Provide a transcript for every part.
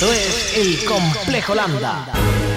Esto es El Complejo Lambda.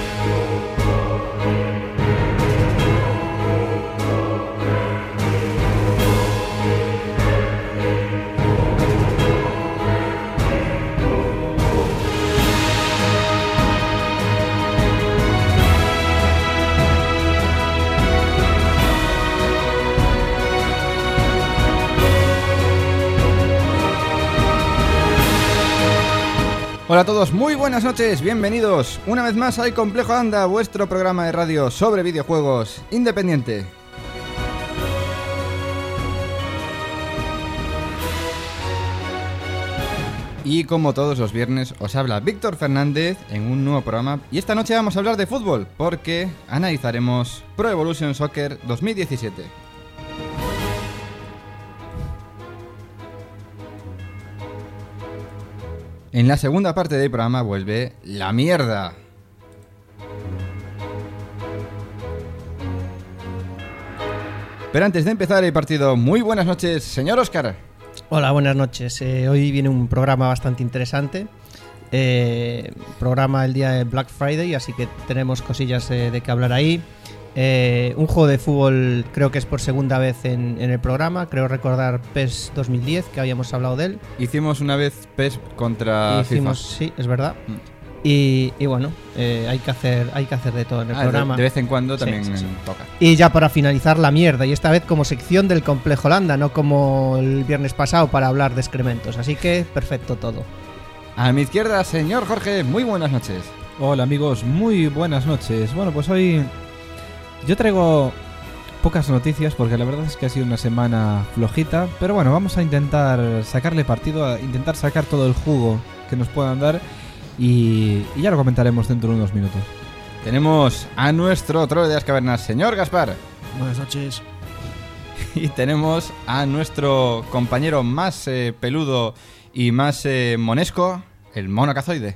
Hola a todos, muy buenas noches, bienvenidos una vez más a El Complejo Lambda, vuestro programa de radio sobre videojuegos independiente. Y como todos los viernes os habla Víctor Fernández en un nuevo programa. Y esta noche vamos a hablar de fútbol porque analizaremos Pro Evolution Soccer 2017. En la segunda parte del programa vuelve la mierda. Pero antes de empezar el partido, muy buenas noches, señor Óscar. Hola, buenas noches. Hoy viene un programa bastante interesante. Programa el día de Black Friday, así que tenemos cosillas de que hablar ahí. Un juego de fútbol, creo que es por segunda vez en el programa. Creo recordar PES 2010, que habíamos hablado de él. Hicimos una vez PES contra FIFA. Sí, es verdad. Y bueno, hay que hacer de todo en el programa. De vez en cuando también sí. toca. Y ya para finalizar la mierda, y esta vez como sección del Complejo Lambda, no como el viernes pasado para hablar de excrementos. Así que perfecto todo. A mi izquierda, señor Jorge, muy buenas noches. Hola amigos, muy buenas noches. Bueno, pues hoy yo traigo pocas noticias porque la verdad es que ha sido una semana flojita. Pero bueno, vamos a intentar sacarle partido, a intentar sacar todo el jugo que nos puedan dar. Y ya lo comentaremos dentro de unos minutos. Tenemos a nuestro troll de las cavernas, señor Gaspar. Buenas noches. Y tenemos a nuestro compañero más peludo y más monesco, el mono cazoide.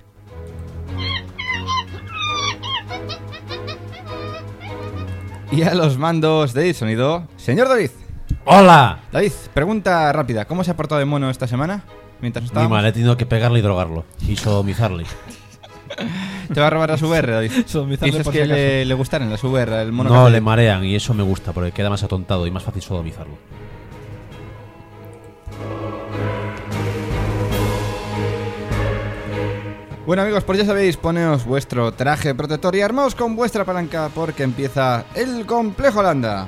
Y a los mandos de sonido, señor David. ¡Hola! David, pregunta rápida, ¿cómo se ha portado el mono esta semana? Mientras Muy mal, he tenido que pegarle y drogarlo. Y sodomizarle. Te va a robar las VR, David. Sodomizarle Dices por que si acaso. le gustaran las VR, el mono No, cazoide. le marean y eso me gusta porque queda más atontado y más fácil sodomizarlo. Bueno amigos, pues ya sabéis, poneos vuestro traje protector y armaos con vuestra palanca porque empieza el Complejo Lambda.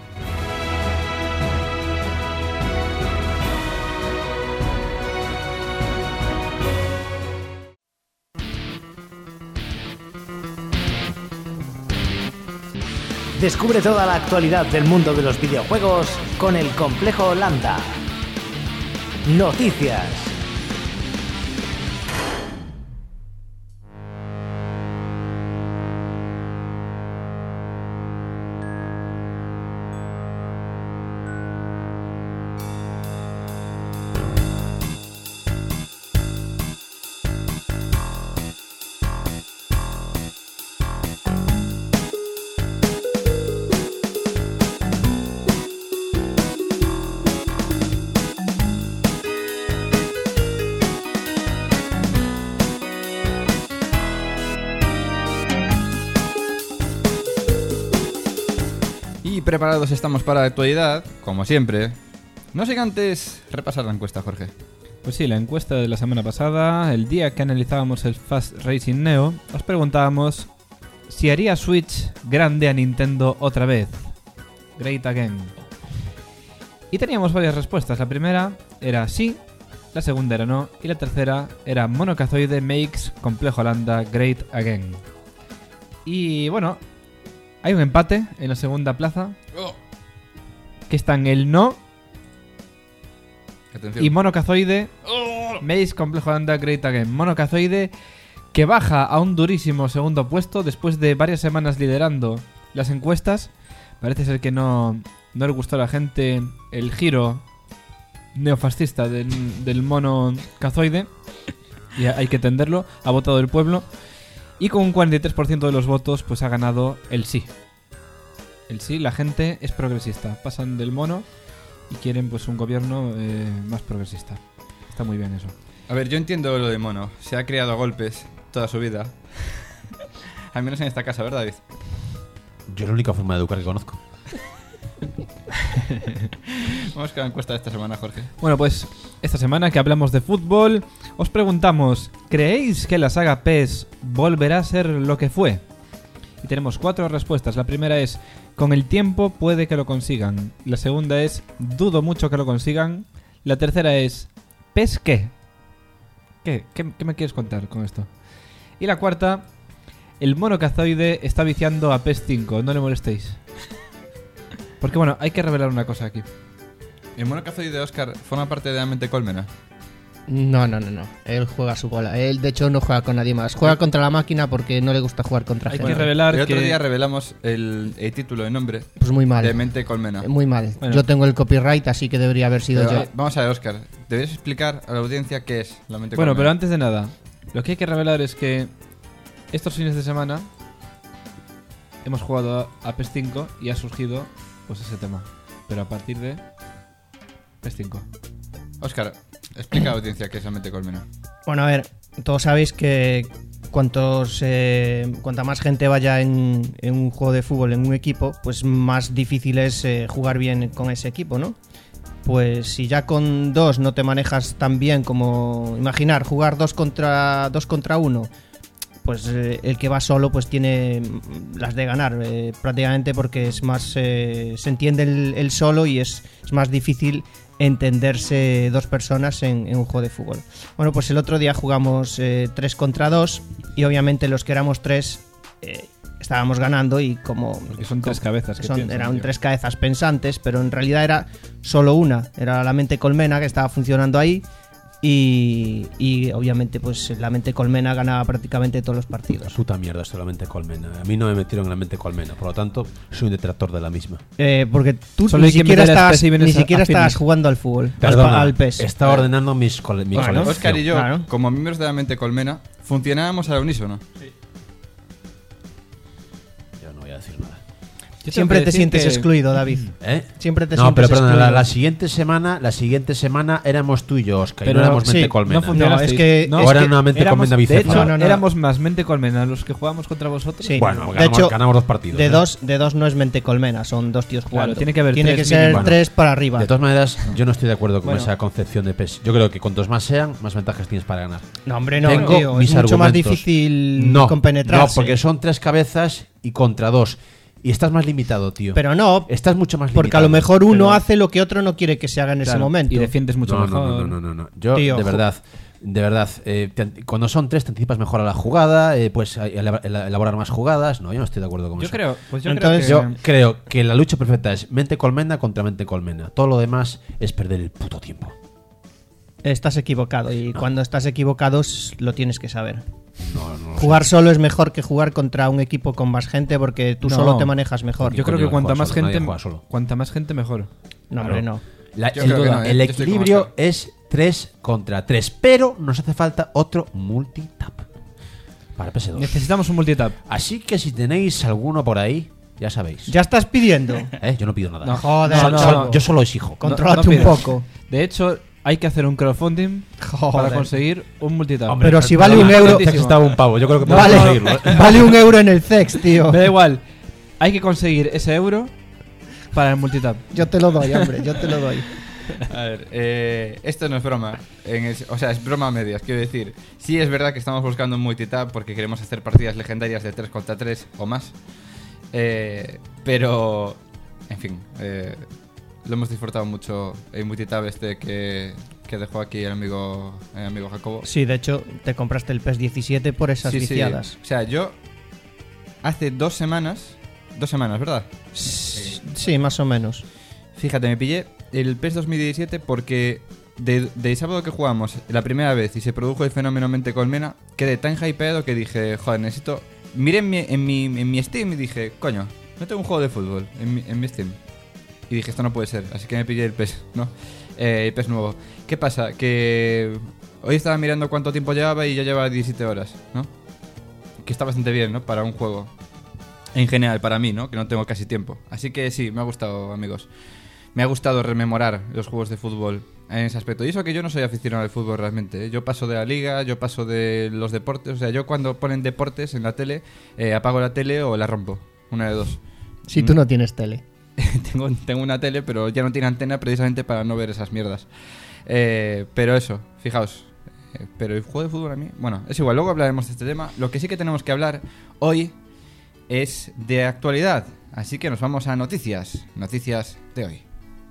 Descubre toda la actualidad del mundo de los videojuegos con El Complejo Lambda. Noticias. Y preparados estamos para la actualidad, como siempre. No sin antes repasar la encuesta, Jorge. Pues sí, la encuesta de la semana pasada, el día que analizábamos el Fast Racing Neo, os preguntábamos si haría Switch grande a Nintendo otra vez. Great Again. Y teníamos varias respuestas. La primera era sí, la segunda era no, y la tercera era Mono Cazoide makes Complejo Lambda Great Again. Y bueno, hay un empate en la segunda plaza, que está en el no. Atención. Y Mono Cazoide makes Complejo Lambda Great Again. Mono Cazoide que baja a un durísimo segundo puesto después de varias semanas liderando las encuestas. Parece ser que no le gustó a la gente el giro neofascista del Mono Cazoide. Y hay que entenderlo. Ha votado el pueblo. Y con un 43% de los votos pues ha ganado el sí. El sí, la gente es progresista. Pasan del mono y quieren pues un gobierno más progresista. Está muy bien eso. A ver, yo entiendo lo de mono. Se ha criado a golpes toda su vida. Al menos en esta casa, ¿verdad, David? Yo es la única forma de educar que conozco. Vamos con la encuesta de esta semana, Jorge. Bueno, pues esta semana que hablamos de fútbol, os preguntamos, ¿creéis que la saga PES volverá a ser lo que fue? Y tenemos 4 respuestas. La primera es, con el tiempo puede que lo consigan. La segunda es, dudo mucho que lo consigan. La tercera es, ¿PES qué? ¿Qué me quieres contar con esto? Y la cuarta, el mono cazoide está viciando a PES 5, no le molestéis. Porque bueno, hay que revelar una cosa aquí. ¿El mono cazoide de Oscar forma parte de la mente colmena? No. Él juega su bola. Él, de hecho, no juega con nadie más. Juega contra la máquina porque no le gusta jugar contra Hay gente. que revelar El otro que... día revelamos el título de nombre Pues muy mal. de mente colmena. Muy mal. Bueno. Yo tengo el copyright, así que debería haber sido Pero, yo. vamos a ver, Oscar. Deberías explicar a la audiencia qué es la mente Bueno, pero colmena. antes de nada, lo que hay que revelar es que estos fines de semana hemos jugado a PES 5 y ha surgido pues ese tema. Pero a partir de PES 5. Oscar, explica a la audiencia qué es la mente colmena. Bueno, a ver, todos sabéis que cuanta más gente vaya en un juego de fútbol, en un equipo, pues más difícil es jugar bien con ese equipo, ¿no? Pues si ya con 2 no te manejas tan bien como... Imaginar, jugar 2 contra 1, pues el que va solo pues tiene las de ganar prácticamente, porque es más se entiende el solo y es más difícil entenderse 2 personas en un juego de fútbol. Bueno, pues el otro día jugamos 3 contra 2 y obviamente los que éramos 3 estábamos ganando, y como... Porque son 3 cabezas que piensan, eran tío. 3 cabezas pensantes, pero en realidad era solo una, era la mente colmena que estaba funcionando ahí. Y obviamente pues la mente colmena ganaba prácticamente todos los partidos. Puta mierda, esto de la mente colmena. A mí no me metieron en la mente colmena, por lo tanto, soy un detractor de la misma. Porque tú Solo ni hay que siquiera meter a estabas, especímenes ni siquiera afines. estabas jugando al fútbol, Perdona, al PES. estaba ordenando mi Bueno, colección. Oscar y yo, Claro. como miembros de la mente colmena, funcionábamos al unísono. Yo no voy a decir nada. Yo tengo Siempre que te decir sientes que- excluido, David. ¿Eh? Siempre te No, sientes pero perdona, excluido. la siguiente semana éramos tú y yo, Oscar, y Pero no éramos mente sí, colmena. No funcionasteis. No, es que- No, es O era que una mente éramos- colmena de hecho, bicéfala. No. éramos más mente colmena los que jugamos contra vosotros. Sí. Bueno, De hecho, ganamos 2 partidos. De ¿eh? 2 no es mente colmena, son 2 tíos jugando. tiene que haber Tiene 3 que ser mínimo. 3 para arriba. De todas maneras, yo no estoy de acuerdo con Bueno. esa concepción de PES. Yo creo que cuantos más sean, más ventajas tienes para ganar. No, hombre, no, Tengo tío. mis Es mucho más argumentos. difícil No, compenetrarse. no, porque son 3 cabezas y contra 2. Y estás más limitado, tío. Pero no, Estás mucho más limitado. porque a lo mejor uno Pero- hace lo que otro no quiere que se haga en ese Claro, momento. Y defiendes mucho no, mejor. no. Yo, Tío, de verdad, cuando son 3 te anticipas mejor a la jugada, puedes elaborar más jugadas. No, yo no estoy de acuerdo con Yo eso. creo, pues yo Entonces, creo que... Yo creo que la lucha perfecta es mente colmena contra mente colmena. Todo lo demás es perder el puto tiempo. Estás equivocado, y cuando estás equivocado lo tienes que saber. No, Jugar solo es mejor que jugar contra un equipo con más gente, porque tú No. solo te manejas mejor. Yo creo coño que cuanta juega más solo? Nadie gente, juega solo. cuanta más gente mejor. No, hombre, no. Yo creo que no, el yo estoy como equilibrio Oscar. es 3 contra 3, pero nos hace falta otro multitap para PS2. Necesitamos un multitap. Así que si tenéis alguno por ahí, ya sabéis. Ya estás pidiendo. Yo no pido nada. No, Joder, no, no, chaval. no. Yo solo exijo. Contrólate un pidas. poco. De hecho, hay que hacer un crowdfunding Joder. para conseguir un multitap. Hombre, Pero si vale un euro- Estaba un pavo. Yo creo que podemos Vale, conseguirlo. vale un euro en el CEX, tío. Me da igual. Hay que conseguir ese euro para el multitap. Yo te lo doy, hombre, yo te lo doy. A ver, esto no es broma. O sea, es broma a medias. Quiero decir, sí es verdad que estamos buscando un multitap porque queremos hacer partidas legendarias de 3 contra 3 o más. Pero, en fin, lo hemos disfrutado mucho el multitap este que dejó aquí el amigo Jacobo. Sí, de hecho, te compraste el PES 17 por esas Sí, sí. viciadas. O sea, yo hace 2 semanas, ¿verdad? Sí, más o menos. Fíjate, me pillé el PES 2017 porque del sábado que jugamos la primera vez y se produjo el fenómeno mente colmena, quedé tan hypeado que dije, joder, necesito... Miré en mi Steam y dije, coño, no tengo un juego de fútbol en mi Steam. Y dije, esto no puede ser, así que me pillé el PES, ¿no? El PES nuevo. ¿Qué pasa? Que hoy estaba mirando cuánto tiempo llevaba y ya llevaba 17 horas, ¿no? Que está bastante bien, ¿no? Para un juego. En general, para mí, ¿no? Que no tengo casi tiempo. Así que sí, me ha gustado, amigos. me ha gustado rememorar los juegos de fútbol en ese aspecto. Y eso que yo no soy aficionado al fútbol realmente, ¿eh? Yo paso de la liga, yo paso de los deportes. O sea, yo cuando ponen deportes en la tele, apago la tele o la rompo. Una de dos. Si tú no tienes tele. tengo una tele, pero ya no tiene antena precisamente para no ver esas mierdas. Pero eso, fijaos. Pero el juego de fútbol a mí... Bueno, es igual, luego hablaremos de este tema. Lo que sí que tenemos que hablar hoy es de actualidad. Así que nos vamos a noticias. Noticias de hoy.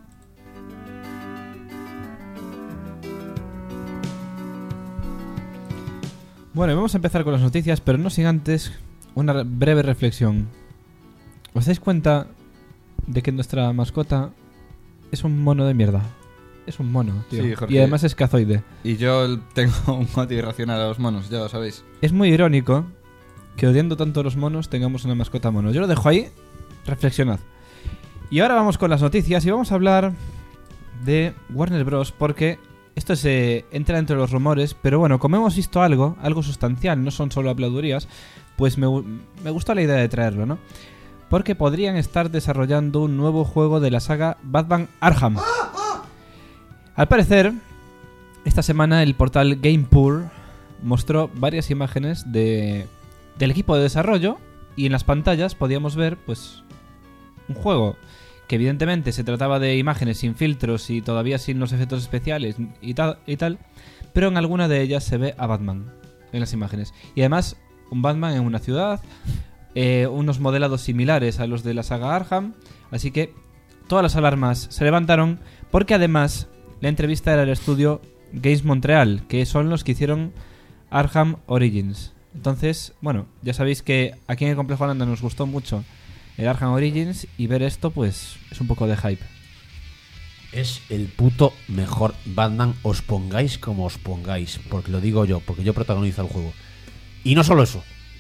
Bueno, vamos a empezar con las noticias, pero no sin antes una breve reflexión. ¿Os dais cuenta de que nuestra mascota es un mono de mierda? Es un mono, tío. Sí, Jorge. Y además es cazoide. Y yo tengo un odio irracional a los monos, ya lo sabéis. Es muy irónico que odiando tanto a los monos tengamos una mascota mono. Yo lo dejo ahí, reflexionad. Y ahora vamos con las noticias y vamos a hablar de Warner Bros. Porque esto se entra entre los rumores, pero bueno, como hemos visto algo sustancial, no son solo habladurías, pues me gustó la idea de traerlo, ¿no? Porque podrían estar desarrollando un nuevo juego de la saga Batman Arkham. Al parecer, esta semana el portal GamePur mostró varias imágenes del equipo de desarrollo y en las pantallas podíamos ver pues un juego que evidentemente se trataba de imágenes sin filtros y todavía sin los efectos especiales y tal, pero en alguna de ellas se ve a Batman en las imágenes. Y además un Batman en una ciudad, unos modelados similares a los de la saga Arkham, así que todas las alarmas se levantaron porque además la entrevista era el estudio Games Montreal, que son los que hicieron Arkham Origins. Entonces, bueno, ya sabéis que aquí en el Complejo Holanda nos gustó mucho el Arkham Origins y ver esto pues es un poco de hype. Es el puto mejor Batman, os pongáis como os pongáis, porque lo digo yo, porque yo protagonizo el juego. Y no solo eso.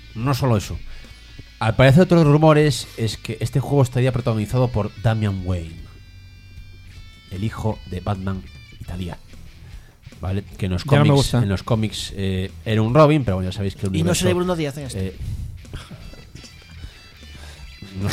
Al parecer otros rumores es que este juego estaría protagonizado por Damian Wayne, el hijo de Batman Italia, ¿vale? Que en los cómics era un Robin, pero bueno, ya sabéis que el universo... Y no seré Bruno Díaz en este. No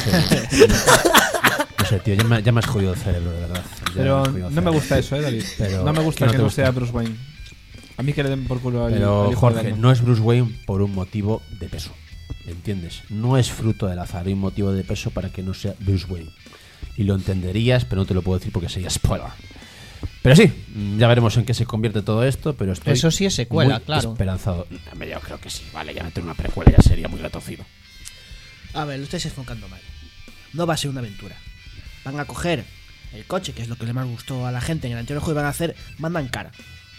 sé, tío, ya me has jodido el cerebro, de verdad. Pero no me gusta eso, David. Pero no me gusta ¿qué que no no te sea gusta? Bruce Wayne. A mí que le den por culo al Pero hijo de Jorge, Batman. no es Bruce Wayne por un motivo de peso, ¿entiendes? No es fruto del azar, hay un motivo de peso para que no sea Bruce Wayne. Y lo entenderías, pero no te lo puedo decir porque sería spoiler. Pero sí, ya veremos en qué se convierte todo esto, pero estoy Eso sí es secuela, muy claro. esperanzado. Yo creo que sí, vale, ya meter una precuela ya sería muy retorcido. A ver, lo estáis enfocando mal. No va a ser una aventura. Van a coger el coche, que es lo que le más gustó a la gente en el anterior juego, y van a hacer Batman cara.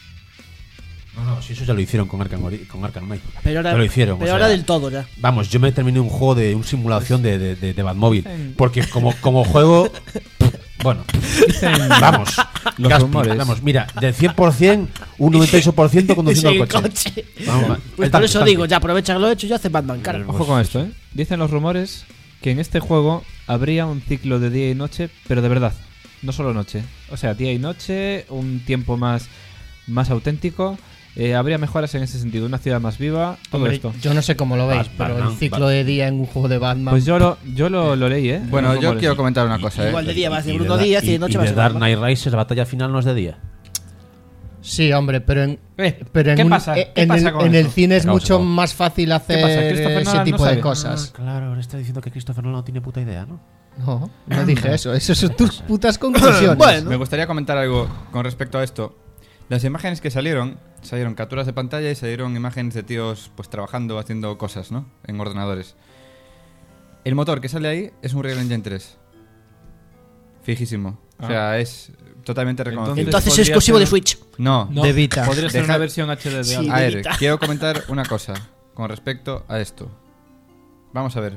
No, si eso ya lo hicieron con Arkham Knight. Pero ahora, Ya lo hicieron. pero o ahora sea, del todo ya. Vamos, yo me terminé un juego de una simulación de Batmóvil. Porque como juego. Bueno, vamos. Los Gaspi, rumores. vamos, mira, del 100%, un 98% conduciendo Sí, el el coche. coche. Vamos, Pues el por tanque, eso el tanque. digo, ya aprovecha que lo he hecho y hace Batman cara. Ojo con esto, ¿eh? Dicen los rumores que en este juego habría un ciclo de día y noche, pero de verdad, no solo noche. O sea, día y noche, un tiempo más auténtico. Habría mejoras en ese sentido, una ciudad más viva, todo Hombre, esto. yo no sé cómo lo veis, pero Batman, el ciclo de día en un juego de Batman... Pues yo lo leí, ¿eh? Bueno, Los yo rumores. quiero comentar una cosa, Igual de día va a ser Y Bruno de Díaz y de noche va a de ser Dark Batman. Knight Rises, la batalla final no es de día. Sí, hombre, pero en ¿qué pasa? ¿Qué en pasa con el esto? cine es Vamos, mucho vamos. más fácil hacer pasa? ¿Christopher ese Nolan tipo no de sabe? cosas. Claro, ahora está diciendo que Christopher Nolan no tiene puta idea, ¿no? No dije eso. Esas son tus putas conclusiones. Bueno. Me gustaría comentar algo con respecto a esto. Las imágenes que salieron capturas de pantalla y salieron imágenes de tíos pues trabajando, haciendo cosas, ¿no? En ordenadores. El motor que sale ahí es un Real Engine 3. Fijísimo. O sea, es totalmente reconocible. Entonces es podría exclusivo ser- de Switch. No. No, De Vita. podría ser Deja- una versión HD de Sí. algo. A ver, Vita. quiero comentar una cosa con respecto a esto. Vamos a ver.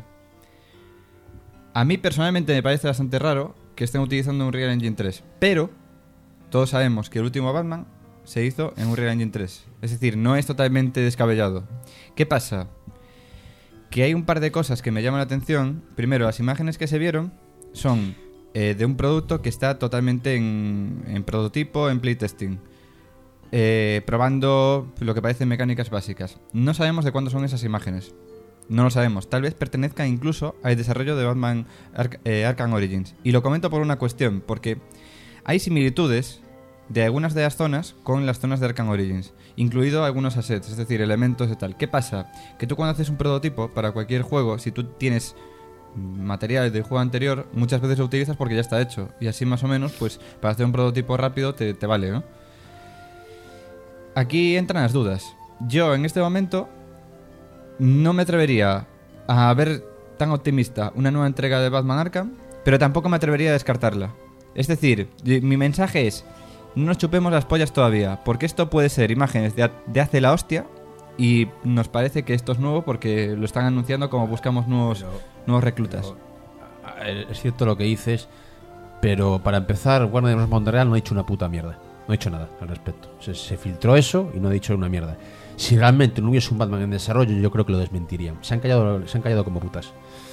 A mí personalmente me parece bastante raro que estén utilizando un Real Engine 3, pero todos sabemos que el último Batman se hizo en un Real Engine 3. Es decir, no es totalmente descabellado. ¿Qué pasa? Que hay un par de cosas que me llaman la atención. Primero, las imágenes que se vieron son de un producto que está totalmente en prototipo, en playtesting. Probando lo que parecen mecánicas básicas. No sabemos de cuándo son esas imágenes. No lo sabemos. Tal vez pertenezca incluso al desarrollo de Batman Arkham Origins. Y lo comento por una cuestión, porque hay similitudes de algunas de las zonas con las zonas de Arkham Origins, incluido algunos assets, es decir, elementos y tal. ¿Qué pasa? Que tú cuando haces un prototipo para cualquier juego, si tú tienes material del juego anterior, muchas veces lo utilizas porque ya está hecho. Y así más o menos, pues para hacer un prototipo rápido te vale, ¿no? Aquí entran las dudas. Yo en este momento no me atrevería a ver tan optimista una nueva entrega de Batman Arkham, pero tampoco me atrevería a descartarla. Es decir, mi mensaje es: no nos chupemos las pollas todavía, porque esto puede ser imágenes de hace la hostia y nos parece que esto es nuevo porque lo están anunciando como buscamos nuevos reclutas. Es cierto lo que dices, pero para empezar, Warner Bros. Montreal no ha dicho una puta mierda. No ha dicho nada al respecto. Se filtró eso y no ha dicho una mierda. Si realmente no hubiese un Batman en desarrollo, yo creo que lo desmentirían. Se han callado como putas.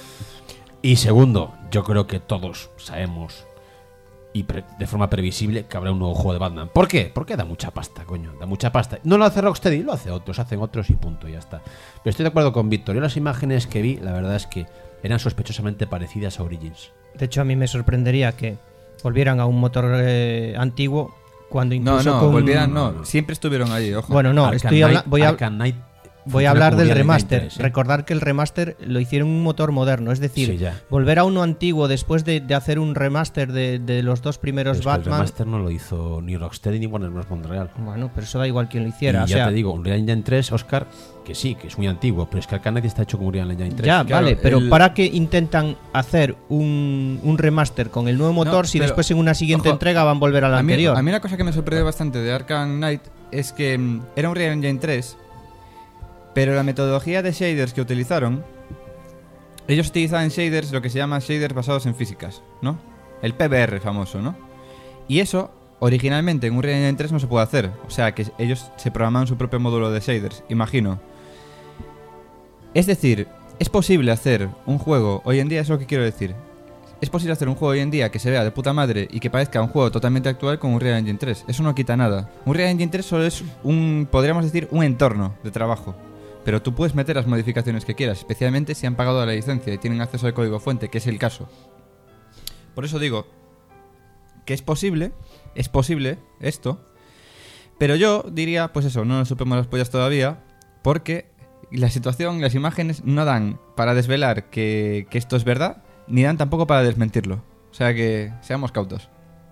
Y segundo, yo creo que todos sabemos y de forma previsible que habrá un nuevo juego de Batman. ¿Por qué? Porque da mucha pasta, coño. Da mucha pasta. No lo hace Rocksteady, lo hace otros. Hacen otros y punto, ya está. Pero estoy de acuerdo con Víctor. Yo las imágenes que vi, la verdad es que eran sospechosamente parecidas a Origins. De hecho, a mí me sorprendería que volvieran a un motor antiguo cuando incluso volvieran no. Siempre estuvieron ahí, ojo. Bueno, no, Arkham Knight voy a hablar del remaster. 3, Recordar que el remaster lo hicieron un motor moderno, es decir, sí, volver a uno antiguo después de hacer un remaster de los dos primeros Batman. El remaster no lo hizo ni Rocksteady ni Warner Bros. Montreal. Bueno, pero eso da igual quien lo hiciera. Y ya te digo, Unreal Engine 3, Oscar, que sí, que es muy antiguo, pero es que Arkham Knight está hecho con Unreal Engine 3. Ya, claro, vale, pero ¿para qué intentan hacer un remaster con el nuevo motor si después en una siguiente entrega van a volver al anterior? A mí una cosa que me sorprendió bastante de Arkham Knight es que era un Unreal Engine 3, pero la metodología de shaders que utilizaron, ellos utilizaban shaders, lo que se llama shaders basados en físicas, ¿no? El PBR famoso, ¿no? Y eso, originalmente en Unreal Engine 3 no se puede hacer. O sea, que ellos se programaban su propio módulo de shaders, imagino. Es decir, es posible hacer un juego, hoy en día es lo que quiero decir. Es posible hacer un juego hoy en día que se vea de puta madre y que parezca un juego totalmente actual con Unreal Engine 3. Eso no quita nada. Unreal Engine 3 solo es podríamos decir, un entorno de trabajo. Pero tú puedes meter las modificaciones que quieras, especialmente si han pagado la licencia y tienen acceso al código fuente, que es el caso. Por eso digo que es posible esto, pero yo diría, pues eso, no nos supemos las pollas todavía, porque la situación, las imágenes no dan para desvelar que esto es verdad, ni dan tampoco para desmentirlo. O sea que seamos cautos.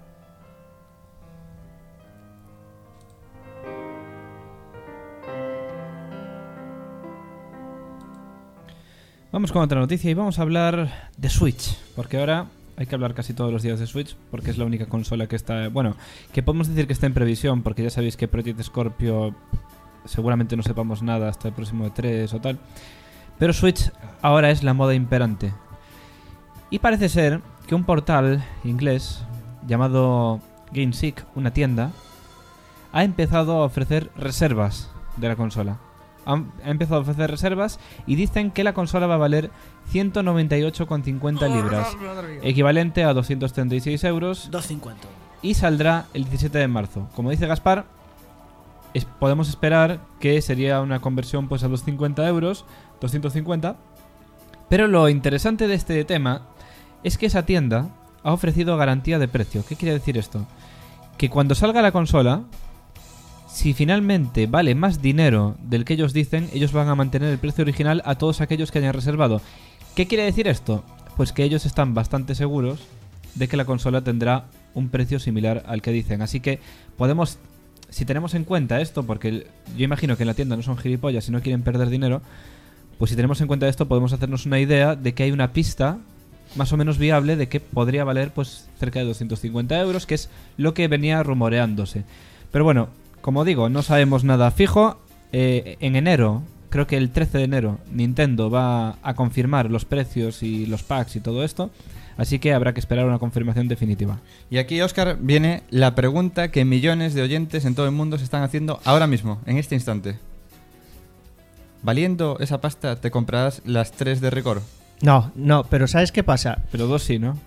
Vamos con otra noticia y vamos a hablar de Switch, porque ahora hay que hablar casi todos los días de Switch, porque es la única consola que está, bueno, que podemos decir que está en previsión, porque ya sabéis que Project Scorpio seguramente no sepamos nada hasta el próximo E3 o tal, pero Switch ahora es la moda imperante. Y parece ser que un portal inglés llamado GameSeek, una tienda, ha empezado a ofrecer reservas de la consola. Ha empezado a ofrecer reservas y dicen que la consola va a valer 198,50 libras, equivalente a 236 euros, 2,50. y saldrá el 17 de marzo. Como dice Gaspar, podemos esperar que sería una conversión pues a los 50 euros, 250. Pero lo interesante de este tema es que esa tienda ha ofrecido garantía de precio. ¿Qué quiere decir esto? Que cuando salga la consola, si finalmente vale más dinero del que ellos dicen, ellos van a mantener el precio original a todos aquellos que hayan reservado. ¿Qué quiere decir esto? Pues que ellos están bastante seguros de que la consola tendrá un precio similar al que dicen. Así que podemos, si tenemos en cuenta esto, porque yo imagino que en la tienda no son gilipollas y no quieren perder dinero, pues si tenemos en cuenta esto podemos hacernos una idea de que hay una pista más o menos viable de que podría valer pues cerca de 250 euros, que es lo que venía rumoreándose. Pero bueno, como digo, no sabemos nada fijo. En enero, creo que el 13 de enero, Nintendo va a confirmar los precios y los packs y todo esto. Así que habrá que esperar una confirmación definitiva. Y aquí, Óscar, viene la pregunta que millones de oyentes en todo el mundo se están haciendo ahora mismo, en este instante. ¿Valiendo esa pasta te comprarás las 3 de rigor? No, pero ¿sabes qué pasa? Pero 2 sí, ¿no?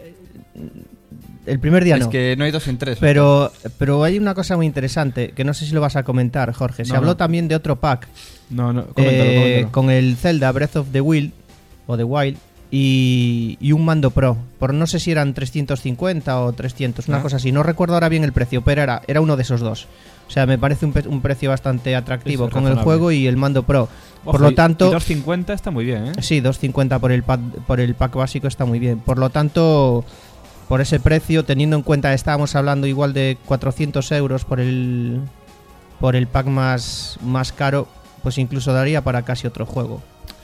El primer día no. Es que no hay 2 sin 3. Pero hay una cosa muy interesante que no sé si lo vas a comentar, Jorge. Se habló también de otro pack No, coméntalo. Con el Zelda Breath of the Wild o The Wild y un mando Pro. Por no sé si eran 350 o 300, una cosa así. No recuerdo ahora bien el precio, pero era uno de esos dos. O sea, me parece un precio bastante atractivo Es con el razonable. juego y el mando Pro. Por Ojo, lo tanto, y 250 está muy bien, ¿eh? sí, 250 por el pack básico está muy bien. Por lo tanto, por ese precio, teniendo en cuenta, estábamos hablando igual de 400 euros por el pack más caro, pues incluso daría para casi otro juego.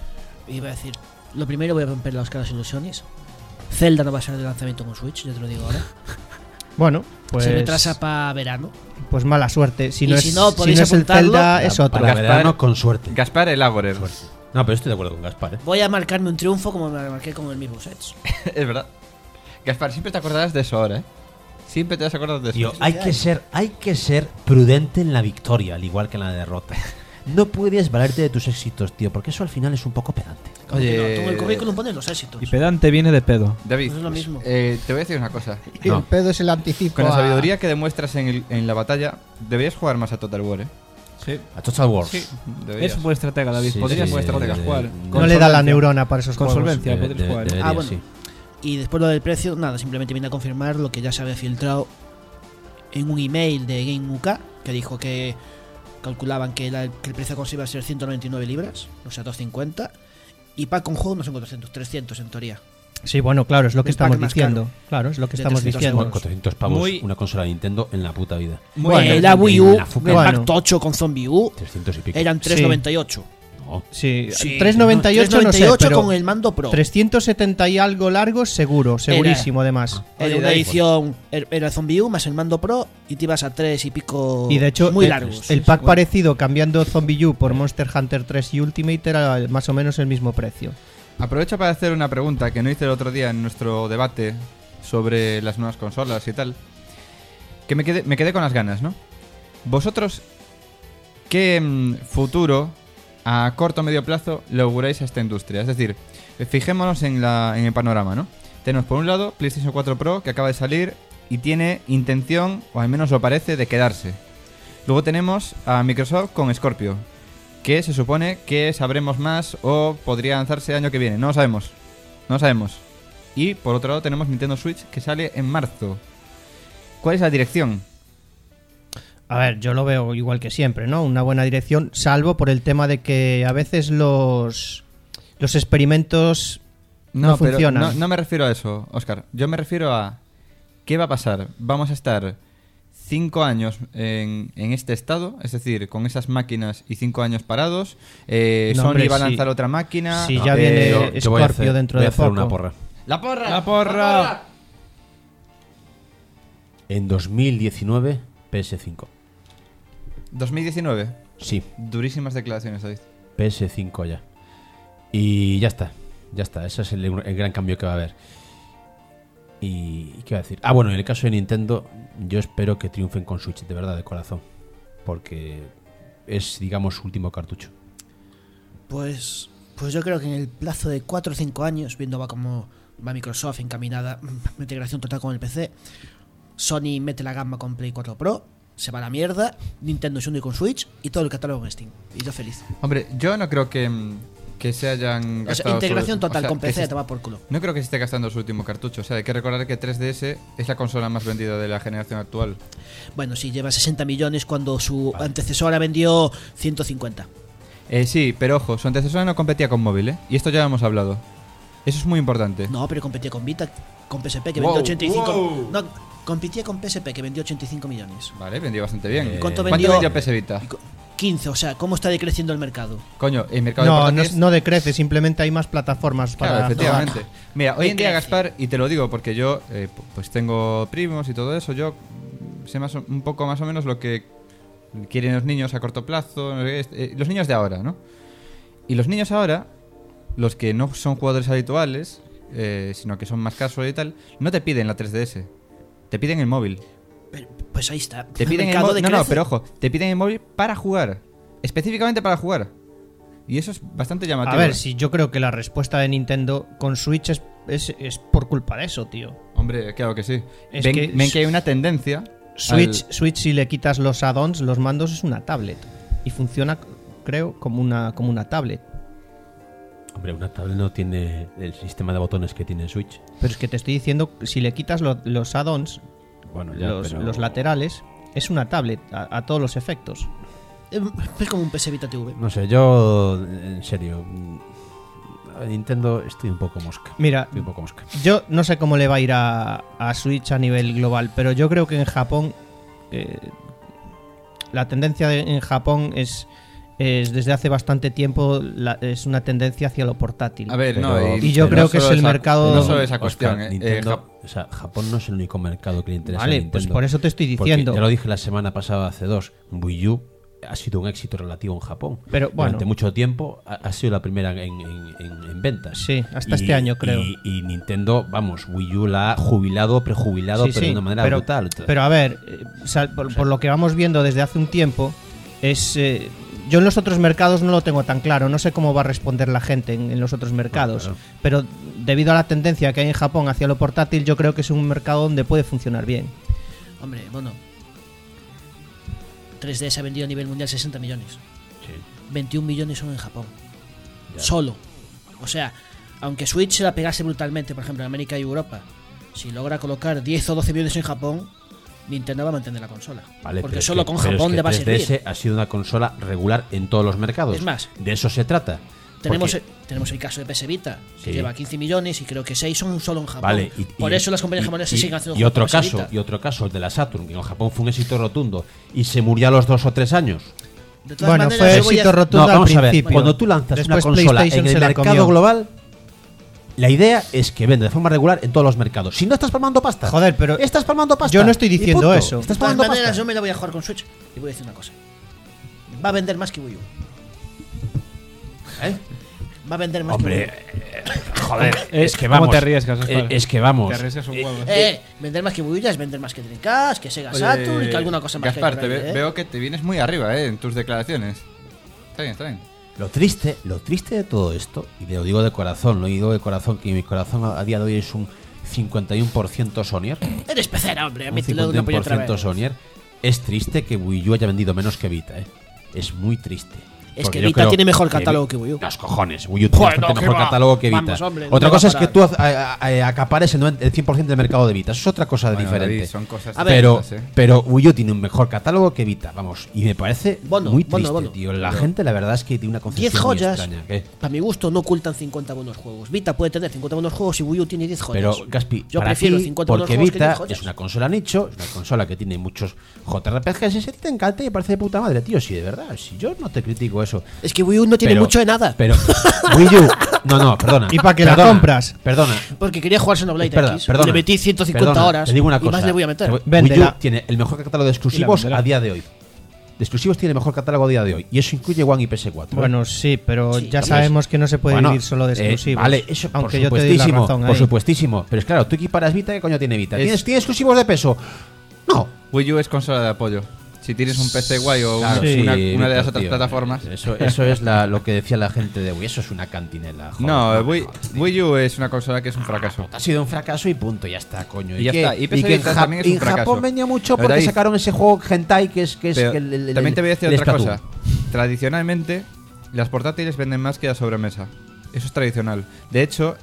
Iba a decir, lo primero voy a romper las caras ilusiones. Zelda no va a ser de lanzamiento con Switch, ya te lo digo ahora. Bueno, pues Se retrasa para verano. pues mala suerte. Si Y no si es, no, si podéis no es el apuntarlo. Zelda, es otro. Para Gaspar- verano con suerte. Gaspar el Agorer. No, pero estoy de acuerdo con Gaspar, ¿eh? Voy a marcarme un triunfo como me marqué con el mismo Sets. Es verdad. Gaspar, siempre te acordarás de eso ahora, ¿eh? Siempre te vas a acordar de eso. Tío, hay que ser prudente en la victoria, al igual que en la derrota. No puedes valerte de tus éxitos, tío, porque eso al final es un poco pedante. Oye, No, tú en el currículum pones los éxitos. Y pedante viene de pedo. David, Pues es lo mismo. te voy a decir una cosa. Y el pedo es el anticipo. Con la a- sabiduría que demuestras en la batalla, deberías jugar más a Total War, ¿eh? Sí. A Total Wars. Sí, deberías. Es un buen estratega, David. Sí, Podrías sí, buen estratega de- jugar. de- No le da la solvencia. neurona para esos Con juegos. solvencia podrías jugar. Debería, Ah, bueno. sí. Y después lo del precio, nada, simplemente viene a confirmar lo que ya se había filtrado en un email de Game UK, que dijo que calculaban que el precio con iba a ser 199 libras, o sea, 250. Y pack con juego no son 400, 300 en teoría. Sí, bueno, claro, es lo que El pack estamos más diciendo. caro. Claro, es lo que De estamos 300 diciendo. euros. 400 pavos Muy- una consola de Nintendo en la puta vida. Bueno, la Wii U, en la Fuca. el Bueno. pack tocho con Zombie U, 300 y pico. eran 398. No. Sí, Sí, 398 no sé, 398 pero con el mando Pro. 370 y algo largos seguro, segurísimo además. Era Oye, una Dave, edición, era el Zombie U más el mando Pro y te ibas a 3 y pico Y de hecho, muy el- largos. el pack parecido cambiando Zombie U por Monster Hunter 3 y Ultimate era más o menos el mismo precio. Aprovecho para hacer una pregunta que no hice el otro día en nuestro debate sobre las nuevas consolas y tal. Que me quedé con las ganas, ¿no? ¿Vosotros qué futuro a corto o medio plazo le auguráis a esta industria? Es decir, fijémonos en el panorama, ¿no? Tenemos por un lado PlayStation 4 Pro, que acaba de salir y tiene intención, o al menos lo parece, de quedarse. Luego tenemos a Microsoft con Scorpio, que se supone que sabremos más o podría lanzarse el año que viene. No lo sabemos. No lo sabemos. Y por otro lado tenemos Nintendo Switch, que sale en marzo. ¿Cuál es la dirección? A ver, yo lo veo igual que siempre, ¿no? Una buena dirección, salvo por el tema de que a veces los experimentos no pero funcionan. no me refiero a eso, Óscar. Yo me refiero a ¿qué va a pasar? ¿Vamos a estar 5 años en este estado? Es decir, con esas máquinas y 5 años parados. No, Sony hombre, va a sí. lanzar otra máquina. Sí, ya viene Yo voy a Scorpio hacer- dentro voy a de hacer poco. una porra. ¡La porra! ¡La porra! En 2019, PS5. 2019. Sí, Durísimas declaraciones, David. PS5 ya. Y ya está. Ya está. Ese es el gran cambio que va a haber. ¿Y qué va a decir? Ah, bueno, en el caso de Nintendo, yo espero que triunfen con Switch, de verdad, de corazón. Porque es, digamos, su último cartucho. Pues yo creo que en el plazo de 4 o 5 años, viendo va como va Microsoft encaminada, integración total con el PC, Sony mete la gama con Play 4 Pro, se va a la mierda, Nintendo se hunde con Switch y todo el catálogo en Steam. Y yo feliz. Hombre, yo no creo que se hayan O gastado... sea, integración su- o total sea, con que PC se- te va por culo. No creo que se esté gastando su último cartucho. O sea, hay que recordar que 3DS es la consola más vendida de la generación actual. Bueno, sí, lleva 60 millones cuando su antecesora vendió 150. Sí, pero ojo, su antecesora no competía con móvil, ¿eh? Y esto ya lo hemos hablado. Eso es muy importante. No, pero competía con Vita, con PSP que Wow, vendió 85. wow. No, competía con PSP que vendió 85 millones. Vale, vendió bastante bien. ¿Cuánto ¿Cuánto vendió? vendió PS Vita? 15, o sea, ¿cómo está decreciendo el mercado? Coño, el mercado de No, no, portátiles... no decrece, simplemente hay más plataformas Claro, para efectivamente. jugar. Mira, hoy en día, Decrece. Gaspar, y te lo digo porque yo pues tengo primos y todo eso, yo sé un poco más o menos lo que quieren los niños a corto plazo, los niños de ahora, ¿no? Y los niños ahora, los que no son jugadores habituales, sino que son más casual y tal, no te piden la 3DS, te piden el móvil. Pero, pues ahí está. Te piden el mercado móvil. No, decrece. pero ojo, te piden el móvil para jugar. Específicamente para jugar. Y eso es bastante llamativo. A ver, si yo creo que la respuesta de Nintendo con Switch es por culpa de eso, tío. Hombre, claro que sí. Es ven, que ven que hay una tendencia. Switch, si le quitas los add-ons, los mandos es una tablet. Y funciona, creo, como una tablet. Hombre, una tablet no tiene el sistema de botones que tiene Switch. Pero es que te estoy diciendo, si le quitas los add-ons, Bueno, ya, pero... los laterales, es una tablet a todos los efectos. Es como un PS Vita TV. No sé, yo, en serio, a Nintendo estoy un poco mosca. Mira, Estoy un poco mosca. yo no sé cómo le va a ir a Switch a nivel global, pero yo creo que en Japón la tendencia en Japón es desde hace bastante tiempo es una tendencia hacia lo portátil. A ver, Pero- no, y yo no creo que es solo el mercado... No solo esa cuestión. Oscar, eh. Nintendo, o sea, Japón no es el único mercado que le interesa a Vale, Nintendo. pues por eso te estoy Porque diciendo. ya lo dije la semana pasada, hace 2, Wii U ha sido un éxito relativo en Japón. Pero, bueno. Durante mucho tiempo ha sido la primera en ventas. Sí, hasta este año, creo. Y Nintendo, vamos, Wii U la ha jubilado, prejubilado, Sí, pero sí, de una manera pero, brutal. Pero a ver, por lo que vamos viendo desde hace un tiempo, es yo en los otros mercados no lo tengo tan claro, no sé cómo va a responder la gente en los otros mercados, claro. pero debido a la tendencia que hay en Japón hacia lo portátil, yo creo que es un mercado donde puede funcionar bien. Hombre, bueno. 3DS se ha vendido a nivel mundial 60 millones. Sí. 21 millones son en Japón. Ya. Solo. O sea, aunque Switch se la pegase brutalmente, por ejemplo, en América y Europa, si logra colocar 10 o 12 millones en Japón, Nintendo va a mantener la consola. Vale, porque pero es solo que- con pero es Japón que le va a 3DS servir. ha sido una consola regular en todos los mercados. Es más, de eso se trata. Tenemos, Porque- tenemos el caso de PS Vita, que Sí. lleva 15 millones y creo que 6 son solo en Japón. Vale, Por eso las compañías japonesas siguen haciendo y otro juegos para PS caso, Vita. y otro caso, el de la Saturn, que en Japón fue un éxito rotundo y se murió a los 2 o 3 años. De todas Bueno, maneras, fue yo voy a- éxito rotundo No, al vamos a ver, principio. cuando tú lanzas Después una consola PlayStation en se el la mercado comió. global, la idea es que vende de forma regular en todos los mercados. Si no estás palmando pasta. Joder, pero estás palmando pasta. yo no estoy Y diciendo punto. eso. Estás De todas palmando maneras, pasta. yo me la voy a jugar con Switch y voy a decir una cosa. Va a vender más que Wii U. ¿Eh? Va a vender más Hombre, que Wii joder, es que ¿cómo vamos. te arriesgas, Oscar? Es que vamos. Te arriesgas un huevo. U. Vender más que Wii U ya es vender más que Dreamcast, que Sega Oye, Saturn y que alguna cosa más. Gaspar, que hay por ahí, veo que te vienes muy arriba, en tus declaraciones. Está bien, está bien. Lo triste de todo esto, y te lo digo de corazón, que mi corazón a día de hoy es un 51% Sonyer. Eres pecera, hombre. A Un mí te lo doy una polla otra 51% vez. Sonyer. Es triste que Wii U haya vendido menos que Vita, Es muy triste. Es Porque que yo Vita creo tiene mejor catálogo que Wii U. Los cojones, Wii U tiene Bueno, bastante que mejor va. catálogo que Vita. Vamos, hombre, no otra me cosa va es a que parar. tú acapares el 100% del mercado de Vita. Eso es otra cosa Bueno, diferente. David, son cosas A ver. distintas, pero Wii U tiene un mejor catálogo que Vita, vamos. Y me parece Bono, muy bono, triste, bono. tío. La gente, la verdad es que tiene una 10 concepción muy joyas, extraña. ¿Qué? para mi gusto, no ocultan 50 buenos juegos. Vita puede tener 50 buenos juegos y Wii U tiene 10 joyas. Pero, Gaspi, yo para prefiero ti, 50 buenos porque juegos que 10 Vita joyas. es una consola nicho, es una consola que tiene muchos JRPGs, y si a ti te encanta y me parece de puta madre, tío, sí, de verdad, si yo no te critico eso. Es que Wii U no tiene mucho de nada. Pero Wii U, no, perdona. ¿Y para qué la Perdona, compras? Perdona. Porque quería jugar Xenoblade Perdona, X. perdona. Le metí 150 Perdona, horas. Te digo una y cosa. más le voy a meter. Wii U Véndela. tiene el mejor catálogo de exclusivos venderá. a día de hoy. De exclusivos tiene el mejor catálogo a día de hoy. Y eso incluye One y PS4. Bueno, sí, pero Sí, ya entonces, sabemos que no se puede Bueno, vivir solo de exclusivos. vale, eso aunque por yo te doy la supuestísimo, razón por ahí. supuestísimo. Pero es claro, tú equiparas Vita, ¿qué coño tiene Vita? Es- ¿Tiene exclusivos de peso? No. Wii U es consola de apoyo. Si tienes un PC guay o Claro, sí, una de Víctor, las otras tío, plataformas. Eso es lo que decía la gente de Wii. Eso es una cantinela. Joder, No, joder, tío. Wii U es una consola que es un fracaso. Ha sido un fracaso y punto, ya está, coño. Y ya está. Y PS que Vita en también es un en Japón fracaso. vendió mucho Pero porque David, sacaron ese juego hentai que es Pero el también te voy a decir el otra Splatoon. cosa. Tradicionalmente, las portátiles venden más que la sobremesa. Eso es tradicional. De hecho,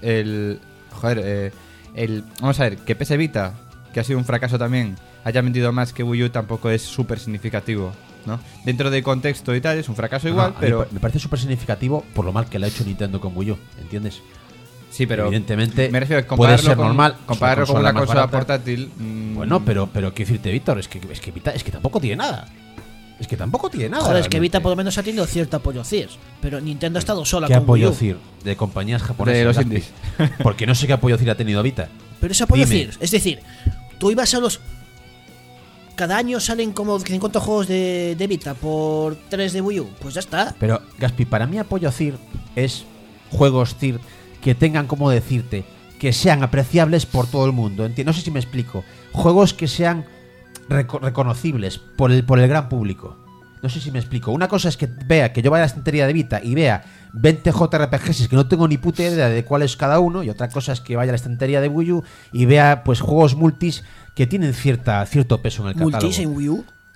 vamos a ver, que PS Vita, que ha sido un fracaso también, haya vendido más que Wii U tampoco es súper significativo, ¿no? Dentro del contexto y tal, es un fracaso No, igual, a mí pero... me parece súper significativo por lo mal que le ha hecho Nintendo con Wii U, ¿entiendes? Sí, pero evidentemente me refiero a puede ser con, normal. compararlo Es con una más consola barata. portátil. Bueno, pero quiero decirte, Víctor, es que Vita es que tampoco tiene nada. Es que tampoco tiene nada. Joder, es que realmente. Vita por lo menos ha tenido cierto apoyo CIRS. Pero Nintendo ha estado sola ¿Qué con Wii apoyo U. CIR de compañías japonesas? De los Gaspi? indies. Porque no sé qué apoyo CIR ha tenido Vita. Pero ese apoyo Dime. CIRS. Es decir, tú ibas a los... Cada año salen como 50 juegos de Vita por 3 de Wii U. Pues ya está. Pero, Gaspi, para mí apoyo CIR es juegos CIR que tengan, como decirte, que sean apreciables por todo el mundo. No sé si me explico. Juegos que sean reconocibles por el gran público. No sé si me explico. Una cosa es que vea que yo vaya a la estantería de Vita y vea 20 JRPGs que no tengo ni puta idea de cuál es cada uno, y otra cosa es que vaya a la estantería de Wii U y vea pues juegos multis que tienen cierto peso en el catálogo. Multis en Wii U.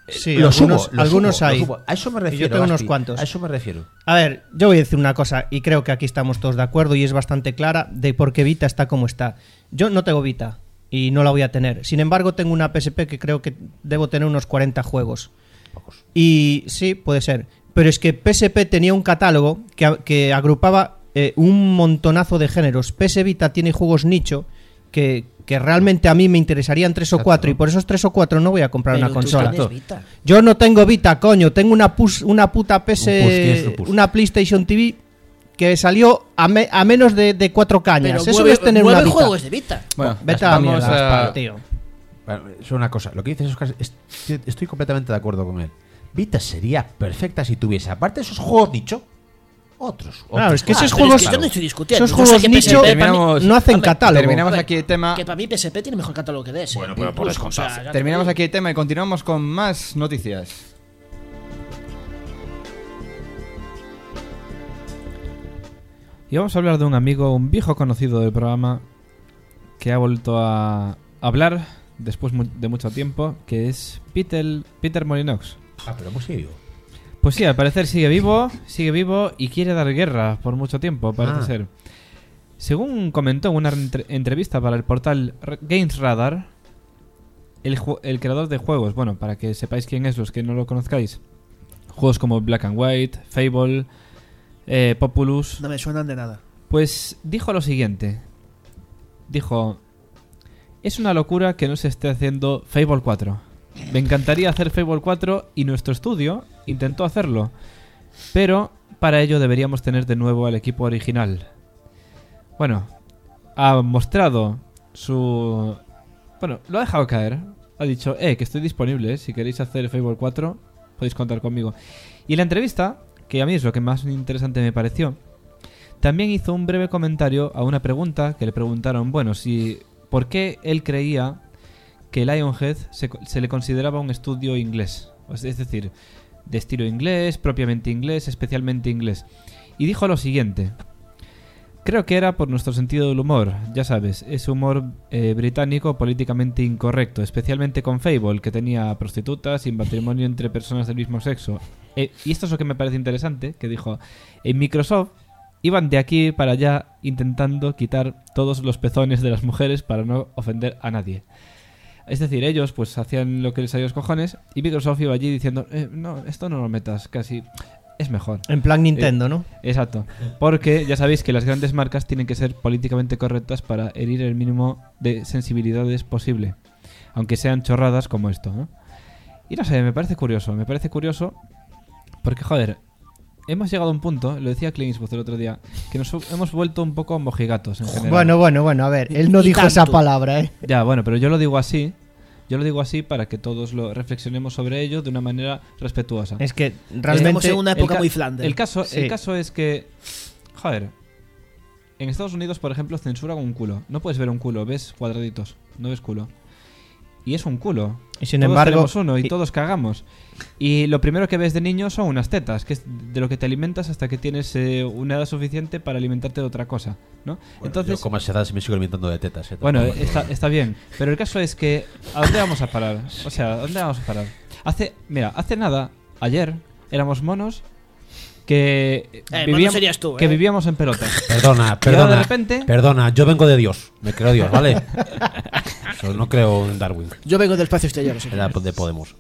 Sí, Los algunos, hubo, los algunos hubo, hay. los hubo. A eso me Y refiero. yo tengo unos Gaspi, cuantos. A eso me refiero. A ver, yo voy a decir una cosa, y creo que aquí estamos todos de acuerdo, y es bastante clara, de por qué Vita está como está. Yo no tengo Vita, y no la voy a tener. Sin embargo, tengo una PSP que creo que debo tener unos 40 juegos. Y sí, puede ser. Pero es que PSP tenía un catálogo que agrupaba un montonazo de géneros. PS Vita tiene juegos nicho que realmente a mí me interesarían 3 o 4, y por esos 3 o 4 no voy a comprar Pero una tú consola. tienes Vita. Yo no tengo Vita, coño. Tengo una puta tienes un push. una PlayStation TV que salió a menos de 4 cañas. Pero Eso es tener una 9 Vita. juegos de Vita. Bueno, Vete a la vamos mierda, a... Gaspar, tío. Bueno, es una cosa. Lo que dices, Oscar, estoy completamente de acuerdo con él. Vita sería perfecta si tuviese, aparte de esos juegos nicho, otros. Claro, es que esos pero juegos, es que yo no estoy discutiendo. esos Yo sé juegos que nicho PSP para mí- terminamos- no hacen Hombre, catálogo. terminamos A ver, aquí el tema. Que para mí PSP tiene mejor catálogo que DS. Bueno, pero por Incluso, descontado. ya te Terminamos digo. aquí el tema y continuamos con más noticias. Y vamos a hablar de un amigo, un viejo conocido del programa, que ha vuelto a hablar después de mucho tiempo, que es Peter Molyneux. Ah, pero hemos seguido. Pues sí, al parecer sigue vivo y quiere dar guerra por mucho tiempo, parece ser. Según comentó en una entrevista para el portal Games Radar, el creador de juegos, bueno, para que sepáis quién es los que no lo conozcáis, juegos como Black and White, Fable, Populous, No me suenan de nada. pues dijo lo siguiente. Dijo: es una locura que no se esté haciendo Fable 4. Me encantaría hacer Fable 4 y nuestro estudio intentó hacerlo, pero para ello deberíamos tener de nuevo al equipo original. Bueno, ha mostrado su... Bueno, lo ha dejado caer. Ha dicho, que estoy disponible, si queréis hacer Fable 4 podéis contar conmigo. Y en la entrevista, que a mí es lo que más interesante me pareció, también hizo un breve comentario a una pregunta que le preguntaron, bueno, si por qué él creía que Lionhead se le consideraba un estudio inglés, es decir, de estilo inglés, propiamente inglés, especialmente inglés. Y dijo lo siguiente: creo que era por nuestro sentido del humor, ya sabes, ese humor británico políticamente incorrecto, especialmente con Fable, que tenía prostitutas y matrimonio entre personas del mismo sexo. Y esto es lo que me parece interesante, que dijo, en Microsoft iban de aquí para allá intentando quitar todos los pezones de las mujeres para no ofender a nadie. Es decir, ellos pues hacían lo que les salía a los cojones y Microsoft iba allí diciendo, no, esto no lo metas, casi es mejor. En plan Nintendo, ¿no? Exacto, porque ya sabéis que las grandes marcas tienen que ser políticamente correctas para herir el mínimo de sensibilidades posible, aunque sean chorradas como esto, ¿no? Y no sé, me parece curioso porque, joder, hemos llegado a un punto, lo decía Clint Eastwood el otro día, que nos hemos vuelto un poco mojigatos en general. Bueno, a ver, él no Y dijo esa tanto. palabra, ¿eh? Ya, bueno, pero yo lo digo así para que todos lo reflexionemos sobre ello de una manera respetuosa. Es que Estamos realmente... en una época ca- muy Flanders. El caso Sí. es que, joder, en Estados Unidos, por ejemplo, censuran un culo. No puedes ver un culo, ves cuadraditos, no ves culo. Y es un culo. Y sin Todos embargo... tenemos uno y y- todos cagamos. Y lo primero que ves de niño son unas tetas, que es de lo que te alimentas hasta que tienes una edad suficiente para alimentarte de otra cosa, ¿no? Bueno, Entonces, yo como a esa edad se me sigo alimentando de tetas. bueno, Tampoco- está bien. Pero el caso es que, ¿a dónde vamos a parar? O sea, ¿a dónde vamos a parar? Hace nada, ayer, éramos monos que mono serías tú, que vivíamos en pelota. Perdona, Y ahora de repente- perdona, yo vengo de Dios, me creo Dios, ¿vale? Yo no creo en Darwin, Yo vengo del espacio exterior. sí. era de Podemos.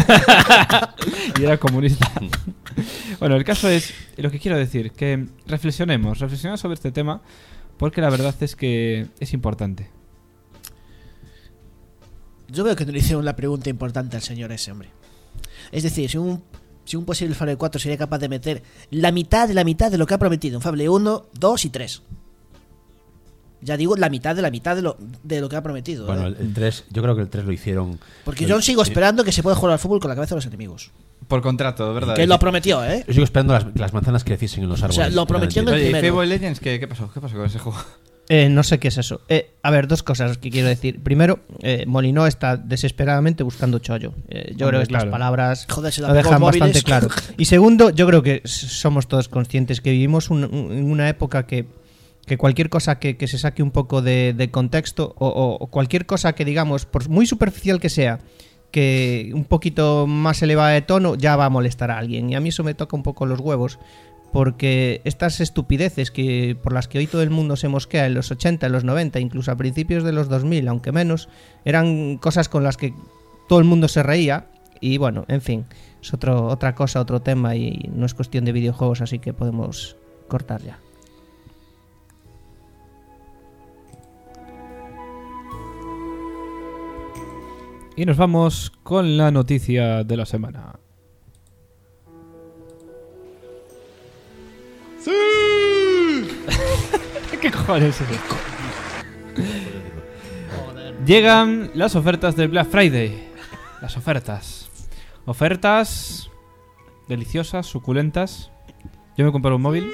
Y era comunista. Bueno, el caso es, lo que quiero decir, que reflexionemos sobre este tema, porque la verdad es que es importante. Yo veo que no le hicieron la pregunta importante al señor ese, hombre. Es decir, si un posible Fable 4 sería capaz de meter la mitad de lo que ha prometido en Fable 1, 2 y 3. Ya digo, la mitad de lo que ha prometido. Bueno, el 3, yo creo que el 3 lo hicieron. Porque yo sigo esperando que se pueda jugar al fútbol con la cabeza de los enemigos. Por contrato, ¿verdad? Que lo prometió, ¿eh? Yo sigo esperando las manzanas que creciesen en los árboles. sea, lo prometió en el Oye, ¿y primero. Fable Legends qué pasó? ¿Qué pasó con ese juego? No sé qué es eso. A ver, dos cosas que quiero decir. Primero, Molinó está desesperadamente buscando chollo. Yo creo que estas claro. palabras Joder, se la lo pegó dejan en móviles. bastante claro. Y segundo, yo creo que somos todos conscientes que vivimos en una época que cualquier cosa que se saque un poco de contexto o cualquier cosa que digamos, por muy superficial que sea, que un poquito más elevada de tono ya va a molestar a alguien. Y a mí eso me toca un poco los huevos, porque estas estupideces que por las que hoy todo el mundo se mosquea en los 80, en los 90, incluso a principios de los 2000, aunque menos, eran cosas con las que todo el mundo se reía. Y bueno, en fin, es otra cosa, otro tema, y no es cuestión de videojuegos, así que podemos cortar ya. Y nos vamos con la noticia de la semana. ¡Sí! ¿Qué cojones es esto? Llegan las ofertas del Black Friday. Las ofertas. Ofertas deliciosas, suculentas. Yo me compré un móvil.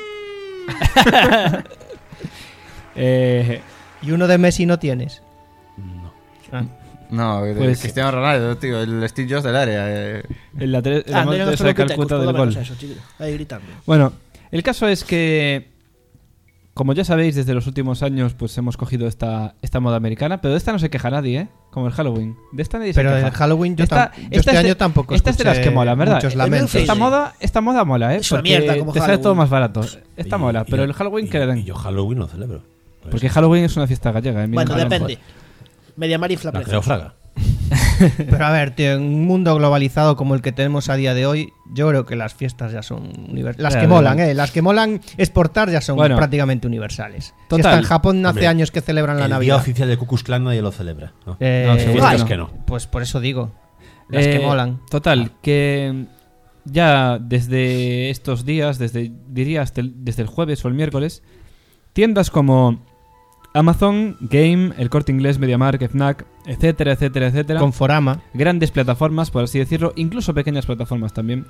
¿Y uno de Messi no tienes? No. Ah. No, Pues- Cristiano Ronaldo, tío, el Steve Jobs del área. En la no montaña de Calcuta del gol. Ahí gritando. Bueno, el caso es que, como ya sabéis, desde los últimos años pues hemos cogido esta moda americana, pero de esta no se queja nadie, ¿eh? Como el Halloween. De esta nadie Pero se el queja. Halloween yo Esta este es de- año tampoco Esta es de las escuché que mola, ¿verdad? muchos lamentos. Esta moda mola, ¿eh? Es una Porque mierda como te sale Halloween. todo más barato. Esta Y- mola, y- pero el Halloween que le y den. yo Halloween no celebro. Porque Halloween es una fiesta gallega, ¿eh? Mira, Bueno, Halloween. depende. Mediamar y La Flaprecio. creo fraga. Pero a ver, tío, en un mundo globalizado como el que tenemos a día de hoy, yo creo que las fiestas ya son universales. Las que Pero, molan, las que molan exportar ya son Bueno, prácticamente universales. Si total. hasta en Japón hace Hombre, años que celebran la El día Navidad. oficial de Ku Klux Klan nadie lo celebra, ¿no? No, seguro Igual, que no. Pues por eso digo. Las que molan. Total, que ya desde estos días, diría desde el jueves o el miércoles, tiendas como Amazon, Game, El Corte Inglés, MediaMarkt, Fnac, etcétera, etcétera, etcétera, Conforama. grandes plataformas, por así decirlo, incluso pequeñas plataformas también,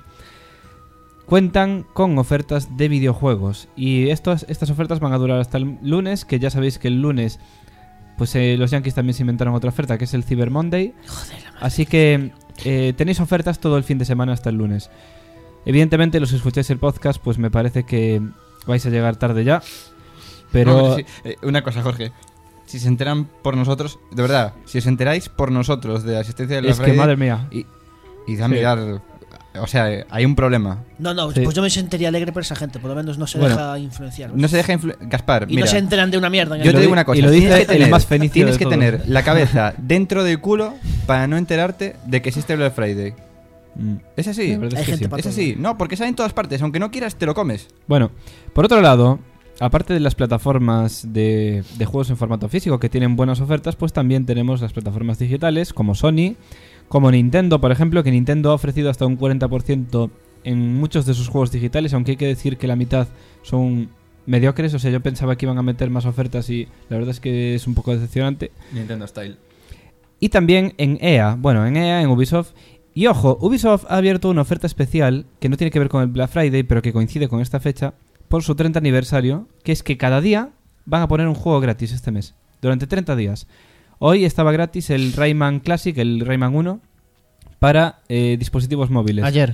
cuentan con ofertas de videojuegos. Y estas ofertas van a durar hasta el lunes, que ya sabéis que el lunes pues los Yankees también se inventaron otra oferta, que es el Cyber Monday. Así que tenéis ofertas todo el fin de semana hasta el lunes. Evidentemente, los que escucháis el podcast, pues me parece que vais a llegar tarde ya. Pero No, sí. Una cosa, Jorge. Si se enteran por nosotros, de verdad, si os enteráis por nosotros de la asistencia de la es que, madre mía, y da a Sí. mirar. O sea, hay un problema. No, Sí. pues yo me sentiría alegre por esa gente. Por lo menos no se Bueno, deja influenciar. No se deja Gaspar, y mira. no se enteran de una mierda. en Yo el- te digo una cosa. y lo dice tienes que el tener, más fenicio tienes de que todos. tener la cabeza dentro del culo para no enterarte de que existe Black Friday. Es así. La verdad es Hay que gente sí. pa' Es así. No, porque sale en todas partes. Aunque no quieras, te lo comes. Bueno, por otro lado, aparte de las plataformas de juegos en formato físico que tienen buenas ofertas, pues también tenemos las plataformas digitales como Sony, como Nintendo, por ejemplo, que Nintendo ha ofrecido hasta un 40% en muchos de sus juegos digitales, aunque hay que decir que la mitad son mediocres. O sea, yo pensaba que iban a meter más ofertas y la verdad es que es un poco decepcionante. Nintendo Style. Y también en EA, en Ubisoft. Y ojo, Ubisoft ha abierto una oferta especial que no tiene que ver con el Black Friday, pero que coincide con esta fecha, por su 30 aniversario, que es que cada día van a poner un juego gratis este mes, durante 30 días. Hoy estaba gratis el Rayman Classic, el Rayman 1, para dispositivos móviles. Ayer.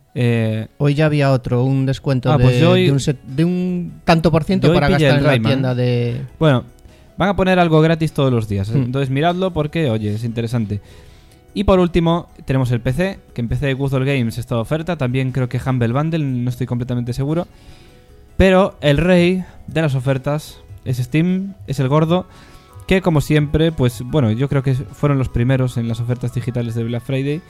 Hoy ya había otro, un descuento pues yo hoy- de un tanto por ciento yo hoy para pillé gastar el en la Rayman. tienda de... Bueno, van a poner algo gratis todos los días. Hmm. Entonces miradlo porque, oye, es interesante. Y por último, tenemos el PC, que en PC de Google Games está de oferta. También creo que Humble Bundle, no estoy completamente seguro. Pero el rey de las ofertas es Steam, es el gordo, que como siempre, pues bueno, yo creo que fueron los primeros en las ofertas digitales de Black Friday.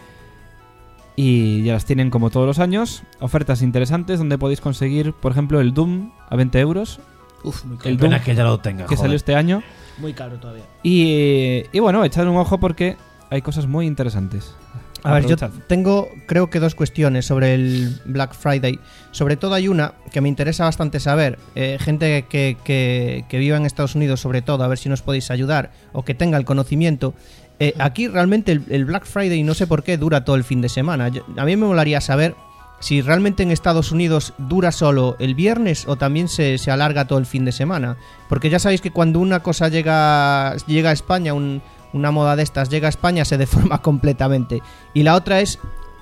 Y ya las tienen como todos los años. Ofertas interesantes donde podéis conseguir, por ejemplo, el Doom a 20 euros, Uf, muy caro. el Pena Doom que ya lo tenga, que joder. salió este año. Muy caro todavía. Y bueno, echad un ojo porque hay cosas muy interesantes. A ver, yo Aprovechad. tengo creo que dos cuestiones sobre el Black Friday. Sobre todo hay una que me interesa bastante saber. Gente que viva en Estados Unidos, sobre todo, a ver si nos podéis ayudar o que tenga el conocimiento. Aquí realmente el Black Friday, no sé por qué, dura todo el fin de semana. A mí me molaría saber si realmente en Estados Unidos dura solo el viernes o también se alarga todo el fin de semana. Porque ya sabéis que cuando una cosa llega a España, una moda de estas llega a España, se deforma completamente. Y la otra es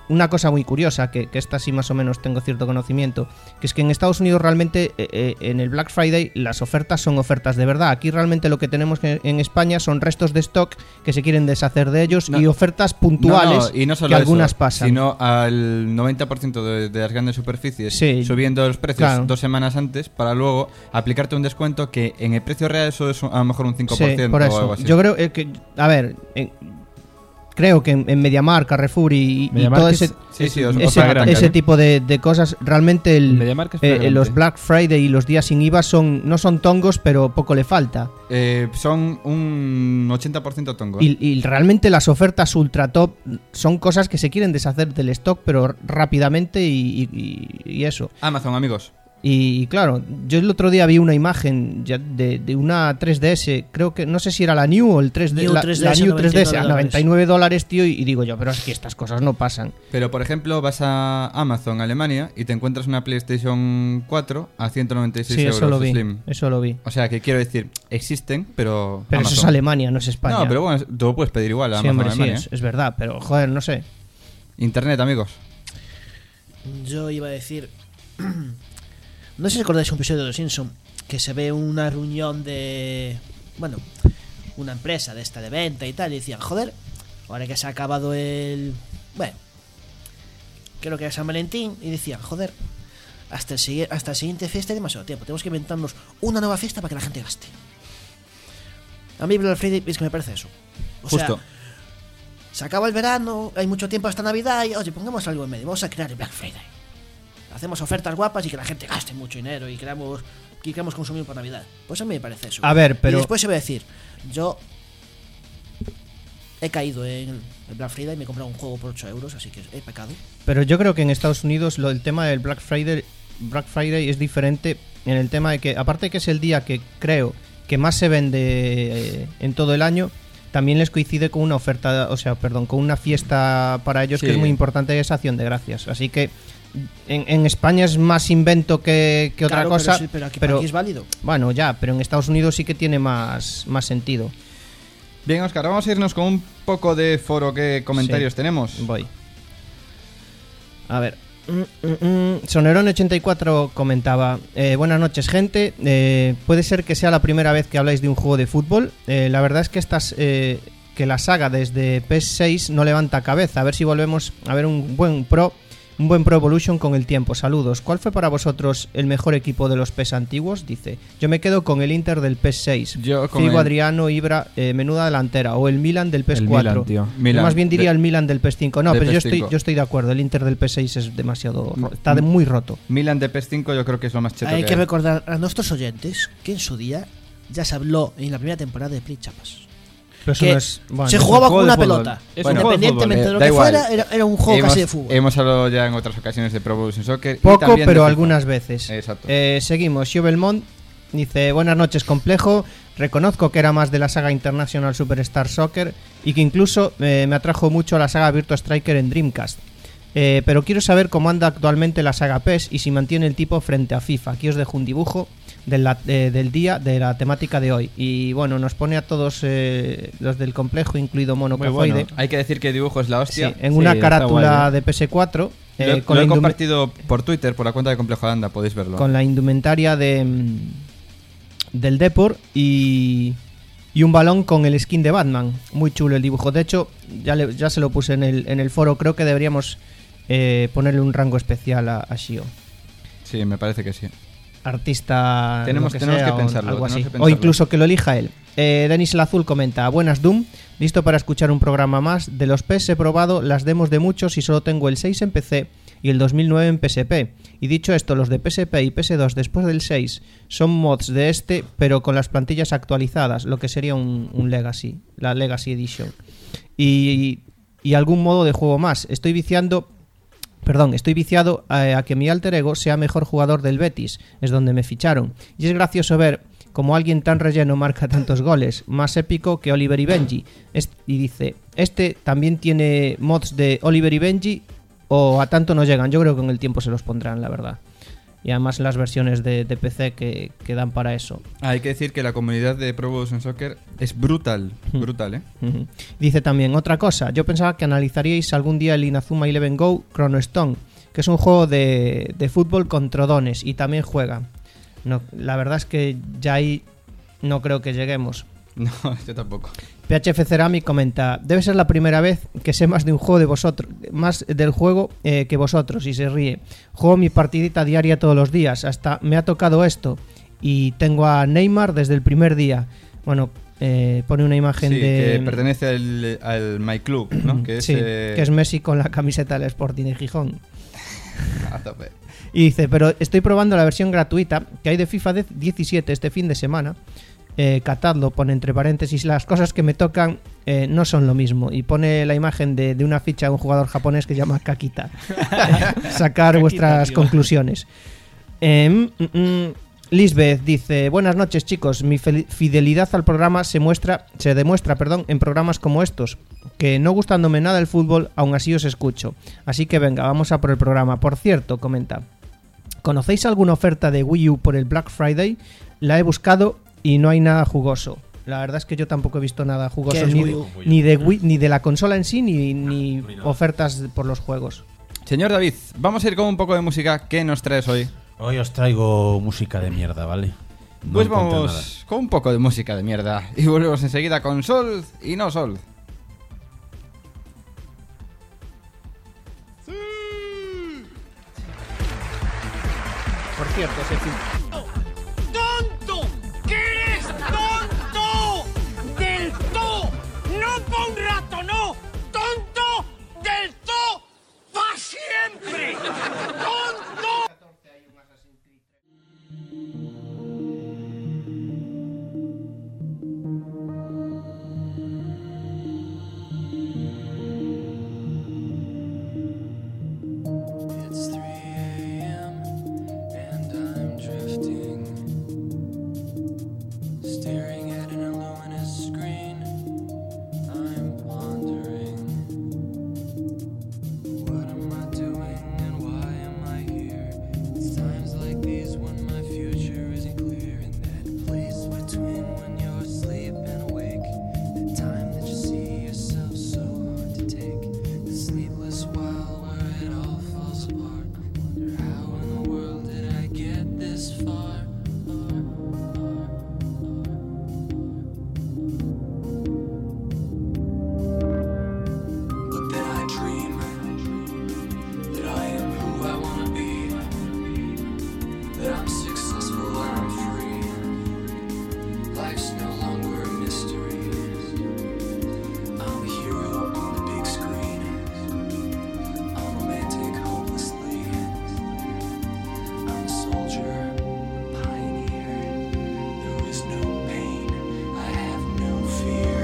una cosa muy curiosa, que esta sí más o menos tengo cierto conocimiento, que es que en Estados Unidos realmente en el Black Friday las ofertas son ofertas de verdad. Aquí realmente lo que tenemos en España son restos de stock que se quieren deshacer de ellos y ofertas puntuales y no solo que algunas eso, pasan. sino al 90% de las grandes superficies subiendo los precios 2 semanas antes para luego aplicarte un descuento que en el precio real eso es a lo mejor un 5% sí, por eso. o algo así. Yo creo que, a ver, creo que en MediaMarkt, Carrefour y todo ese tipo de cosas, realmente los Black Friday y los días sin IVA no son tongos, pero poco le falta. Son un 80% tongo. Y realmente las ofertas ultra top son cosas que se quieren deshacer del stock, pero rápidamente y eso. Amazon, amigos. Y claro, yo el otro día vi una imagen de una 3DS, creo que no sé si era la New o el 3D, la New 3DS a $99, tío, y digo yo, pero es que estas cosas no pasan. Pero por ejemplo, vas a Amazon, Alemania, y te encuentras una PlayStation 4 a 196 euros eso lo vi, Slim. Eso lo vi. O sea, que quiero decir, existen, pero Amazon. Eso es Alemania, no es España. No, pero bueno, tú lo puedes pedir igual a Amazon, Alemania. Sí, es verdad, pero joder, no sé. Internet, amigos. Yo iba a decir... No sé si recordáis un episodio de Los Simpsons que se ve una reunión de... Bueno, una empresa de esta de venta y tal, y decían, joder, ahora que se ha acabado el... Bueno, creo que era San Valentín, y decían, joder, hasta el siguiente fiesta hay demasiado tiempo, tenemos que inventarnos una nueva fiesta para que la gente gaste. A mí Black Friday es que me parece eso. Justo. Sea, se acaba el verano, hay mucho tiempo hasta Navidad, y oye, pongamos algo en medio, vamos a crear el Black Friday. Hacemos ofertas guapas y que la gente gaste mucho dinero y queramos consumir por Navidad. Pues a mí me parece eso. A ver, pero... Y después se va a decir, yo he caído en el Black Friday y me he comprado un juego por 8 euros, así que he pecado. Pero yo creo que en Estados Unidos el tema del Black Friday es diferente en el tema de que, aparte de que es el día que creo que más se vende en todo el año, también les coincide con una oferta, con una fiesta para ellos que es muy importante, es Acción de Gracias. Así que en España es más invento que otra cosa, pero aquí es válido. Bueno, ya, pero en Estados Unidos sí que tiene más sentido. Bien, Óscar, vamos a irnos con un poco de foro. ¿Qué comentarios tenemos? Voy. A ver. Sonerón84 comentaba: buenas noches, gente. Puede ser que sea la primera vez que habláis de un juego de fútbol. La verdad es que que la saga desde PS6 no levanta cabeza. A ver si volvemos a ver un buen Pro Evolution con el tiempo. Saludos. ¿Cuál fue para vosotros el mejor equipo de los PES antiguos? Dice. Yo me quedo con el Inter del PS6. Figo, Adriano, Ibra, menuda delantera. O el Milan del PS4. Milan, Yo más bien diría el Milan del PS5. No, pero yo estoy de acuerdo. El Inter del PS6 es demasiado... Está muy roto. Milan de PS5 yo creo que es lo más cheto. Hay que recordar a nuestros oyentes que en su día ya se habló en la primera temporada de Play Chapas. Pero eso no es, se jugaba con una pelota. Independientemente de lo que fuera, era un juego casi de fútbol. Hemos hablado ya en otras ocasiones de Pro Evolution Soccer. Poco, pero algunas veces. Exacto. Seguimos. Xio Belmont dice: buenas noches, complejo. Reconozco que era más de la saga International Superstar Soccer y que incluso me atrajo mucho la saga Virtua Striker en Dreamcast. Pero quiero saber cómo anda actualmente la saga PES y si mantiene el tipo frente a FIFA. Aquí os dejo un dibujo del día de la temática de hoy. Y bueno, nos pone a todos los del complejo, incluido Mono Cafoide. Bueno. Hay que decir que el dibujo es la hostia. Sí, en una carátula de PS4. Lo he compartido por Twitter, por la cuenta de Complejo Holanda, podéis verlo. Con la indumentaria del Depor y un balón con el skin de Batman. Muy chulo el dibujo. De hecho, ya se lo puse en el foro. Creo que deberíamos ponerle un rango especial a Xio. Sí, me parece que sí. Artista, tenemos que pensarlo, algo así. O incluso que lo elija él. Denis el Azul comenta: buenas Doom, listo para escuchar un programa más. De los PES he probado las demos de muchos y solo tengo el 6 en PC y el 2009 en PSP. Y dicho esto, los de PSP y PS2 después del 6 son mods de este, pero con las plantillas actualizadas, lo que sería un Legacy, la Legacy Edition. Y algún modo de juego más. Estoy viciado a que mi alter ego sea mejor jugador del Betis, es donde me ficharon. Y es gracioso ver cómo alguien tan relleno marca tantos goles, más épico que Oliver y Benji. Y dice, también tiene mods de Oliver y Benji, o a tanto no llegan. Yo creo que con el tiempo se los pondrán, la verdad. y además las versiones de PC que dan para eso. Hay que decir que la comunidad de Pro Evolution Soccer es brutal, brutal, ¿eh? Ujú. Dice también, otra cosa, yo pensaba que analizaríais algún día el Inazuma Eleven Go Chrono Stone, que es un juego de fútbol con trodones y también juega. No, la verdad es que ya ahí no creo que lleguemos. No, yo tampoco. PHF Ceramic comenta, debe ser la primera vez que sé más de un juego de vosotros, más del juego que vosotros, y se ríe. Juego mi partidita diaria todos los días, hasta me ha tocado esto y tengo a Neymar desde el primer día. Bueno, pone una imagen Sí, de... que pertenece al My Club, ¿no? Que es, Sí, que es Messi con la camiseta del Sporting de Gijón. a tope. Y dice, pero estoy probando la versión gratuita que hay de FIFA 17 este fin de semana. Catadlo, pone entre paréntesis, las cosas que me tocan no son lo mismo. Y pone la imagen de una ficha de un jugador japonés que se llama Kakita. Sacar vuestras tío. conclusiones. Lisbeth dice, buenas noches chicos, mi fidelidad al programa se demuestra en programas como estos, que no gustándome nada el fútbol, aún así os escucho. Así que venga, vamos a por el programa. Por cierto, comenta, ¿conocéis alguna oferta de Wii U por el Black Friday? La he buscado y no hay nada jugoso. La verdad es que yo tampoco he visto nada jugoso ¿Qué es ni, Wii U? ni de Wii, ni de la consola en sí, ni ofertas por los juegos. Señor David, vamos a ir con un poco de música. ¿Qué nos traes hoy? Hoy os traigo música de mierda, ¿vale? No Pues encontré nada. vamos con un poco de música de mierda. Y volvemos enseguida con Sol y no Sol. Por cierto, ese film. ¡Tonto! ¡Que eres tonto! ¡Del todo! ¡No por un rato, no! ¡Tonto! ¡Del todo! ¡Para siempre! ¡Tonto! It's 3 a.m. and I'm drifting, staring at an illuminous screen. I'm pondering, what am I doing and why am I here? It's times like these when my future isn't clear. In that place between when you're asleep and awake, the time that you see yourself so hard to take, the sleepless while where it all falls apart. I wonder how in the world did I get this far? But then I dream that I am who I wanna be, that I'm successful and I'm free. Life's no longer a mystery. I'm a hero on the big screen. I'm romantic hopelessly. I'm a soldier, a pioneer. There is no pain, I have no fear.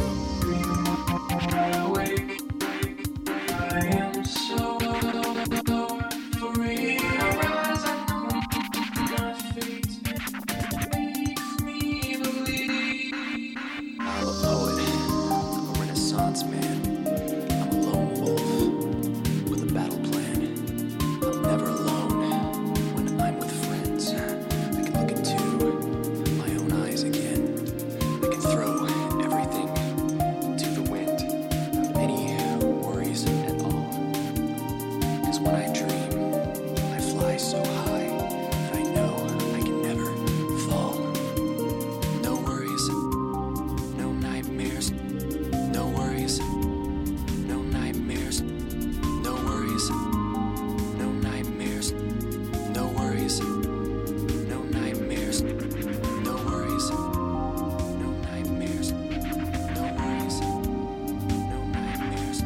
Awake, I am so free. As I know my fate makes me believe. I'm a poet, I'm a renaissance man. I'm a lone wolf with a battle plan. I'm never alone when I'm with friends. I can look into my own eyes again. I can throw everything into the wind. Any worries at all. 'Cause when I dream, I fly so high that I know I can never fall. No worries, no nightmares, no worries, no nightmares, no worries, no nightmares, no worries, no nightmares, no worries, no nightmares, no worries, no nightmares,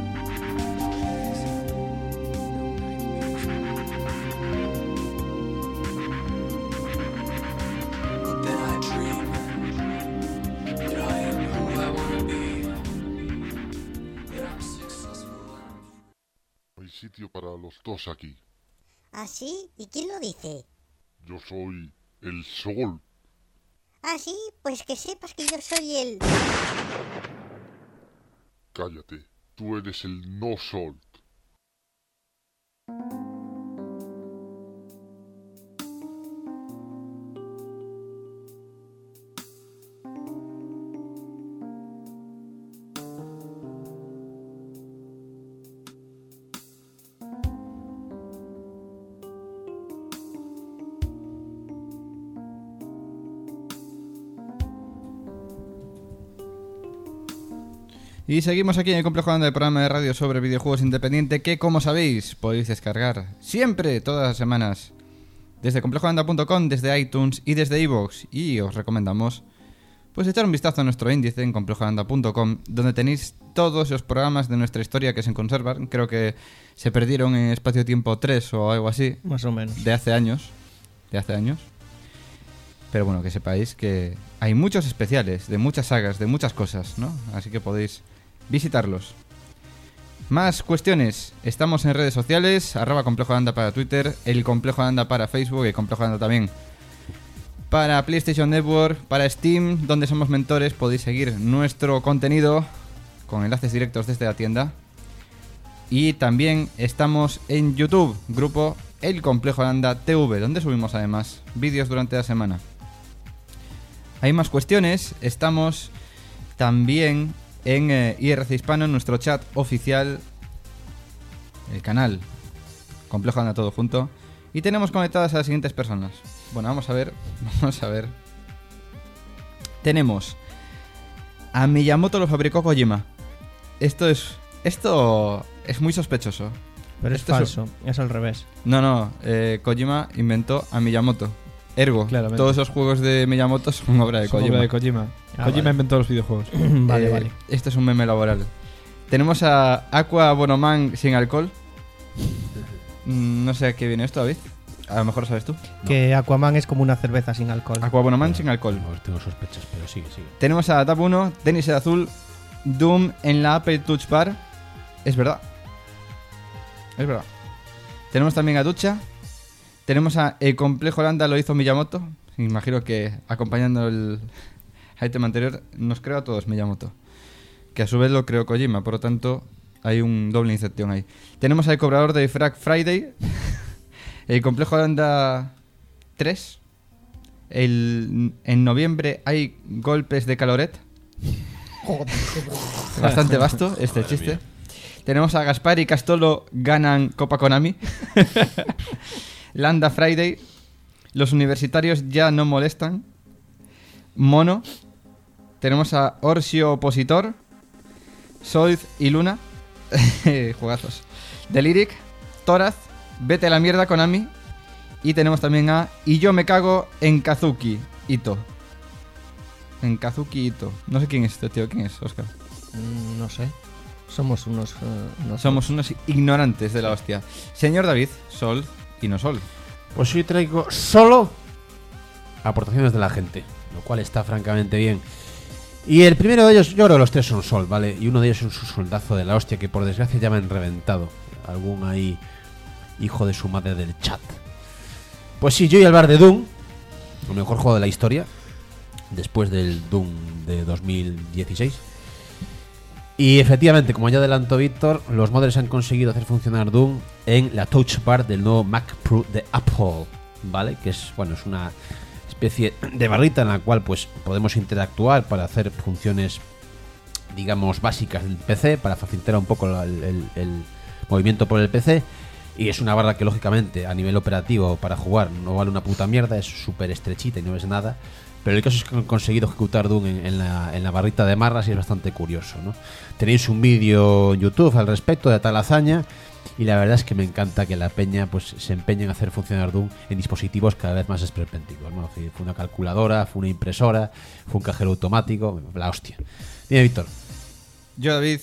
But then I dream that I am who I wanna be, that I'm successful and I'm Hay sitio para los dos aquí. ¿Ah, sí? ¿Y quién lo dice? Yo soy el sol. Ah, sí, pues que sepas que yo soy el... Cállate, tú eres el no sol. Y seguimos aquí en el Complejo Anda, el programa de radio sobre videojuegos independiente que, como sabéis, podéis descargar siempre, todas las semanas, desde complejoanda.com, desde iTunes y desde iVoox. Y os recomendamos pues echar un vistazo a nuestro índice en complejoanda.com, donde tenéis todos los programas de nuestra historia que se conservan. Creo que se perdieron en Espacio-Tiempo 3 o algo así. Más o menos. De hace años. Pero bueno, que sepáis que hay muchos especiales, de muchas sagas, de muchas cosas, ¿no? Así que podéis visitarlos. Más cuestiones. Estamos en redes sociales, @ComplejoAnda para Twitter, el Complejo Anda para Facebook, el Complejo Anda también para PlayStation Network, para Steam, donde somos mentores. Podéis seguir nuestro contenido con enlaces directos desde la tienda. Y también estamos en YouTube, grupo El Complejo Anda TV, donde subimos además vídeos durante la semana. Hay más cuestiones. Estamos también en IRC Hispano, en nuestro chat oficial, el canal Complejo Anda todo junto. Y tenemos conectadas a las siguientes personas. Bueno, vamos a ver. Tenemos a Miyamoto, lo fabricó Kojima. Esto es muy sospechoso. Pero es Esto falso, es al revés. No, Kojima inventó a Miyamoto. Ergo, Claramente. todos esos juegos de Miyamoto son obra de Son Kojima. obra de Kojima. Ah, Kojima vale. inventó los videojuegos. Vale. Esto es un meme laboral. Tenemos a Aqua Bonoman sin alcohol. No sé a qué viene esto, David. A lo mejor lo sabes tú. Que Aquaman es como una cerveza sin alcohol. Aqua Bonoman sin alcohol. Tengo sospechas, pero sigue. Tenemos a Tap 1, Tenis el azul, Doom en la Apple Touch Bar. Es verdad. Tenemos también a Ducha. Tenemos a El Complejo Landa, lo hizo Miyamoto. Imagino que acompañando el item anterior nos creó a todos Miyamoto. Que a su vez lo creó Kojima, por lo tanto hay un doble incepción ahí. Tenemos al cobrador de Frag Friday. El Complejo Landa 3. En noviembre hay golpes de Caloret. Bastante vasto este chiste. Tenemos a Gaspar y Castolo ganan Copa Konami. Landa Friday. Los universitarios ya no molestan. Mono. Tenemos a Orsio Opositor. Soiz y Luna. Jugazos. Deliric. Toraz. Vete a la mierda Konami. Y tenemos también a Y yo me cago en Kazuki Ito. En Kazuki Ito. No sé quién es este tío. ¿Quién es, Óscar? No sé. Somos unos... Somos unos ignorantes de la hostia. Señor David, Sol y no Sol. Pues hoy traigo solo aportaciones de la gente, lo cual está francamente bien. Y el primero de ellos, yo creo que los tres son Sol, ¿vale? Y uno de ellos es un soldazo de la hostia que por desgracia ya me han reventado. Algún ahí hijo de su madre del chat. Pues sí, yo iba a hablar de Doom, el mejor juego de la historia, después del Doom de 2016. Y efectivamente, como ya adelantó Víctor, los modders han conseguido hacer funcionar Doom en la Touch Bar del nuevo Mac Pro de Apple, ¿vale? Que es, bueno, es una especie de barrita en la cual pues podemos interactuar para hacer funciones, digamos, básicas del PC, para facilitar un poco el movimiento por el PC. Y es una barra que, lógicamente, a nivel operativo para jugar no vale una puta mierda, es súper estrechita y no es nada. Pero el caso es que han conseguido ejecutar Doom en la barrita de marras y es bastante curioso, ¿no? Tenéis un vídeo en YouTube al respecto de tal hazaña y la verdad es que me encanta que la peña pues se empeñe en hacer funcionar Doom en dispositivos cada vez más esperpénticos, ¿no? Fue una calculadora, fue una impresora, fue un cajero automático, la hostia. Dime, Víctor. Yo, David,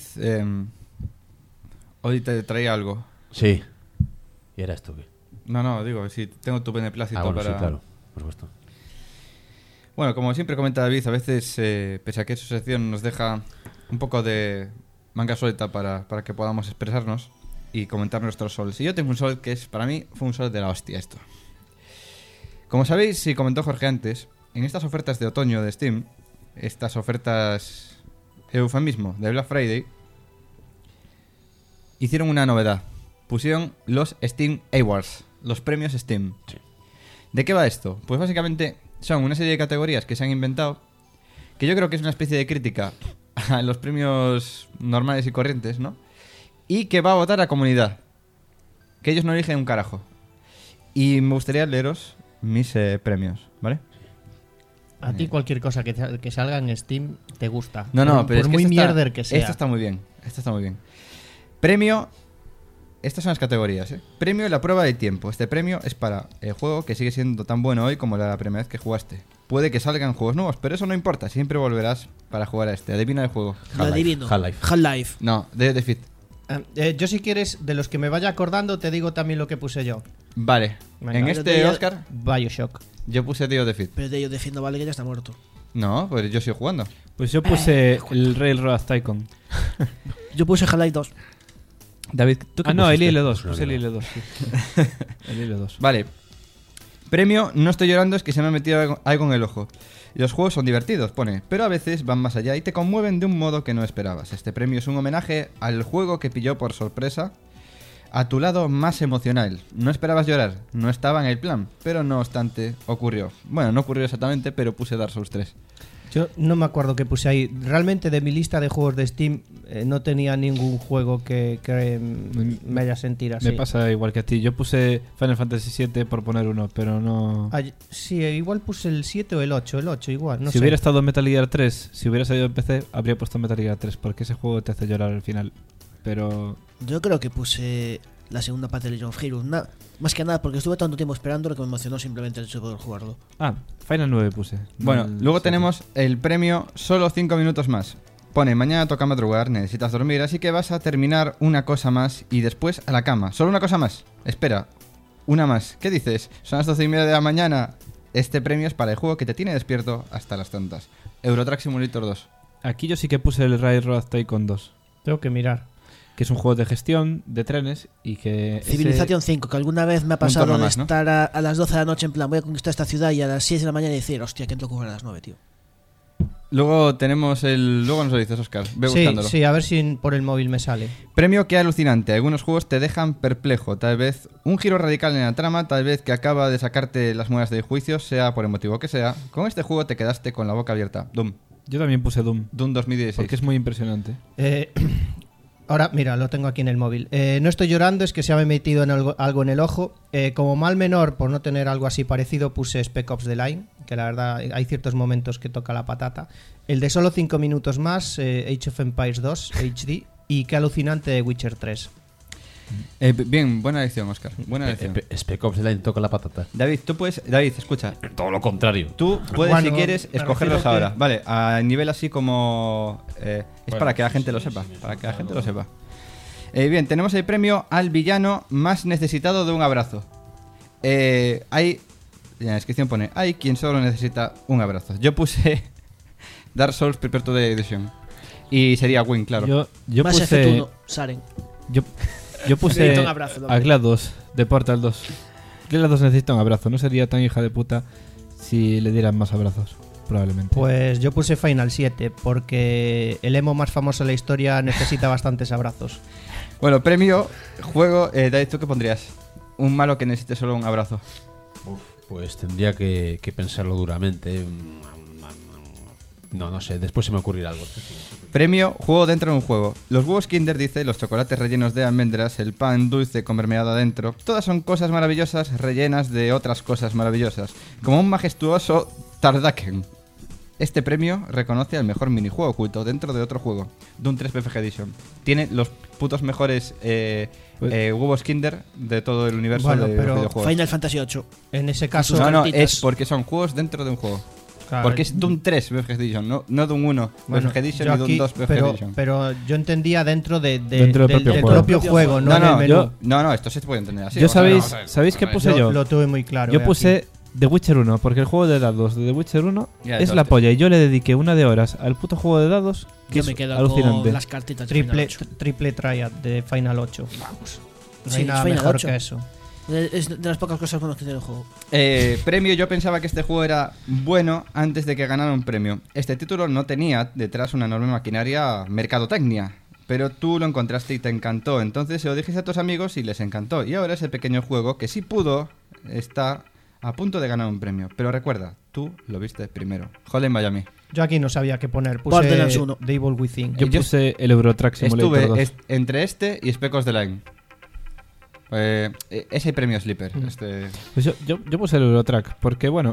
hoy te traía algo. Sí. ¿Y era esto qué? No, digo, si tengo tu beneplácito bueno, para... sí, claro, por supuesto. Bueno, como siempre comenta David, a veces, pese a que su sección nos deja un poco de manga suelta para que podamos expresarnos y comentar nuestros sols. Y yo tengo un sol que es, para mí, fue un sol de la hostia esto. Como sabéis, y comentó Jorge antes, en estas ofertas de otoño de Steam, estas ofertas eufemismo de Black Friday, hicieron una novedad. Pusieron los Steam Awards, los premios Steam. Sí. ¿De qué va esto? Pues básicamente son una serie de categorías que se han inventado, que yo creo que es una especie de crítica a los premios normales y corrientes, ¿no? Y que va a votar a comunidad, que ellos no eligen un carajo. Y me gustaría leeros mis premios, ¿vale? A ti cualquier cosa que salga en Steam te gusta. No, por, pero es por que muy esto está- mierder que sea. Esto está muy bien. Esto está muy bien. Premio. Estas son las categorías, ¿eh? Premio la prueba de tiempo. Este premio es para el juego que sigue siendo tan bueno hoy como la primera vez que jugaste. Puede que salgan juegos nuevos, pero eso no importa. Siempre volverás para jugar a este. Adivina el juego. Lo adivino. Half-Life. Half-Life. No, de Defeat. Yo si quieres, de los que me vaya acordando, te digo también lo que puse yo. Vale. Venga. En Pero este, de- Oscar, Bioshock. yo puse Dio Defeat. Pero de ellos defiendo, vale, que ya está muerto. No, pues yo sigo jugando. Pues yo puse el Railroad Tycoon. Yo puse Half-Life 2. David, ¿tú qué Ah, no, el pusiste? IL2. Pues una Puse el mierda. IL2, sí. El IL2. Vale. Premio, no estoy llorando, es que se me ha metido algo en el ojo. Los juegos son divertidos, pone, pero a veces van más allá y te conmueven de un modo que no esperabas. Este premio es un homenaje al juego que pilló por sorpresa a tu lado más emocional. No esperabas llorar, no estaba en el plan, pero no obstante ocurrió. Bueno, no ocurrió exactamente, pero puse Dark Souls 3. Yo no me acuerdo qué puse ahí. Realmente de mi lista de juegos de Steam no tenía ningún juego que me haya sentido así. Me pasa igual que a ti. Yo puse Final Fantasy VII por poner uno, pero no... Sí, igual puse el 7 o el 8. El 8 igual, no si sé. hubiera estado Metal Gear 3, si hubiera salido en PC, habría puesto Metal Gear 3, porque ese juego te hace llorar al final. Pero... Yo creo que puse la segunda parte de Legend of Heroes. Más que nada porque estuve tanto tiempo esperando que me emocionó simplemente el hecho de poder jugarlo. Ah, Final 9 puse. Bueno, No el luego 7. tenemos el premio solo 5 minutos más. Pone, mañana toca madrugar, necesitas dormir, así que vas a terminar una cosa más y después a la cama. Solo una cosa más. Espera, una más. ¿Qué dices? Son las 12:30 de la mañana. Este premio es para el juego que te tiene despierto hasta las tantas. Eurotrack Simulator 2. Aquí yo sí que puse el Railroad Tycoon 2, Tengo que mirar. que es un juego de gestión de trenes y que... ese- Civilización 5, que alguna vez me ha pasado torno de más, ¿no? estar a las 12 de la noche en plan, voy a conquistar esta ciudad y a las 6 de la mañana decir, hostia, que entro a jugar a las 9, tío. Luego tenemos el... Luego nos lo dices, Oscar. Ve Sí, buscándolo. sí, a ver si por el móvil me sale. Premio que alucinante. Algunos juegos te dejan perplejo. Tal vez un giro radical en la trama, tal vez que acaba de sacarte las muelas del juicio, sea por el motivo que sea. Con este juego te quedaste con la boca abierta. Doom. Yo también puse Doom, 2016. porque es muy impresionante. Ahora, mira, lo tengo aquí en el móvil. No estoy llorando, es que se me ha metido en algo en el ojo. Como mal menor, por no tener algo así parecido, puse Spec Ops The Line, que la verdad hay ciertos momentos que toca la patata. El de solo 5 minutos más, Age of Empires 2 HD, y qué alucinante de Witcher 3. Bien, buena elección, Oscar. Buena elección. Spec Ops The Line toca la patata. David, tú puedes... David, escucha. Todo lo contrario. Tú puedes, Bueno, si quieres, me escogerlos refiero que- ahora. Vale, a nivel así como... es para que la gente lo sepa. Para que la gente lo sepa. Bien, tenemos el premio al villano más necesitado de un abrazo. Hay... En la descripción pone... Hay quien solo necesita un abrazo. Yo puse... Dark Souls Prepare to the Edition. Y sería Win, claro. Yo Más puse... F1, Saren. Yo puse Necesito un abrazo, a GLaDOS de Portal 2. GLaDOS necesita un abrazo. No sería tan hija de puta si le dieran más abrazos, probablemente. Pues yo puse Final 7, porque el emo más famoso de la historia necesita bastantes abrazos. Bueno, premio, juego... David, ¿tú qué pondrías? Un malo que necesite solo un abrazo. Pues tendría que pensarlo duramente. No sé, después se me ocurrirá algo. Premio, juego dentro de un juego. Los huevos Kinder, dice, los chocolates rellenos de almendras, el pan dulce con mermelada dentro. Todas son cosas maravillosas rellenas de otras cosas maravillosas. Como un majestuoso Tardaken. Este premio reconoce al mejor minijuego oculto dentro de otro juego. Doom 3 BFG Edition. Tiene los putos mejores huevos Kinder de todo el universo Bueno, de pero videojuegos. Final Fantasy 8. En ese caso... No, cartitas. es porque son juegos dentro de un juego. Claro, Porque es Doom 3 BFG Edition, no Doom 1 bueno, BFG Edition yo y Doom aquí- 2 BFG pero, Edition. pero yo entendía dentro Dentro del propio juego. propio juego, no, en el menú. No, esto se puede entender así. yo vamos a ver. ¿sabéis qué puse yo? Lo tuve muy claro. Yo puse The Witcher 1, porque el juego de dados de The Witcher 1 Ya, es eso la es. polla. Y yo le dediqué 1 de horas al puto juego de dados, que Yo es me quedo alucinante. con las cartitas de Final 8. Triple triad de Final 8. Vamos. No Sí, hay nada Final mejor 8. que eso. Es de las pocas cosas buenas que tiene el juego. Premio, yo pensaba que este juego era bueno antes de que ganara un premio. Este título no tenía detrás una enorme maquinaria mercadotecnia, pero tú lo encontraste y te encantó. Entonces se lo dijiste a tus amigos y les encantó. Y ahora ese pequeño juego que sí pudo está a punto de ganar un premio. Pero recuerda, tú lo viste primero. Hotline Miami. Yo aquí no sabía qué poner. Puse Borderlands 1. The Evil Within. Yo puse el Eurotrack Simulator 2. Estuve entre este y Spec Ops The Line. Ese premio Sleeper. Pues yo puse el Eurotrack, porque bueno,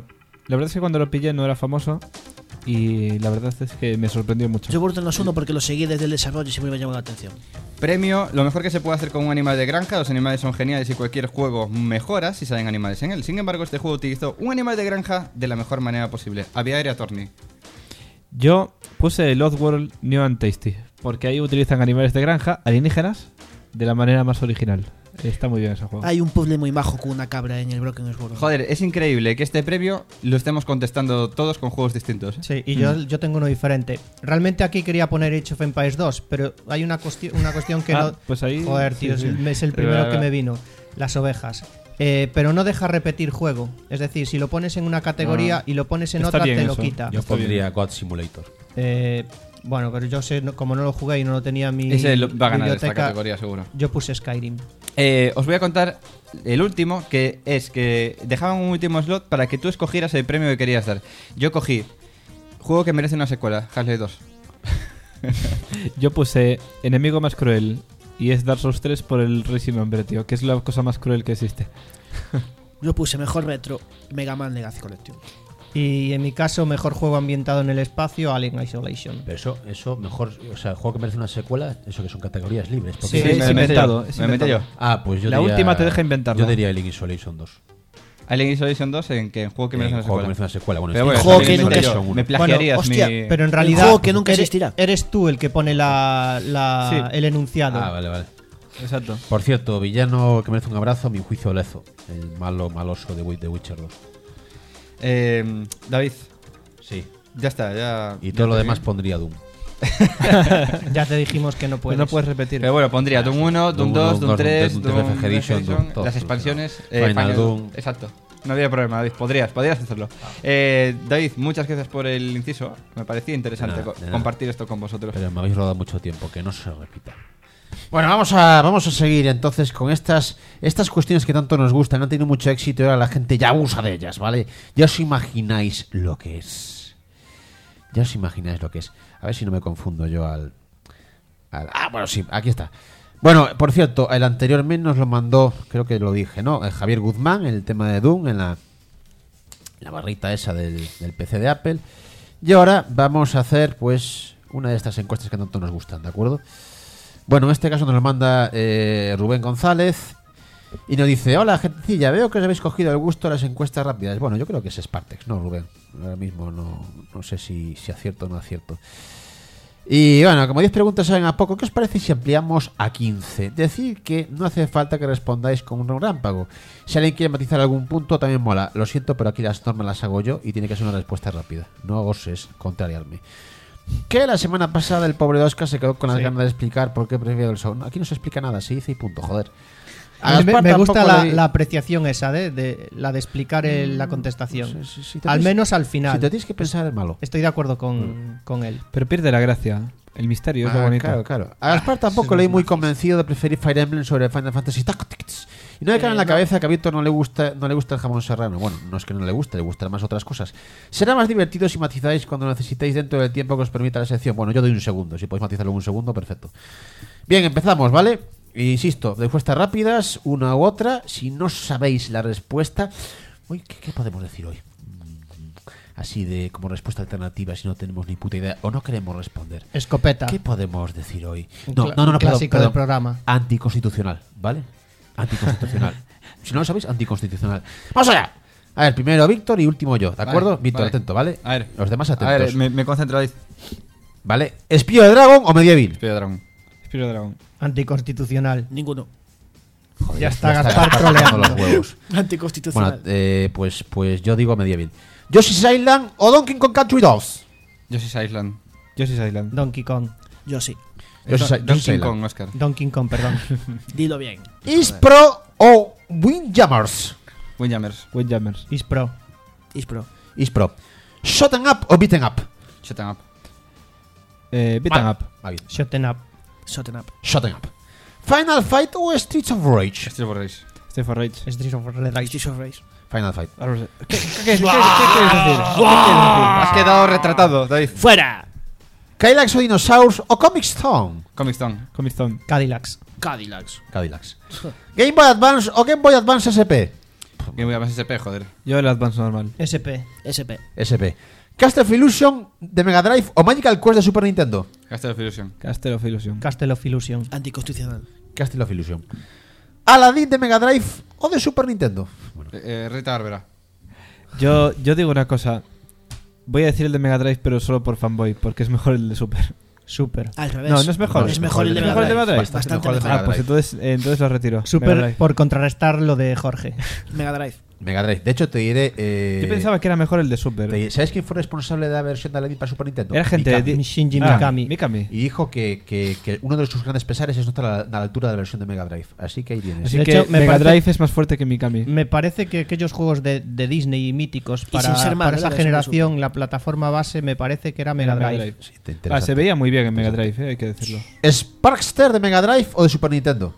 La verdad es que cuando lo pillé no era famoso y la verdad es que me sorprendió mucho. Yo Burton no es uno porque lo seguí desde el desarrollo y siempre me llamó la atención. Premio, lo mejor que se puede hacer con un animal de granja. Los animales son geniales y cualquier juego mejora si salen animales en él. Sin embargo, este juego utilizó un animal de granja de la mejor manera posible. Aviaria Attorney. Yo puse el Oddworld New and Tasty porque ahí utilizan animales de granja alienígenas de la manera más original. Está muy bien ese juego. Hay un puzzle muy majo con una cabra en el Broken Sword. Joder, es increíble que este premio lo estemos contestando todos con juegos distintos. Sí, y yo tengo uno diferente. Realmente aquí quería poner Age of Empires 2, pero hay una cuestión que no... Pues ahí, Joder, tío, sí. es el primero que me vino. Las ovejas. Pero no deja repetir juego. Es decir, si lo pones en una categoría y lo pones en Está otra, bien te lo eso. quita. Yo pondría God Simulator. Bueno, pero yo sé, como no lo jugué y no lo tenía en mi Ese va a ganar esta biblioteca, categoría, seguro. yo puse Skyrim. Os voy a contar el último, que es que dejaban un último slot para que tú escogieras el premio que querías dar. Yo cogí juego que merece una secuela, Half-Life 2. Yo puse enemigo más cruel y es Dark Souls 3 por el rey sin nombre, tío, que es la cosa más cruel que existe. Yo puse mejor retro, Mega Man Legacy Collection. Y en mi caso, mejor juego ambientado en el espacio, Alien Isolation. Pero eso mejor, o sea, el juego que merece una secuela, eso que son categorías libres. Sí, me es inventado. Me meto yo. Ah, pues yo La diría, última te deja inventarlo. Yo diría Alien Isolation 2. Alien Isolation 2 en que juego que merece una juego que secuela. merece una secuela. Bueno, Pero este bueno, juego Alien que nunca- Isolation, uno. me plagiarías Bueno, hostia, mi... Pero en El realidad juego que nunca existirá. eres tú el que pone Sí. el enunciado. Ah, vale. Exacto. Por cierto, villano que merece un abrazo, a mi juicio Lezo, el maloso de Witcher 2. David, Sí. ya está, ya... Y ya todo lo te demás vi. pondría Doom. Ya te dijimos que no puedes. No puedes repetir. Pero bueno, pondría Doom 1, Doom 2, Doom 3, Doom Doom 3 Edition, Doom, todo, las todo, expansiones... Final Doom. Exacto. No había problema, David. Podrías hacerlo. David, muchas gracias por el inciso. Me parecía interesante De nada. compartir esto con vosotros. Pero me habéis rodado mucho tiempo, que no se repita. Bueno, vamos a seguir entonces con estas cuestiones que tanto nos gustan. Han tenido mucho éxito y ahora la gente ya abusa de ellas, ¿vale? Ya os imagináis lo que es. A ver si no me confundo yo bueno, sí, aquí está. Bueno, por cierto, el anterior mail nos lo mandó, creo que lo dije, ¿no? Javier Guzmán, el tema de Doom, en la barrita esa del PC de Apple. Y ahora vamos a hacer, pues, una de estas encuestas que tanto nos gustan, ¿de acuerdo? Bueno, en este caso nos lo manda Rubén González y nos dice: hola, gentecilla, veo que os habéis cogido el gusto a las encuestas rápidas. Bueno, yo creo que es Spartex, ¿no, Rubén? Ahora mismo no sé si acierto o no acierto. Y bueno, como 10 preguntas saben a poco, ¿qué os parece si ampliamos a 15? Decir que no hace falta que respondáis con un relámpago. Si alguien quiere matizar algún punto, también mola. Lo siento, pero aquí las normas las hago yo y tiene que ser una respuesta rápida. No oses contrariarme. Que la semana pasada el pobre Oscar se quedó con las ganas de explicar por qué prefiero el sound. Aquí no se explica nada, se dice y punto, joder. A mí me Gaspar gusta tampoco la apreciación esa de la de explicar la contestación. si te Al tienes- menos al final. Si te tienes que pensar es malo. Estoy de acuerdo con él. Pero pierde la gracia. El misterio es lo bonito. Claro. A Gaspar tampoco le he muy convencido de preferir Fire Emblem sobre Final Fantasy Tactics. Y no me cae en la cabeza que a Víctor no le gusta el jamón serrano. Bueno, no es que no le guste, le gustan más otras cosas. Será más divertido si matizáis cuando necesitéis dentro del tiempo que os permita la sección. Bueno, yo doy un segundo. Si podéis matizarlo en un segundo, perfecto. Bien, empezamos, ¿vale? Insisto, respuestas rápidas, una u otra. Si no sabéis la respuesta... Uy, ¿qué podemos decir hoy? Así de como respuesta alternativa si no tenemos ni puta idea o no queremos responder. Escopeta. ¿Qué podemos decir hoy? Un No, clásico perdón. del programa. Anticonstitucional, ¿vale? Anticonstitucional. Si no lo sabéis, anticonstitucional. ¡Vamos allá! A ver, primero Víctor y último yo, ¿de acuerdo? Vale, Víctor, vale. atento, ¿vale? A ver. Los demás A atentos. ver, me concentro ahí. ¿Vale? ¿Espío de Dragon o Medieval? Espíritu Dragón. Espíritu Dragón. Anticonstitucional. Ninguno. Joder, Ya está Gaspar Gaspar tocando troleando. los huevos. Anticonstitucional. Bueno, pues yo digo Medieval. Yoshi's Island o Donkey Kong Country 2. Yoshi's Island. Yoshi's Island. Donkey Kong. Yo sí. Yoshi's Donkey Island. Kong, Oscar. Donkey Kong, perdón. Dilo bien. Ispro o Windjammers. Windjammers. Windjammers. Is Pro. Ispro. Ispro. Shot'em up o beat'em up. Shut up. Beat 'em up. Ah, bien. Shoten Up. Shut up. Shot'em up. Final Fight o Streets of Rage. Street of Rage. Stay for Rage. Street of Rage. Streets of Rage. Final Fight. ¿Qué quieres decir? Has quedado retratado, David. ¡Fuera! Kylax o Dinosaurs o Comic Stone. Comic Stone. Comic Stone. Cadillacs. Cadillacs. Cadillacs. Game Boy Advance o Game Boy Advance SP. Game Boy Advance SP, joder. Yo el Advance normal. SP. SP. SP. Castle of Illusion de Mega Drive o Magical Quest de Super Nintendo. Castle of Illusion. Castle of Illusion. Castle of Illusion. Anticonstitucional. Castle of Illusion. Aladdin de Mega Drive o de Super Nintendo. Bueno, Rita Barbera. Yo digo una cosa. Voy a decir el de Mega Drive, pero solo por fanboy, porque es mejor el de Super. Super. Al revés. No, no es mejor. Es mejor el de ¿Es Mega mejor el de Drive. Mega Drive? Bastante mejor el de mejor. Mega Pues Drive. entonces lo retiro. Mega Super Drive. por contrarrestar lo de Jorge. Mega Drive. Mega Drive. De hecho, te diré. Yo pensaba que era mejor el de Super. ¿Sabes quién fue responsable de la versión de Aladdin para Super Nintendo? Era gente Mikami. de Shinji Mikami. Mikami. Y dijo que uno de sus grandes pesares es no estar a la altura de la versión de Mega Drive. Así que ahí tienes. Así De que hecho, me Mega parece- Drive es más fuerte que Mikami. Me parece que aquellos juegos de Disney y míticos Y sin ser malo, para esa la versión de generación, la plataforma base me parece que era Mega Drive. Sí, te interesa. Se veía muy bien en Mega Drive, hay que decirlo. ¿Sparkster de Mega Drive o de Super Nintendo?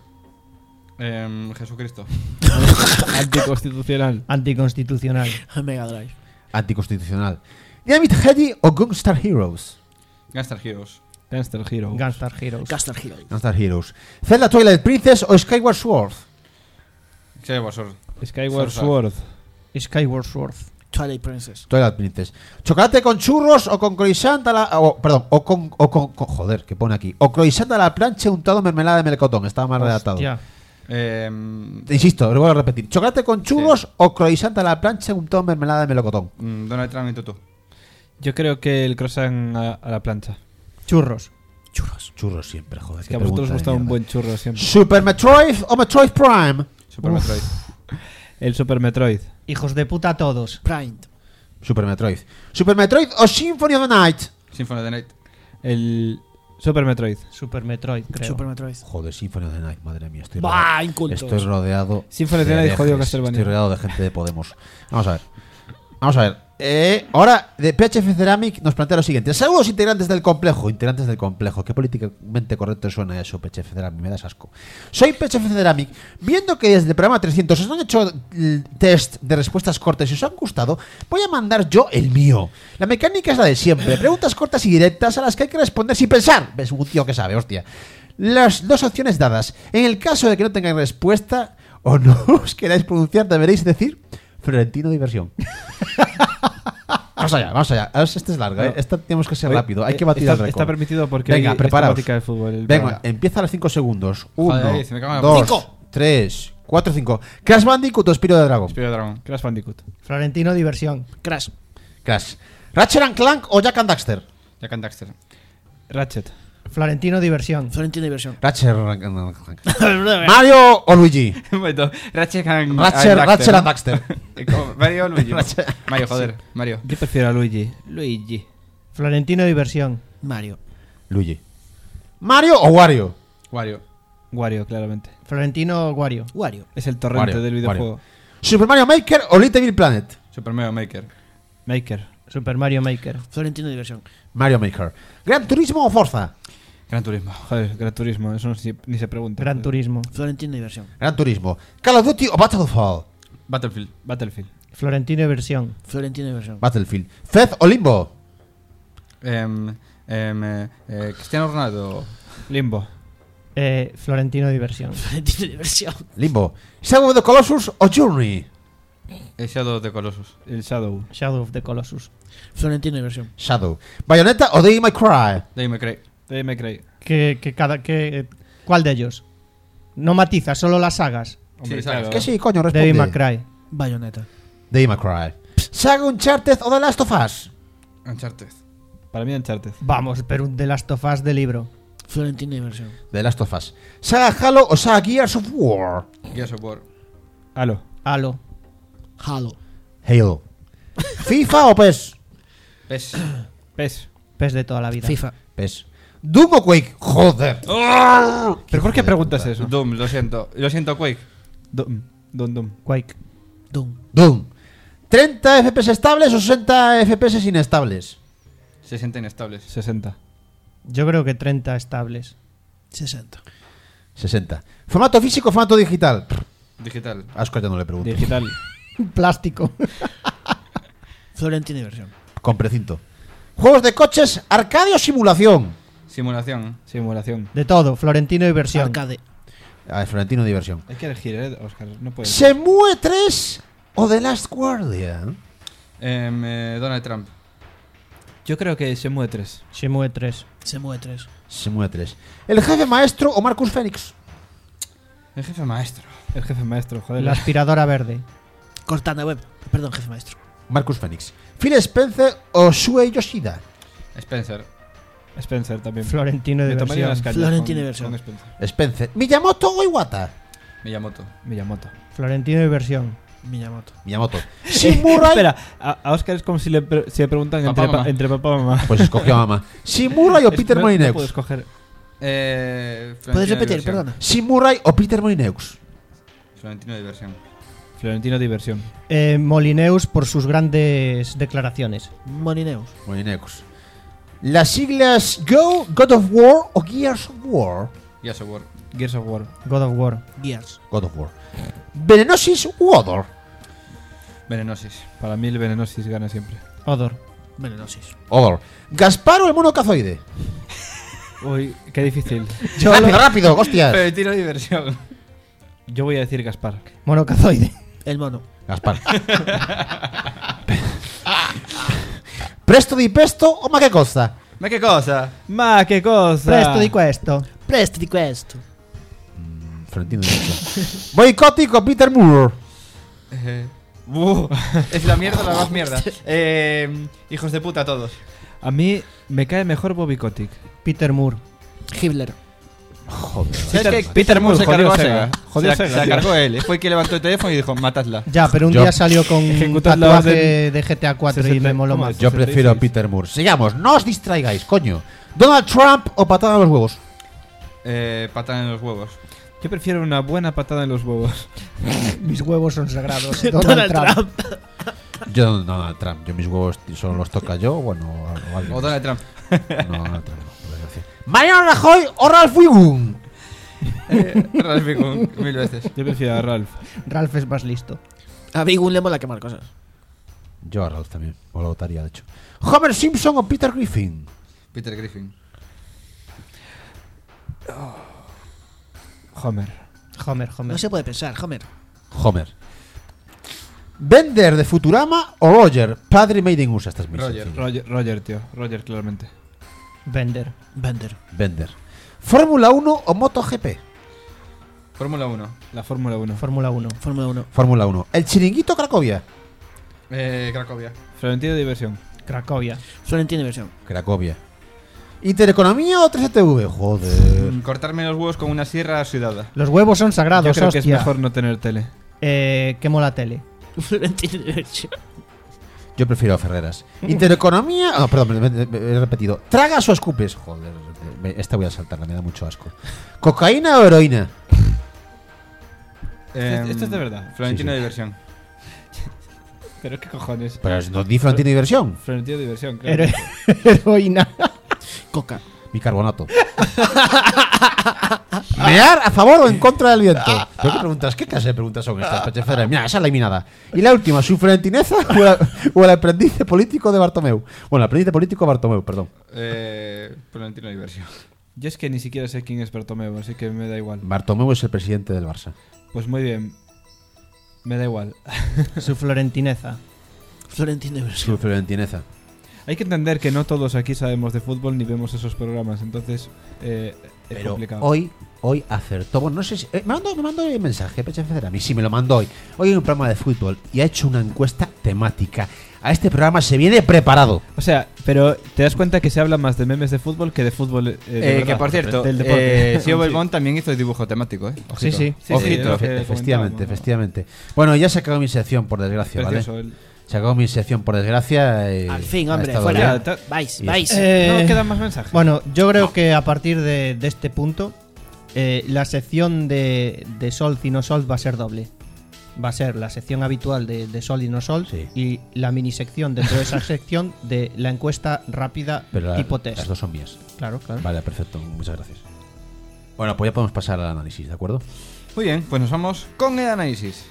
Jesucristo. Anticonstitucional. Anticonstitucional. Mega Drive. Anticonstitucional. Dynamite Heady o Gunstar Heroes. Gunstar Heroes. Gangster Hero. Gunstar Heroes. Caster Hero. Gunstar Heroes. Zelda Twilight Princess o Skyward Sword. Skyward Sword. Skyward Sword. Sword. Skyward Sword. Twilight Princess. Twilight Princess. Chocolate con churros o con croissant a la. O con. Joder, ¿qué pone aquí? O croissant a la plancha untado en mermelada de melocotón. Estaba más redactado. Hostia. Insisto, lo vuelvo a repetir. Chocolate con churros o croissant a la plancha untado en mermelada de melocotón. Donald Trump y Tutu. Yo creo que el croissant a la plancha. Churros. Churros siempre, joder. Es que a vosotros os gusta un buen churro siempre. Super Metroid o Metroid Prime. Super Metroid. El Super Metroid. Hijos de puta todos. Prime. Super Metroid. Super Metroid o Symphony of the Night. Symphony of the Night. El Super Metroid. Super Metroid, creo. Super Metroid. Joder, Symphony of the Night, madre mía. ¡Bah! Incultos. Estoy rodeado. Symphony of the de Night, jodido herejes. Castlevania. Estoy rodeado de gente de Podemos. Vamos a ver. Vamos a ver. Ahora, de PHF Ceramic nos plantea lo siguiente. Saludos integrantes del complejo. Integrantes del complejo. Qué políticamente correcto suena eso, PHF Ceramic. Me das asco. Soy PHF Ceramic. Viendo que desde el programa 300 os han hecho test de respuestas cortas y os han gustado, voy a mandar yo el mío. La mecánica es la de siempre. Preguntas cortas y directas a las que hay que responder sin pensar. Ves, un tío que sabe, hostia. Las dos opciones dadas. En el caso de que no tengáis respuesta o no os queráis pronunciar, deberéis decir Florentino Diversión. Vamos allá, vamos allá. Esta es larga, ¿eh? Esta tenemos que ser rápido. Hay que batir el récord. Está permitido porque Venga, hay preparaos. temática de fútbol. el Venga, programa. empieza a los 5 segundos. 1, Joder, se me cago en la 2, Cinco. 3, 4, 5. Crash Bandicoot o Spiro de Dragon. Spiro Dragon. Crash Bandicoot. Florentino Diversión. Crash. Crash. Ratchet and Clank o Jack and Daxter. Jack and Daxter. Ratchet. Florentino Diversión. Florentino Diversión. Ratchet and Clank. Mario o Luigi. Bueno, Ratchet and Ratchet and Daxter. Mario o Luigi. Mario, joder. Mario. Yo prefiero a Luigi. Luigi. Florentino Diversión. Mario. Luigi. Mario o Wario. Wario. Wario, claramente. Florentino Wario. Wario. Es el torrente Wario, del videojuego. Super Mario Maker o Little Big Planet. Super Mario Maker. Maker. Super Mario Maker. Florentino Diversión. Mario Maker. Gran Turismo o Forza. Gran Turismo. Joder, Gran Turismo. Eso ni se pregunta. Gran Turismo. Florentino Diversión. Gran Turismo. Call of Duty o Battlefield. Battlefield. Battlefield. Florentino Diversión. Florentino Diversión. Battlefield. Fez o Limbo. Cristiano Ronaldo. Limbo. Florentino Diversión. Florentino Diversión. Limbo. Shadow of the Colossus o Journey. Shadow of the Colossus. El Shadow. Shadow of the Colossus. Florentino Diversión. Shadow. Bayonetta o Devil May Cry. Devil May Cry. Devil May Cry. ¿Cuál de ellos? No matiza, solo las sagas. Hombre, Sí, claro. claro. Que sí, coño, responde. Devil May Cry. Bayonetta. Devil May Cry. Saga Uncharted o The Last of Us. Uncharted. Para mí, Uncharted. Vamos, pero un The Last of Us de libro. Florentino Diversión. The Last of Us. Saga Halo o Saga Gears of War. Gears of War. Halo. Halo. Halo. Halo. FIFA o PES. PES. PES. PES de toda la vida. FIFA. PES. Doom o Quake. Joder. ¿Pero por qué preguntas eso? Doom, lo siento. Lo siento, Quake. Doom. Quake. Doom. Doom. 30 FPS estables o 60 FPS inestables. 60 inestables. 60. Yo creo que 30 estables. 60. 60. Formato físico o formato digital. Digital. A Oscar ya no le pregunto. Digital. Plástico. Florentino Diversión. Con precinto. Juegos de coches, arcade o simulación. Simulación. Simulación. De todo. Florentino Diversión. Arcade. A ver, Florentino Diversión. Hay que elegir, Oscar. No puedes. ¿Semue 3 o The Last Guardian? Donald Trump. Yo creo que Shenmue 3. Shenmue 3. Se mueve 3. Se mueve 3. ¿El jefe maestro o Marcus Phoenix? El jefe maestro. El jefe maestro, joder. La aspiradora verde. Cortana web. Perdón, jefe maestro. Marcus Phoenix. ¿Phil Spencer o Shuei Yoshida? Spencer. Spencer también. Florentino de Me tomaría versión. unas cañas Florentino con- de versión. con Spencer. Spencer. ¿Miyamoto o Iwata? Miyamoto. Miyamoto. Florentino de versión. Miyamoto. Miyamoto. ¿Shimurai? Espera, a Oscar es como si le preguntan Papá, mamá. entre papá y mamá. Pues escogió a mamá. ¿Shimurai o Peter No Molyneux? puedo escoger. ¿Puedes repetir? Perdona. ¿Shimurai o Peter Molyneux? Florentino de diversión. Florentino Diversión. Molineus por sus grandes declaraciones. Molineus. Molyneux. ¿Las siglas Go, God of War o Gears of War? Gears of War. Gears of War. God of War. Gears. God of War. ¿Venenosis u Odor? Venenosis. Para mí el Venenosis gana siempre. Odor. Venenosis. Odor. ¿Gaspar o el mono cazoide? Uy, qué difícil. ¡Rápido, rápido! ¡Hostias! Florentino de diversión. Yo voy a decir Gaspar. Monocazoide. El mono. Gaspar. ¿Presto di pesto o ma che cosa? ¿Ma qué cosa? ¡Ma, qué cosa! Presto di questo. Presto di questo. Florentino dice. Boicotti con Peter Moore. Es la mierda, la más mierda. Hijos de puta todos. A mí me cae mejor Bobby Kotick. Peter Moore. Hitler. Joder. Peter Moore se jodió cargó a Sega. Sega. Jodió Se la Sega, tío. cargó él. Fue el que levantó el teléfono y dijo, matadla. Ya, pero un Yo- día salió con un Ejecutad la tatuaje de GTA 4 y me moló ¿cómo más. es? Yo prefiero a 66. Peter Moore. Sigamos, no os distraigáis, coño. ¿Donald Trump o patada a los huevos? Patada en los huevos. Yo prefiero una buena patada en los huevos. Mis huevos son sagrados. Donald Trump. Yo Donald Trump. Yo mis huevos solo los toca yo, bueno, o alguien. O Donald Trump. No, Donald Trump no, por desgracia. ¿Mariano Rajoy o Ralph Wiggum? Ralph Wiggum, 1000 veces. Yo prefiero a Ralph. Ralph es más listo. A Bigun le mola quemar cosas. Yo a Ralph también, o lo votaría de hecho. ¿Homer Simpson o Peter Griffin? Peter Griffin. Homer. Homer. No se puede pensar, Homer. Homer. ¿Bender de Futurama o Roger? Padre Made in USA. Esta es muy Roger. sencilla. Roger, tío. Roger, claramente. Bender. Bender. Bender. ¿Fórmula 1 o MotoGP? Fórmula 1. La Fórmula 1. Fórmula 1. Fórmula 1. Fórmula 1. ¿El Chiringuito Cracovia? Cracovia. Florentino de Diversión. Cracovia. Florentino versión. Cracovia. ¿Intereconomía o 3TV? Joder. Cortarme los huevos con una sierra sudada. Los huevos son sagrados, Yo creo que es hostia. mejor no tener tele. Quemo la tele. Florentino versión. Yo prefiero a Ferreras. ¿Intereconomía? Ah, perdón, me he repetido. ¿Tragas o escupes? Joder, esta voy a saltarla, me da mucho asco. ¿Cocaína o heroína? Esto es de verdad. Florentino Sí, sí. de diversión. Pero qué cojones. Pero no di Florentino y diversión. Florentino de Diversión, claro. Heroína. Coca. Bicarbonato. ¿Mear a favor o en contra del viento? ¿Pero qué preguntas? ¿Qué clase de preguntas son estas, Pechefera? Mira, esa es la eliminada. Y la última, ¿su florentineza o el aprendiz de político de Bartomeu? Bueno, el aprendiz de político de Bartomeu, perdón. Florentino de diversión. Yo es que ni siquiera sé quién es Bartomeu, así que me da igual. Bartomeu es el presidente del Barça. Pues muy bien. Me da igual. Su florentineza. Florentino versión. Su florentineza. Hay que entender que no todos aquí sabemos de fútbol ni vemos esos programas, entonces es Pero complicado. hoy acertó. Bueno, no sé si. Me mandó el mensaje, Pechefera. A mí sí me lo mandó hoy. Hoy hay un programa de fútbol y ha hecho una encuesta temática. A este programa se viene preparado. O sea, pero te das cuenta que se habla más de memes de fútbol que de fútbol. De que verdad, por cierto, del deporte. Sio Sí. Belmont también hizo el dibujo temático, Sí, Ojito. sí. Ojito. Efectivamente, efectivamente. Bueno, ya se acabó mi sección, por desgracia, ¿vale? Precioso, el- Se acabó mi sección, por desgracia. Al fin, ha hombre, estado fuera. bien. Vais, Y vais. No quedan más mensajes. Bueno, yo creo que a partir de este punto, la sección de Sol y no Sol va a ser doble. Va a ser la sección habitual de Sol y no Sol Sí. y la mini sección dentro de esa sección de la encuesta rápida Pero tipo test. las dos son mías. Claro, claro. Vale, perfecto. Muchas gracias. Bueno, pues ya podemos pasar al análisis, ¿de acuerdo? Muy bien, pues nos vamos con el análisis.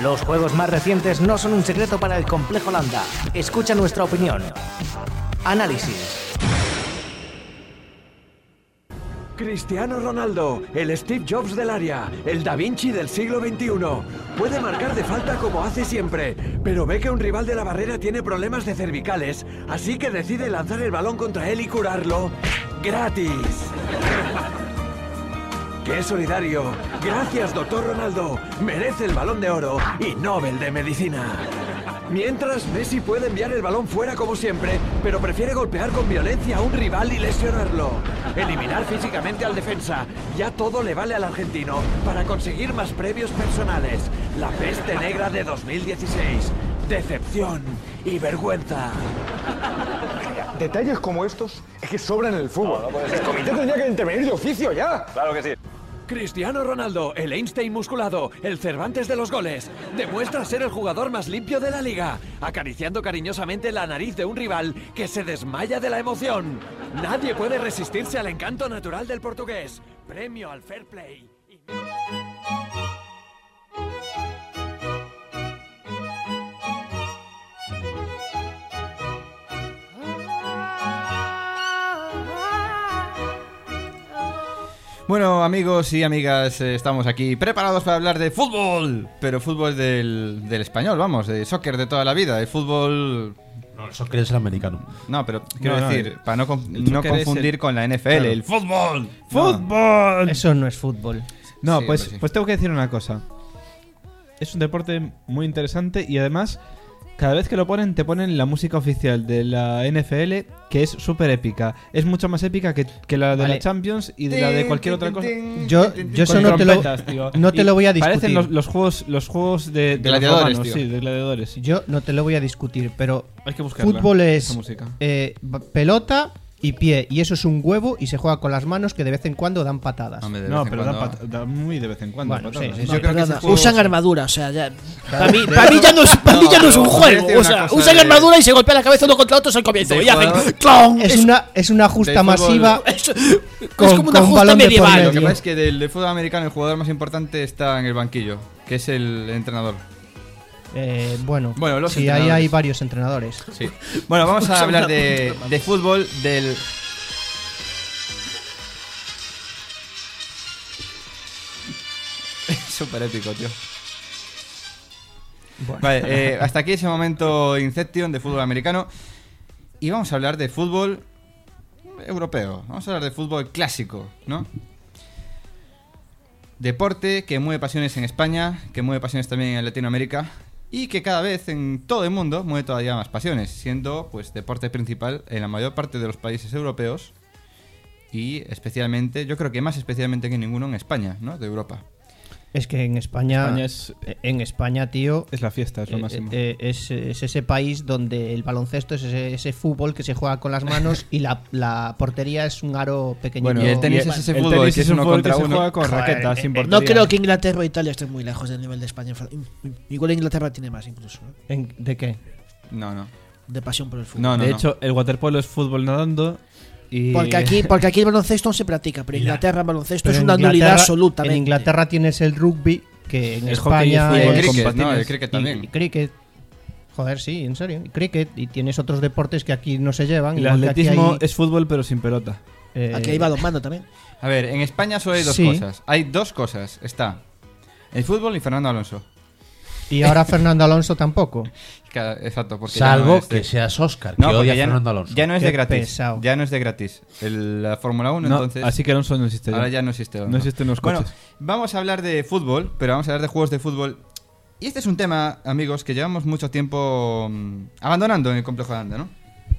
Los juegos más recientes no son un secreto para el Complejo Landa. Escucha nuestra opinión. Análisis. Cristiano Ronaldo, el Steve Jobs del área, el Da Vinci del siglo XXI. Puede marcar de falta como hace siempre, pero ve que un rival de la barrera tiene problemas de cervicales, así que decide lanzar el balón contra él y curarlo gratis. ¡Qué solidario! Gracias, doctor Ronaldo. Merece el Balón de Oro y Nobel de Medicina. Mientras, Messi puede enviar el balón fuera como siempre, pero prefiere golpear con violencia a un rival y lesionarlo. Eliminar físicamente al defensa. Ya todo le vale al argentino para conseguir más premios personales. La peste negra de 2016. Decepción y vergüenza. Detalles como estos es que sobran en el fútbol. El comité tendría que intervenir de oficio ya. Claro que sí. Cristiano Ronaldo, el Einstein musculado, el Cervantes de los goles, demuestra ser el jugador más limpio de la liga, acariciando cariñosamente la nariz de un rival que se desmaya de la emoción. Nadie puede resistirse al encanto natural del portugués. Premio al fair play. Bueno, amigos y amigas, estamos aquí preparados para hablar de fútbol, pero fútbol del español, vamos, de soccer de toda la vida, de fútbol... No, el soccer es el americano. No, pero quiero decir, para no confundir con la NFL, claro. el fútbol. ¡Fútbol! Eso no es fútbol. No, Sí, pues, hombre, sí. pues tengo que decir una cosa. Es un deporte muy interesante y además, cada vez que lo ponen, te ponen la música oficial de la NFL, que es súper épica. Es mucho más épica que la de Vale. la Champions y de la de cualquier otra cosa. Yo eso Con no te lo, trompetas, tío. no te Y lo voy a discutir. Parecen los juegos de Gladiadores, los romanos, tío. sí, de gladiadores. Yo no te lo voy a discutir, pero Hay que buscarla, fútbol esa es música. pelota y pie, y eso es un huevo y se juega con las manos que de vez en cuando dan patadas. Hombre, de No, vez en pero cuando- da muy de vez en cuando. Bueno, patadas. sí, sí, Yo creo que ese juego- Usan armadura, o sea, ya. Para mí de- ya no es, para mí ya no es un No, pero juego. parece O una sea, cosa usan de- armadura y se golpean la cabeza uno contra otro al comienzo. de Y hacen jugador- ¡clon! Es una justa de fútbol- masiva es con, como una con justa balón de por medieval. Lo que medio. pasa es que del fútbol americano el jugador más importante está en el banquillo, que es el entrenador. Bueno, Bueno, los sí, ahí entrenadores. hay varios entrenadores. Sí. Bueno, vamos a hablar de fútbol del... Súper épico, tío. Vale, hasta aquí ese momento Inception de fútbol americano. Y vamos a hablar de fútbol europeo. Vamos a hablar de fútbol clásico, ¿no? Deporte que mueve pasiones en España, que mueve pasiones también en Latinoamérica y que cada vez en todo el mundo mueve todavía más pasiones, siendo pues deporte principal en la mayor parte de los países europeos y especialmente, yo creo que más especialmente que ninguno en España, ¿no? De Europa. Es que en España, España en tío, es la fiesta, es lo máximo. es ese país donde el baloncesto es ese fútbol que se juega con las manos y la portería es un aro pequeñito. Bueno, y el tenis es ese fútbol tenis que es un uno fútbol contra que se uno. juega con Joder, raquetas sin No portería. creo que Inglaterra o Italia estén muy lejos del nivel de España. Igual Inglaterra tiene más incluso, ¿no? ¿De qué? No, no. De pasión por el fútbol. No, no, De no. hecho, el waterpolo es fútbol nadando y... Porque aquí el baloncesto no se practica, pero en Mira, Inglaterra el baloncesto Pero es en una nulidad Inglaterra- absoluta. En Inglaterra tienes el rugby, que en El hockey y España el Y el fútbol es- con cricket, ¿no? patines. El cricket también. y cricket. Joder, sí, en serio. Y cricket. Y tienes otros deportes que aquí no se llevan. El igual que aquí atletismo hay, es fútbol pero sin pelota. Aquí hay balonmano también. A ver, en España solo hay dos Sí. cosas. Hay dos cosas. Está el fútbol y Fernando Alonso. Y ahora Fernando Alonso tampoco. Exacto, porque ya no Salvo es de- que seas Oscar, que No, porque odia a ya Fernando no, Alonso. ya no es Qué de gratis. pesado. Ya no es de gratis. La Fórmula 1, No, entonces. así que Alonso no existe ahora ya no existe. No existen los Bueno, coches. vamos a hablar de fútbol, pero vamos a hablar de juegos de fútbol. Y este es un tema, amigos, que llevamos mucho tiempo abandonando en el complejo de Anda, ¿no?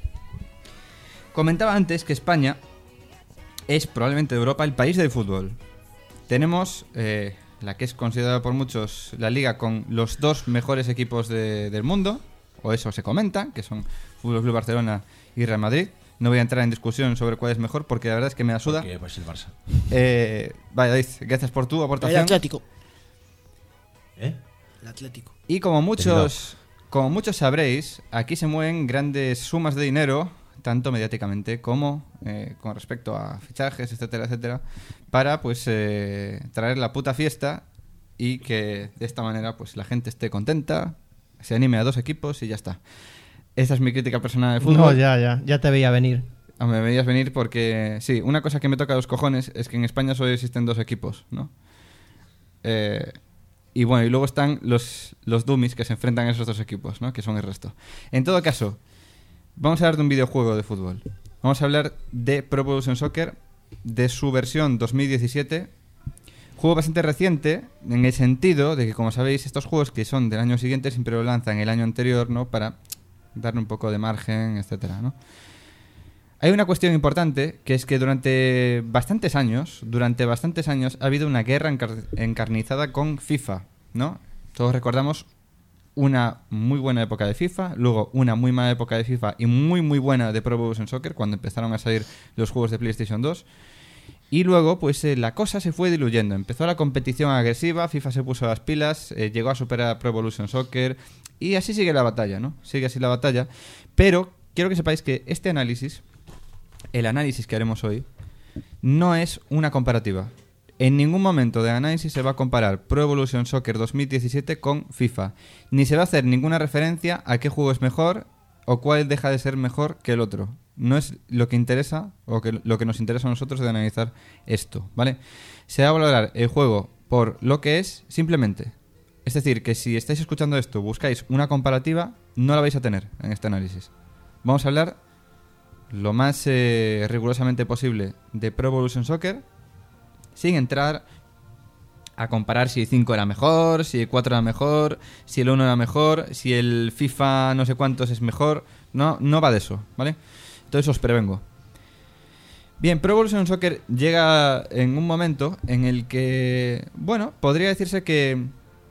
Comentaba antes que España es probablemente de Europa el país del fútbol. Tenemos la que es considerada por muchos la liga con los dos mejores equipos del mundo, o eso se comenta, que son Fútbol Club Barcelona y Real Madrid. No voy a entrar en discusión sobre cuál es mejor porque la verdad es que me da suda. Porque, pues el Barça. Vaya, David, gracias por tu El aportación. Atlético. ¿Eh? El Atlético. Y como muchos sabréis, aquí se mueven grandes sumas de dinero, tanto mediáticamente como con respecto a fichajes, etcétera, etcétera, para pues traer la puta fiesta y que de esta manera pues la gente esté contenta, se anime a 2 equipos y ya está. Esta es mi crítica personal de fútbol. No, ya te veía venir. Me veías venir porque, sí, una cosa que me toca a los cojones es que en España solo existen 2 equipos, ¿no? Y bueno, y luego están los dummies que se enfrentan a esos 2 equipos, ¿no? Que son el resto. En todo caso, vamos a hablar de un videojuego de fútbol. Vamos a hablar de Pro Evolution Soccer, de su versión 2017. Juego bastante reciente, en el sentido de que, como sabéis, estos juegos que son del año siguiente siempre lo lanzan el año anterior, ¿no? Para darle un poco de margen, etcétera, ¿no? Hay una cuestión importante, que es que durante bastantes años ha habido una guerra encarnizada con FIFA, ¿no? Todos recordamos una muy buena época de FIFA, luego una muy mala época de FIFA y muy muy buena de Pro Evolution Soccer, cuando empezaron a salir los juegos de PlayStation 2. Y luego, pues la cosa se fue diluyendo. Empezó la competición agresiva, FIFA se puso las pilas, llegó a superar a Pro Evolution Soccer, y así sigue la batalla, ¿no? Sigue así la batalla. Pero quiero que sepáis que este análisis, el análisis que haremos hoy, no es una comparativa. En ningún momento del análisis se va a comparar Pro Evolution Soccer 2017 con FIFA. Ni se va a hacer ninguna referencia a qué juego es mejor o cuál deja de ser mejor que el otro. No es lo que interesa o lo que nos interesa a nosotros de analizar esto, ¿vale? Se va a valorar el juego por lo que es, simplemente. Es decir, que si estáis escuchando esto, buscáis una comparativa, no la vais a tener en este análisis. Vamos a hablar lo más rigurosamente posible de Pro Evolution Soccer, sin entrar a comparar si el 5 era mejor, si el 4 era mejor, si el 1 era mejor, si el FIFA no sé cuántos es mejor. No va de eso, ¿vale? Entonces os prevengo. Bien, Pro Evolution Soccer llega en un momento en el que, bueno, podría decirse que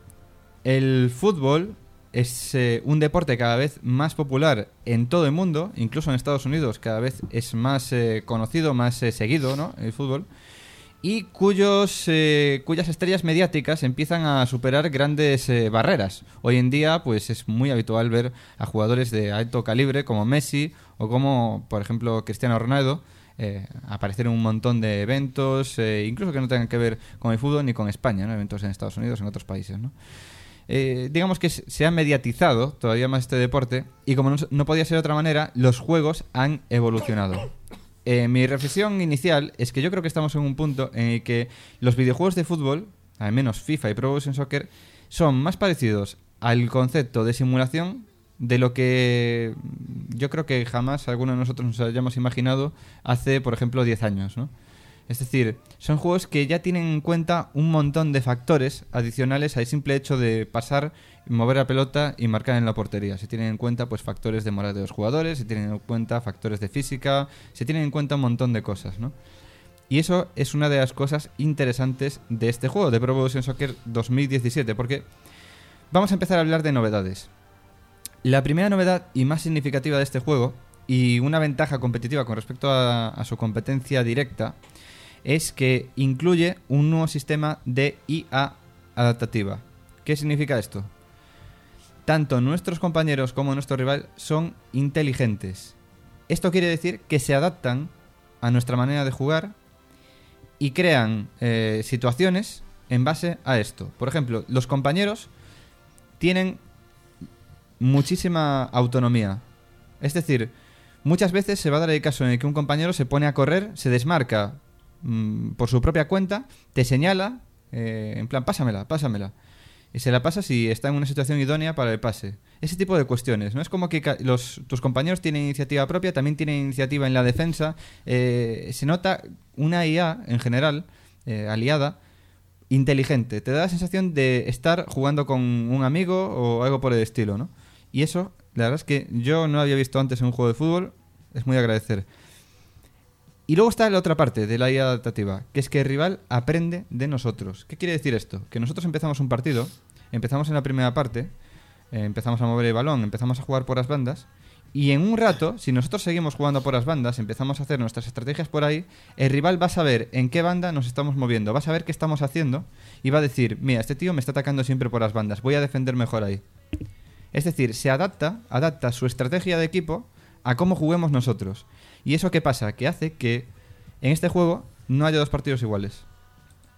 el fútbol es un deporte cada vez más popular en todo el mundo, incluso en Estados Unidos cada vez es más conocido, más seguido, ¿no? El fútbol. Y cuyas estrellas mediáticas empiezan a superar grandes barreras. Hoy en día pues es muy habitual ver a jugadores de alto calibre como Messi o como, por ejemplo, Cristiano Ronaldo aparecer en un montón de eventos, incluso que no tengan que ver con el fútbol ni con España, ¿no? Eventos en Estados Unidos, en otros países, ¿no? Digamos que se ha mediatizado todavía más este deporte y como no podía ser de otra manera, los juegos han evolucionado. Mi reflexión inicial es que yo creo que estamos en un punto en el que los videojuegos de fútbol, al menos FIFA y Pro Evolution Soccer, son más parecidos al concepto de simulación de lo que yo creo que jamás alguno de nosotros nos hayamos imaginado hace, por ejemplo, 10 años, ¿no? Es decir, son juegos que ya tienen en cuenta un montón de factores adicionales al simple hecho de pasar, mover la pelota y marcar en la portería. Se tienen en cuenta pues factores de moral de los jugadores, se tienen en cuenta factores de física, se tienen en cuenta un montón de cosas, ¿no? Y eso es una de las cosas interesantes de este juego, de Pro Evolution Soccer 2017, porque vamos a empezar a hablar de novedades. La primera novedad y más significativa de este juego, y una ventaja competitiva con respecto a su competencia directa, es que incluye un nuevo sistema de IA adaptativa. ¿Qué significa esto? Tanto nuestros compañeros como nuestro rival son inteligentes. Esto quiere decir que se adaptan a nuestra manera de jugar y crean situaciones en base a esto. Por ejemplo, los compañeros tienen muchísima autonomía. Es decir, muchas veces se va a dar el caso en el que un compañero se pone a correr, se desmarca por su propia cuenta, te señala, en plan, pásamela. Y se la pasa si está en una situación idónea para el pase. Ese tipo de cuestiones. No es como que tus compañeros tienen iniciativa propia, también tienen iniciativa en la defensa. Se nota una IA, en general, aliada, inteligente. Te da la sensación de estar jugando con un amigo o algo por el estilo, ¿no? Y eso, la verdad es que yo no había visto antes en un juego de fútbol. Es muy de agradecer. Y luego está la otra parte de la IA adaptativa, que es que el rival aprende de nosotros. ¿Qué quiere decir esto? Que nosotros empezamos un partido, empezamos en la primera parte, empezamos a mover el balón, empezamos a jugar por las bandas, y en un rato, si nosotros seguimos jugando por las bandas, empezamos a hacer nuestras estrategias por ahí, el rival va a saber en qué banda nos estamos moviendo, va a saber qué estamos haciendo, y va a decir, mira, este tío me está atacando siempre por las bandas, voy a defender mejor ahí. Es decir, se adapta su estrategia de equipo a cómo juguemos nosotros. ¿Y eso qué pasa? Que hace que en este juego no haya dos partidos iguales.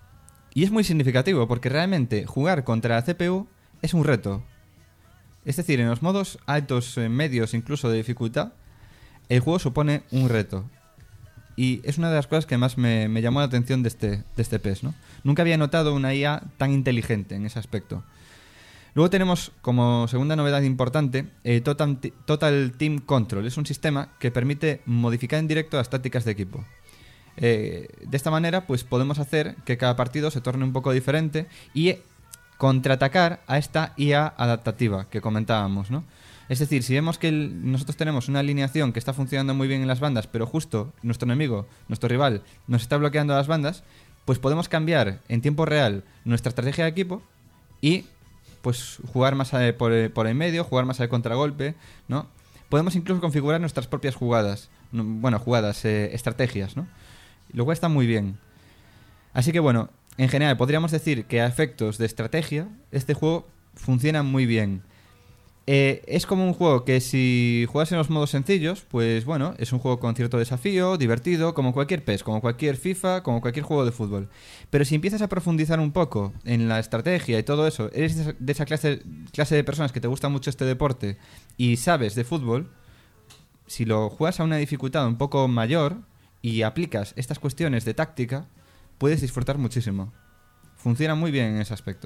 Y es muy significativo porque realmente jugar contra la CPU es un reto. Es decir, en los modos altos, medios, incluso de dificultad, el juego supone un reto. Y es una de las cosas que más me llamó la atención de este PES, ¿no? Nunca había notado una IA tan inteligente en ese aspecto. Luego tenemos como segunda novedad importante Total Team Control. Es un sistema que permite modificar en directo las tácticas de equipo. De esta manera pues podemos hacer que cada partido se torne un poco diferente y contraatacar a esta IA adaptativa que comentábamos, ¿no? Es decir, si vemos que nosotros tenemos una alineación que está funcionando muy bien en las bandas, pero justo nuestro enemigo, nuestro rival, nos está bloqueando las bandas, pues podemos cambiar en tiempo real nuestra estrategia de equipo y pues jugar más por el medio, jugar más al contragolpe, ¿no? Podemos incluso configurar nuestras propias jugadas, estrategias, ¿no? Lo cual está muy bien. Así que bueno, en general podríamos decir que a efectos de estrategia este juego funciona muy bien. Es como un juego que si juegas en los modos sencillos, pues bueno, es un juego con cierto desafío, divertido, como cualquier PES, como cualquier FIFA, como cualquier juego de fútbol. Pero si empiezas a profundizar un poco en la estrategia y todo eso, eres de esa clase de personas que te gusta mucho este deporte y sabes de fútbol, si lo juegas a una dificultad un poco mayor y aplicas estas cuestiones de táctica, puedes disfrutar muchísimo. Funciona muy bien en ese aspecto.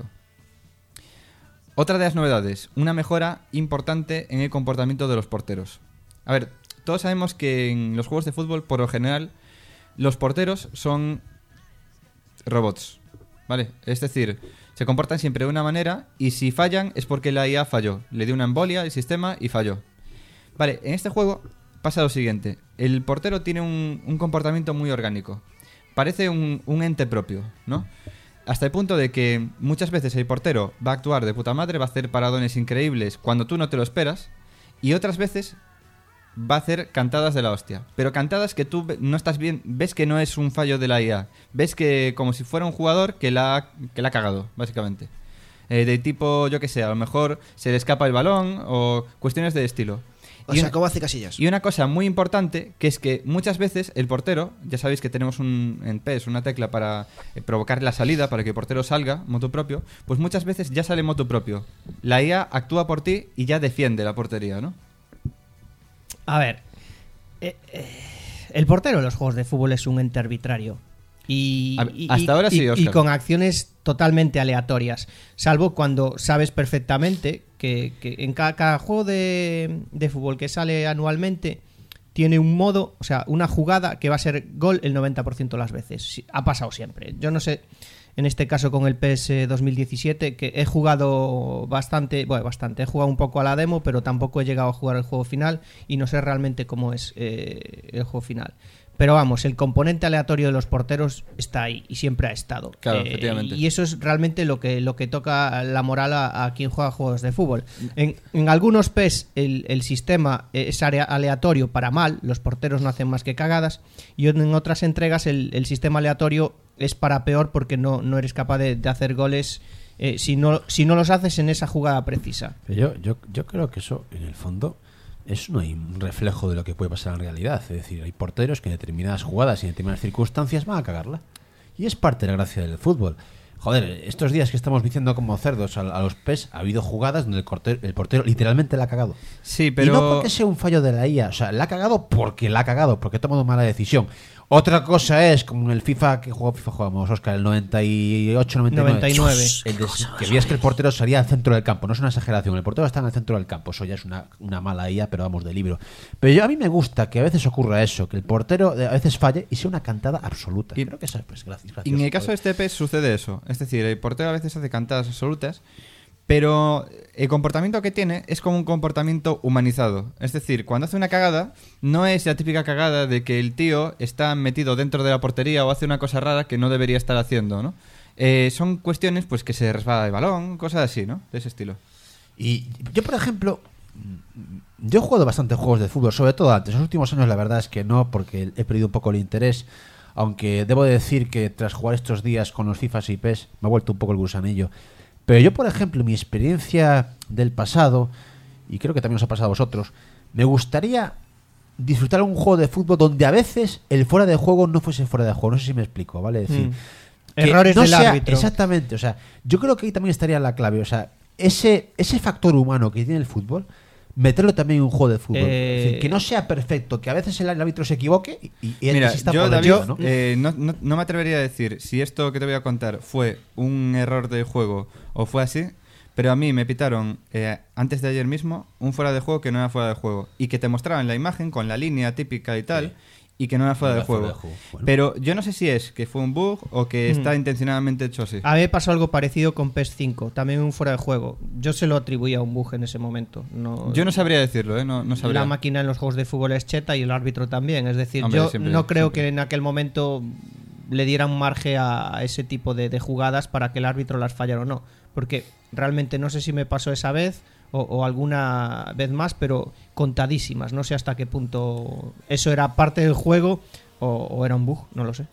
Otra de las novedades, una mejora importante en el comportamiento de los porteros. A ver, todos sabemos que en los juegos de fútbol, por lo general, los porteros son robots, ¿vale? Es decir, se comportan siempre de una manera y si fallan es porque la IA falló. Le dio una embolia al sistema y falló. Vale, en este juego pasa lo siguiente. El portero tiene un comportamiento muy orgánico. Parece un ente propio, ¿no? Hasta el punto de que muchas veces el portero va a actuar de puta madre, va a hacer paradones increíbles cuando tú no te lo esperas, y otras veces va a hacer cantadas de la hostia. Pero cantadas que tú no estás bien, ves que no es un fallo de la IA, ves que como si fuera un jugador que la ha cagado, básicamente. De tipo, yo que sé, a lo mejor se le escapa el balón o cuestiones de estilo. O sea, ¿cómo hace Casillas? Y una cosa muy importante, que es que muchas veces el portero, ya sabéis que tenemos en PES una tecla para provocar la salida, para que el portero salga, motu propio, pues muchas veces ya sale motu propio. La IA actúa por ti y ya defiende la portería, ¿no? A ver, el portero en los juegos de fútbol es un ente arbitrario. Hasta ahora sí, Óscar. Y con acciones totalmente aleatorias, salvo cuando sabes perfectamente que en cada juego de fútbol que sale anualmente tiene un modo, o sea, una jugada que va a ser gol el 90% de las veces. Ha pasado siempre. Yo no sé, en este caso con el PES 2017, que he jugado bastante, he jugado un poco a la demo, pero tampoco he llegado a jugar el juego final y no sé realmente cómo es el juego final. Pero vamos, el componente aleatorio de los porteros está ahí y siempre ha estado. Claro, efectivamente. Y eso es realmente lo que toca la moral a quien juega juegos de fútbol. En algunos PES el sistema es aleatorio para mal, los porteros no hacen más que cagadas, y en otras entregas el sistema aleatorio es para peor porque no eres capaz de hacer goles si no los haces en esa jugada precisa. Pero yo creo que eso, en el fondo, es un reflejo de lo que puede pasar en realidad. Es decir, hay porteros que en determinadas jugadas y en determinadas circunstancias van a cagarla. Y es parte de la gracia del fútbol. Joder, estos días que estamos diciendo como cerdos a los PES, ha habido jugadas donde el portero literalmente la ha cagado. Sí, pero... Y no porque sea un fallo de la IA, o sea, la ha cagado porque ha tomado mala decisión. Otra cosa es, como en el FIFA, ¿qué jugamos, Óscar? El 98-99. Que veías que el portero salía al centro del campo. No es una exageración, el portero está en el centro del campo. Eso ya es una mala IA, pero vamos, de libro. Pero a mí me gusta que a veces ocurra eso, que el portero a veces falle y sea una cantada absoluta. Creo que eso es gracioso. Y en el caso de este PES sucede eso. Es decir, el portero a veces hace cantadas absolutas, pero el comportamiento que tiene es como un comportamiento humanizado. Es decir, cuando hace una cagada, no es la típica cagada de que el tío está metido dentro de la portería o hace una cosa rara que no debería estar haciendo, ¿no? Son cuestiones pues que se resbala el balón, cosas así, ¿no? De ese estilo. Y yo, por ejemplo, yo he jugado bastante juegos de fútbol, sobre todo antes. En los últimos años la verdad es que no, porque he perdido un poco el interés. Aunque debo de decir que tras jugar estos días con los FIFAs y PES me ha vuelto un poco el gusanillo. Pero yo, por ejemplo, mi experiencia del pasado, y creo que también os ha pasado a vosotros, me gustaría disfrutar un juego de fútbol donde a veces el fuera de juego no fuese fuera de juego. No sé si me explico, ¿vale? Es decir, Errores no del sea- árbitro. Exactamente, o sea, yo creo que ahí también estaría la clave, o sea, ese factor humano que tiene el fútbol, meterlo también en un juego de fútbol. Es decir, que no sea perfecto, que a veces el árbitro se equivoque y Mira, exista yo, polémica, David, ¿no? no me atrevería a decir si esto que te voy a contar fue un error de juego o fue así, pero a mí me pitaron antes de ayer mismo un fuera de juego que no era fuera de juego y que te mostraban la imagen con la línea típica y tal. Y que no era fuera No de era fuera juego. de juego. Bueno. Pero yo no sé si es que fue un bug o que está intencionadamente hecho así. A mí me pasó algo parecido con PES 5, también un fuera de juego. Yo se lo atribuía a un bug en ese momento. Yo no sabría decirlo, no sabría. La máquina en los juegos de fútbol es cheta y el árbitro también. Es decir, Hombre, yo siempre, no creo siempre. que en aquel momento le dieran margen a ese tipo de jugadas para que el árbitro las fallara o no. Porque realmente no sé si me pasó esa vez o alguna vez más, pero contadísimas. No sé hasta qué punto eso era parte del juego o era un bug, no lo sé.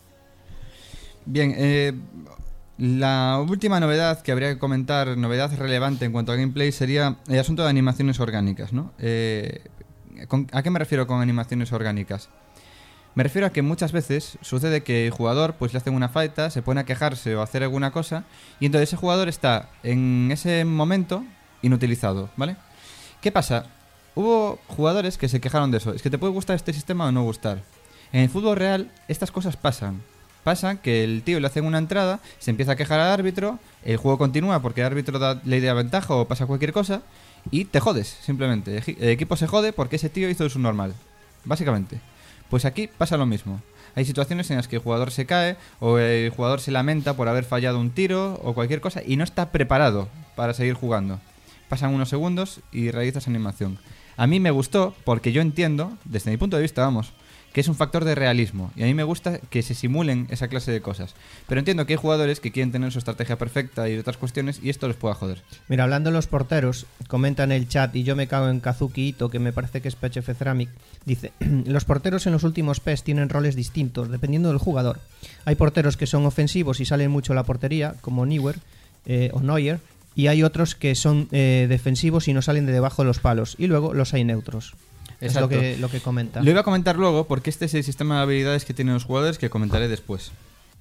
Bien, la última novedad que habría que comentar, novedad relevante en cuanto a gameplay, sería el asunto de animaciones orgánicas, ¿no? ¿A qué me refiero con animaciones orgánicas? Me refiero a que muchas veces sucede que el jugador pues le hacen una falta, se pone a quejarse o a hacer alguna cosa y entonces ese jugador está en ese momento inutilizado, ¿vale? ¿Qué pasa? Hubo jugadores que se quejaron de eso. Es que te puede gustar este sistema o no gustar. En el fútbol real estas cosas pasan. Pasa que el tío le hacen una entrada, se empieza a quejar al árbitro, el juego continúa porque el árbitro le da ventaja o pasa cualquier cosa y te jodes, simplemente. El equipo se jode porque ese tío hizo su normal, básicamente. Pues aquí pasa lo mismo. Hay situaciones en las que el jugador se cae o el jugador se lamenta por haber fallado un tiro o cualquier cosa y no está preparado para seguir jugando. Pasan unos segundos y realizas animación. A mí me gustó porque yo entiendo, desde mi punto de vista, vamos, que es un factor de realismo. Y a mí me gusta que se simulen esa clase de cosas. Pero entiendo que hay jugadores que quieren tener su estrategia perfecta y otras cuestiones y esto les pueda joder. Mira, hablando de los porteros, comenta en el chat, y yo me cago en Kazuki Ito, que me parece que es PHF Ceramic, dice, los porteros en los últimos PES tienen roles distintos, dependiendo del jugador. Hay porteros que son ofensivos y salen mucho a la portería, como Neuer o Neuer, y hay otros que son defensivos y no salen de debajo de los palos. Y luego los hay neutros. Exacto. Es lo que comenta. Lo iba a comentar luego porque este es el sistema de habilidades que tienen los jugadores que comentaré después.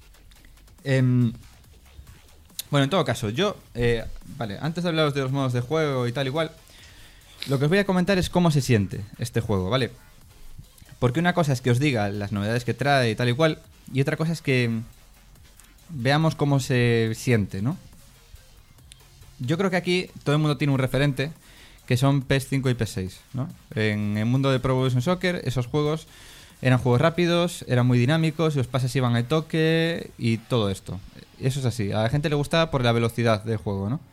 Bueno, en todo caso, yo... vale, antes de hablaros de los modos de juego y tal igual, lo que os voy a comentar es cómo se siente este juego, ¿vale? Porque una cosa es que os diga las novedades que trae y tal y cual, y otra cosa es que veamos cómo se siente, ¿no? Yo creo que aquí todo el mundo tiene un referente, que son PES 5 y PES 6, ¿no? En el mundo de Pro Evolution Soccer, esos juegos eran juegos rápidos, eran muy dinámicos, los pases iban al toque y todo esto. Eso es así. A la gente le gustaba por la velocidad del juego, ¿no?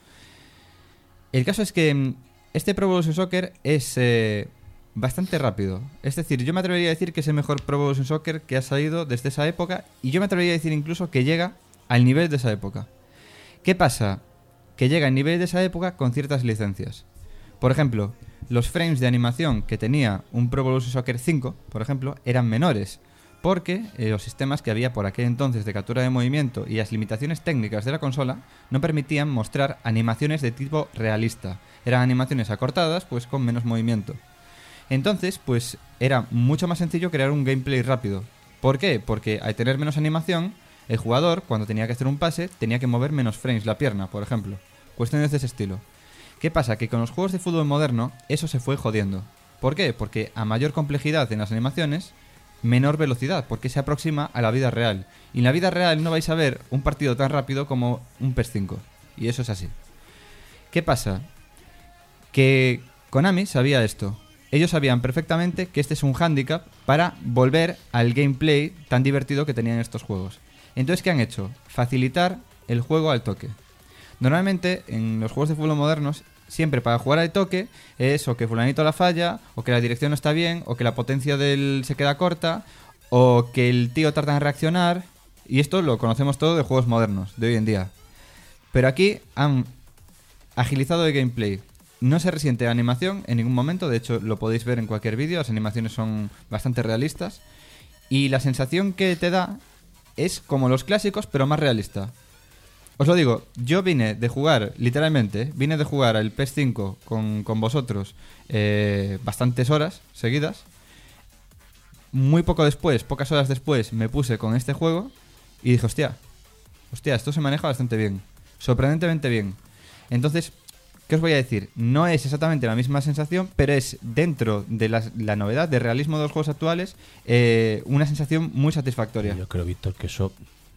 El caso es que este Pro Evolution Soccer es bastante rápido. Es decir, yo me atrevería a decir que es el mejor Pro Evolution Soccer que ha salido desde esa época y yo me atrevería a decir incluso que llega al nivel de esa época. ¿Qué pasa? Que llega al nivel de esa época con ciertas licencias. Por ejemplo, los frames de animación que tenía un Pro Evolution Soccer 5, por ejemplo, eran menores, porque los sistemas que había por aquel entonces de captura de movimiento y las limitaciones técnicas de la consola no permitían mostrar animaciones de tipo realista. Eran animaciones acortadas, pues con menos movimiento. Entonces, pues era mucho más sencillo crear un gameplay rápido. ¿Por qué? Porque al tener menos animación, el jugador, cuando tenía que hacer un pase, tenía que mover menos frames la pierna, por ejemplo. Cuestiones de ese estilo. ¿Qué pasa? Que con los juegos de fútbol moderno eso se fue jodiendo. ¿Por qué? Porque a mayor complejidad en las animaciones, menor velocidad, porque se aproxima a la vida real. Y en la vida real no vais a ver un partido tan rápido como un PES 5. Y eso es así. ¿Qué pasa? Que Konami sabía esto. Ellos sabían perfectamente que este es un hándicap para volver al gameplay tan divertido que tenían estos juegos. Entonces, ¿qué han hecho? Facilitar el juego al toque. Normalmente, en los juegos de fútbol modernos, siempre para jugar al toque es o que fulanito la falla, o que la dirección no está bien, o que la potencia se queda corta, o que el tío tarda en reaccionar. Y esto lo conocemos todo de juegos modernos, de hoy en día. Pero aquí han agilizado el gameplay. No se resiente la animación en ningún momento, de hecho lo podéis ver en cualquier vídeo, las animaciones son bastante realistas. Y la sensación que te da es como los clásicos, pero más realista. Os lo digo, yo vine de jugar, literalmente, vine de jugar al PES 5 con vosotros bastantes horas seguidas. Muy poco después, pocas horas después, me puse con este juego y dije, hostia, hostia, esto se maneja bastante bien, sorprendentemente bien. Entonces, ¿qué os voy a decir? No es exactamente la misma sensación, pero es dentro de la novedad de realismo de los juegos actuales una sensación muy satisfactoria. Yo creo, Víctor, que eso,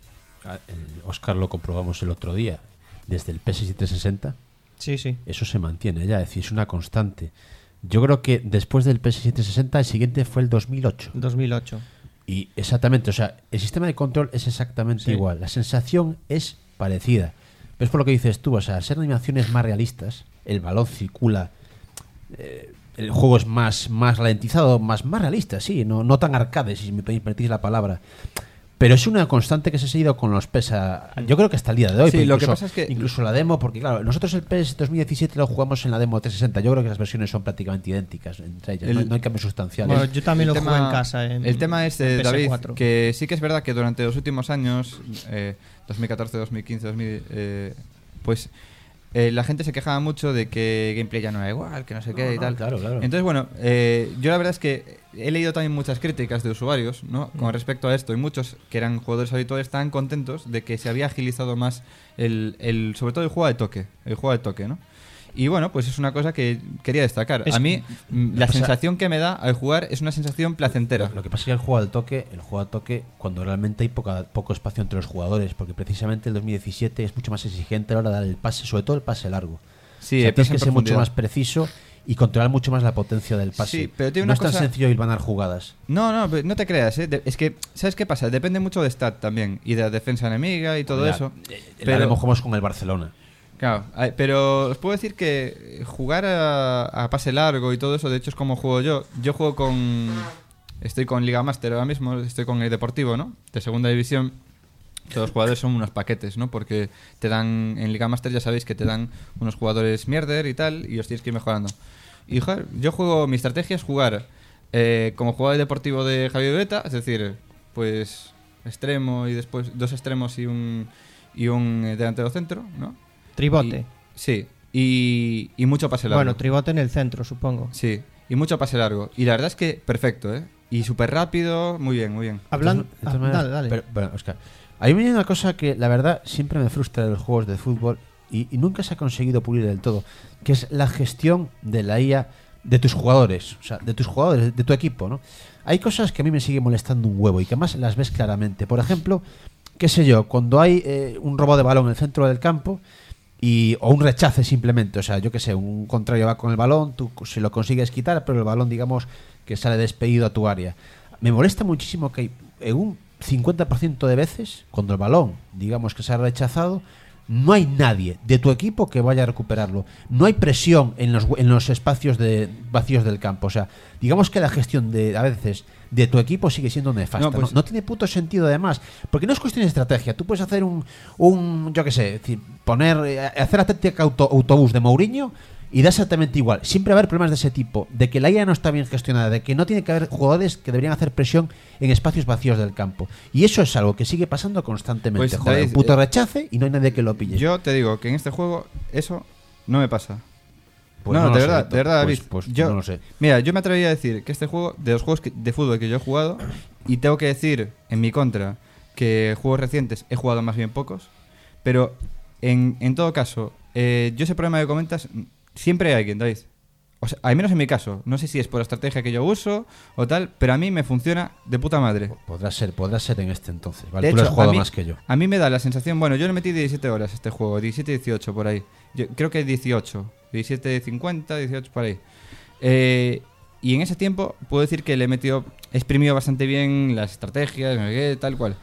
Oscar, lo comprobamos el otro día, desde el PS7 360. Sí, sí. Eso se mantiene ya, es decir, es una constante. Yo creo que después del PS7 360 el siguiente fue el 2008. 2008. Y exactamente, o sea, el sistema de control es exactamente igual. La sensación es parecida. Pero es por lo que dices tú, o sea, al ser animaciones más realistas, el balón circula, el juego es más ralentizado, más realista, sí, no tan arcade, si me permitís la palabra. Pero es una constante que se ha seguido con los PES, yo creo que hasta el día de hoy. Sí, lo que pasa es que incluso la demo, porque claro, nosotros el PES 2017 lo jugamos en la demo 360. Yo creo que las versiones son prácticamente idénticas entre ellas, no hay cambios sustanciales. Bueno, yo también lo jugué en casa. El tema es, David, que sí que es verdad que durante los últimos años, 2014, 2015, pues la gente se quejaba mucho de que gameplay ya no era igual, que no sé qué y tal. Claro. Entonces, bueno, yo la verdad es que he leído también muchas críticas de usuarios, ¿no? Con respecto a esto, y muchos que eran jugadores habituales estaban contentos de que se había agilizado más sobre todo el juego de toque, ¿no? Y bueno, pues es una cosa que quería destacar. A mí, la sensación que me da al jugar es una sensación placentera. Lo que pasa es que el juego al toque, cuando realmente hay poco espacio entre los jugadores, porque precisamente el 2017 es mucho más exigente a la hora de dar el pase, sobre todo el pase largo. Sí, o sea, tienes que ser mucho más preciso y controlar mucho más la potencia del pase. Sí, pero tiene no una es tan cosa... sencillo hilvanar jugadas. No te creas, ¿eh? Es que, ¿sabes qué pasa? Depende mucho de stat también, y de la defensa enemiga y todo eso. Pero jugamos con el Barcelona. Claro, pero os puedo decir que jugar a pase largo y todo eso, de hecho es como juego yo. Yo juego estoy con Liga Master ahora mismo, estoy con el Deportivo, ¿no? De segunda división. Todos los jugadores son unos paquetes, ¿no? Porque te dan, en Liga Master ya sabéis que te dan unos jugadores mierder y tal, y os tienes que ir mejorando. Y joder, yo juego, mi estrategia es jugar como jugador deportivo de Javier Beta, es decir, pues extremo y después dos extremos y un delantero centro, ¿no? Tribote. Sí, y mucho pase largo. Bueno, tribote en el centro, supongo. Sí, y mucho pase largo. Y la verdad es que perfecto, ¿eh? Y súper rápido, muy bien, muy bien. Hablando... Dale. Pero, bueno, Oscar, a mí me viene una cosa que la verdad siempre me frustra de los juegos de fútbol y nunca se ha conseguido pulir del todo, que es la gestión de la IA de tus jugadores, o sea, de tus jugadores, de tu equipo, ¿no? Hay cosas que a mí me siguen molestando un huevo y que además las ves claramente. Por ejemplo, qué sé yo, cuando hay un robo de balón en el centro del campo o un rechace simplemente, o sea, yo qué sé, un contrario va con el balón, tú se lo consigues quitar, pero el balón, digamos, que sale despedido a tu área. Me molesta muchísimo que en un 50% de veces, cuando el balón, digamos que se ha rechazado, no hay nadie de tu equipo que vaya a recuperarlo. No hay presión en los espacios vacíos del campo. O sea, digamos que la gestión a veces de tu equipo sigue siendo nefasta. No tiene puto sentido además, porque no es cuestión de estrategia. Tú puedes hacer yo qué sé, decir, hacer la táctica autobús de Mourinho y da exactamente igual. Siempre va a haber problemas de ese tipo, de que la IA no está bien gestionada, de que no tiene que haber jugadores que deberían hacer presión en espacios vacíos del campo. Y eso es algo que sigue pasando constantemente. Pues, David, un puto rechace y no hay nadie que lo pille. Yo te digo que en este juego eso no me pasa. Pues no, no de sé, verdad, David. Pues yo no lo sé. Mira, yo me atrevería a decir que este juego, de los juegos de fútbol que yo he jugado, y tengo que decir en mi contra que juegos recientes he jugado más bien pocos, pero en todo caso, yo ese problema que comentas, siempre hay alguien, David. O sea, al menos en mi caso, no sé si es por la estrategia que yo uso o tal, pero a mí me funciona de puta madre. Podrá ser en este entonces, ¿vale? De Tú lo hecho, has jugado más que yo. A mí me da la sensación, bueno, yo le metí 17 horas a este juego, 17, 18 por ahí. Yo creo que 18, 17, 50, 18 por ahí. Y en ese tiempo puedo decir que le he exprimido bastante bien las estrategias, tal cual.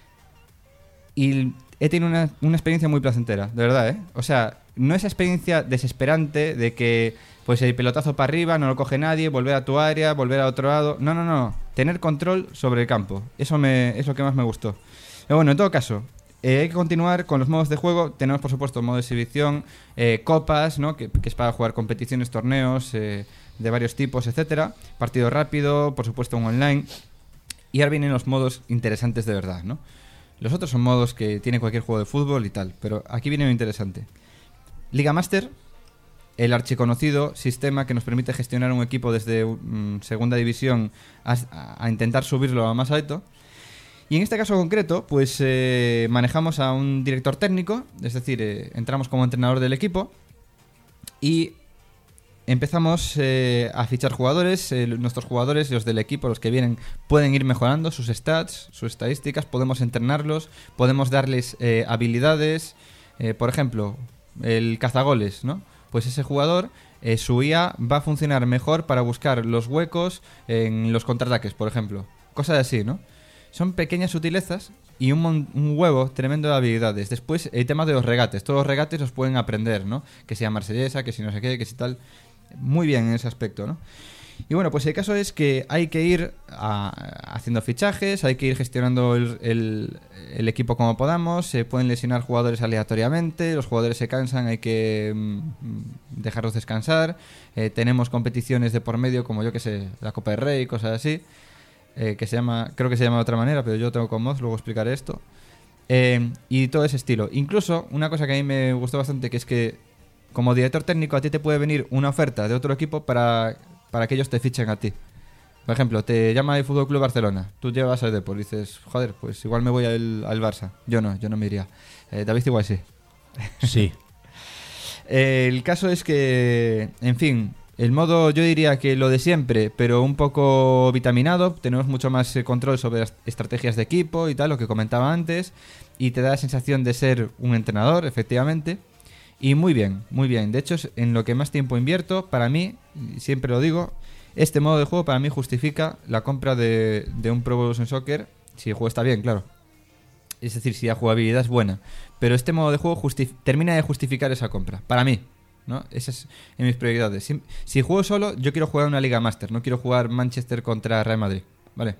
Y he tenido una experiencia muy placentera, de verdad, ¿eh? O sea, no esa experiencia desesperante de que pues el pelotazo para arriba, no lo coge nadie, volver a tu área, volver a otro lado. No. Tener control sobre el campo. Eso es lo que más me gustó. Pero bueno, en todo caso, hay que continuar con los modos de juego. Tenemos, por supuesto, modo de exhibición, copas, ¿no? Que es para jugar competiciones, torneos de varios tipos, etcétera. Partido rápido, por supuesto, un online. Y ahora vienen los modos interesantes de verdad, ¿no? Los otros son modos que tiene cualquier juego de fútbol y tal, pero aquí viene lo interesante. Liga Master, el archiconocido sistema que nos permite gestionar un equipo desde segunda división a intentar subirlo a más alto. Y en este caso concreto, pues manejamos a un director técnico, es decir, entramos como entrenador del equipo y empezamos a fichar jugadores. Nuestros jugadores, los del equipo, los que vienen, pueden ir mejorando sus stats, sus estadísticas, podemos entrenarlos, podemos darles habilidades. Por ejemplo, el cazagoles, ¿no? Pues ese jugador, su IA va a funcionar mejor para buscar los huecos en los contraataques, por ejemplo. Cosas así, ¿no? Son pequeñas sutilezas y un huevo tremendo de habilidades. Después, el tema de los regates. Todos los regates los pueden aprender, ¿no? Que sea marsellesa, que si no sé qué, que si tal. Muy bien en ese aspecto, ¿no? Y bueno, pues el caso es que hay que ir haciendo fichajes, hay que ir gestionando el equipo como podamos. Se pueden lesionar jugadores aleatoriamente, los jugadores se cansan, hay que dejarlos descansar. Tenemos competiciones de por medio, como yo que sé, la Copa del Rey, cosas así. Que se llama, creo que se llama de otra manera, pero yo tengo con Moz, luego explicaré esto. Y todo ese estilo. Incluso, una cosa que a mí me gustó bastante, que es que como director técnico a ti te puede venir una oferta de otro equipo para que ellos te fichen a ti. Por ejemplo, te llama el Fútbol Club Barcelona, tú llevas al Depor y dices, joder, pues igual me voy al Barça. Yo no me iría. David igual sí. Sí. El caso es que, en fin, el modo yo diría que lo de siempre, pero un poco vitaminado. Tenemos mucho más control sobre las estrategias de equipo y tal, lo que comentaba antes, y te da la sensación de ser un entrenador, efectivamente. Y muy bien, muy bien. De hecho, es en lo que más tiempo invierto. Para mí, siempre lo digo, este modo de juego para mí justifica la compra de un Pro Evolution Soccer, si el juego está bien, claro. Es decir, si la jugabilidad es buena. Pero este modo de juego termina de justificar esa compra, para mí, ¿no? Esa es en mis prioridades. Si juego solo, yo quiero jugar una Liga Master, no quiero jugar Manchester contra Real Madrid, ¿vale?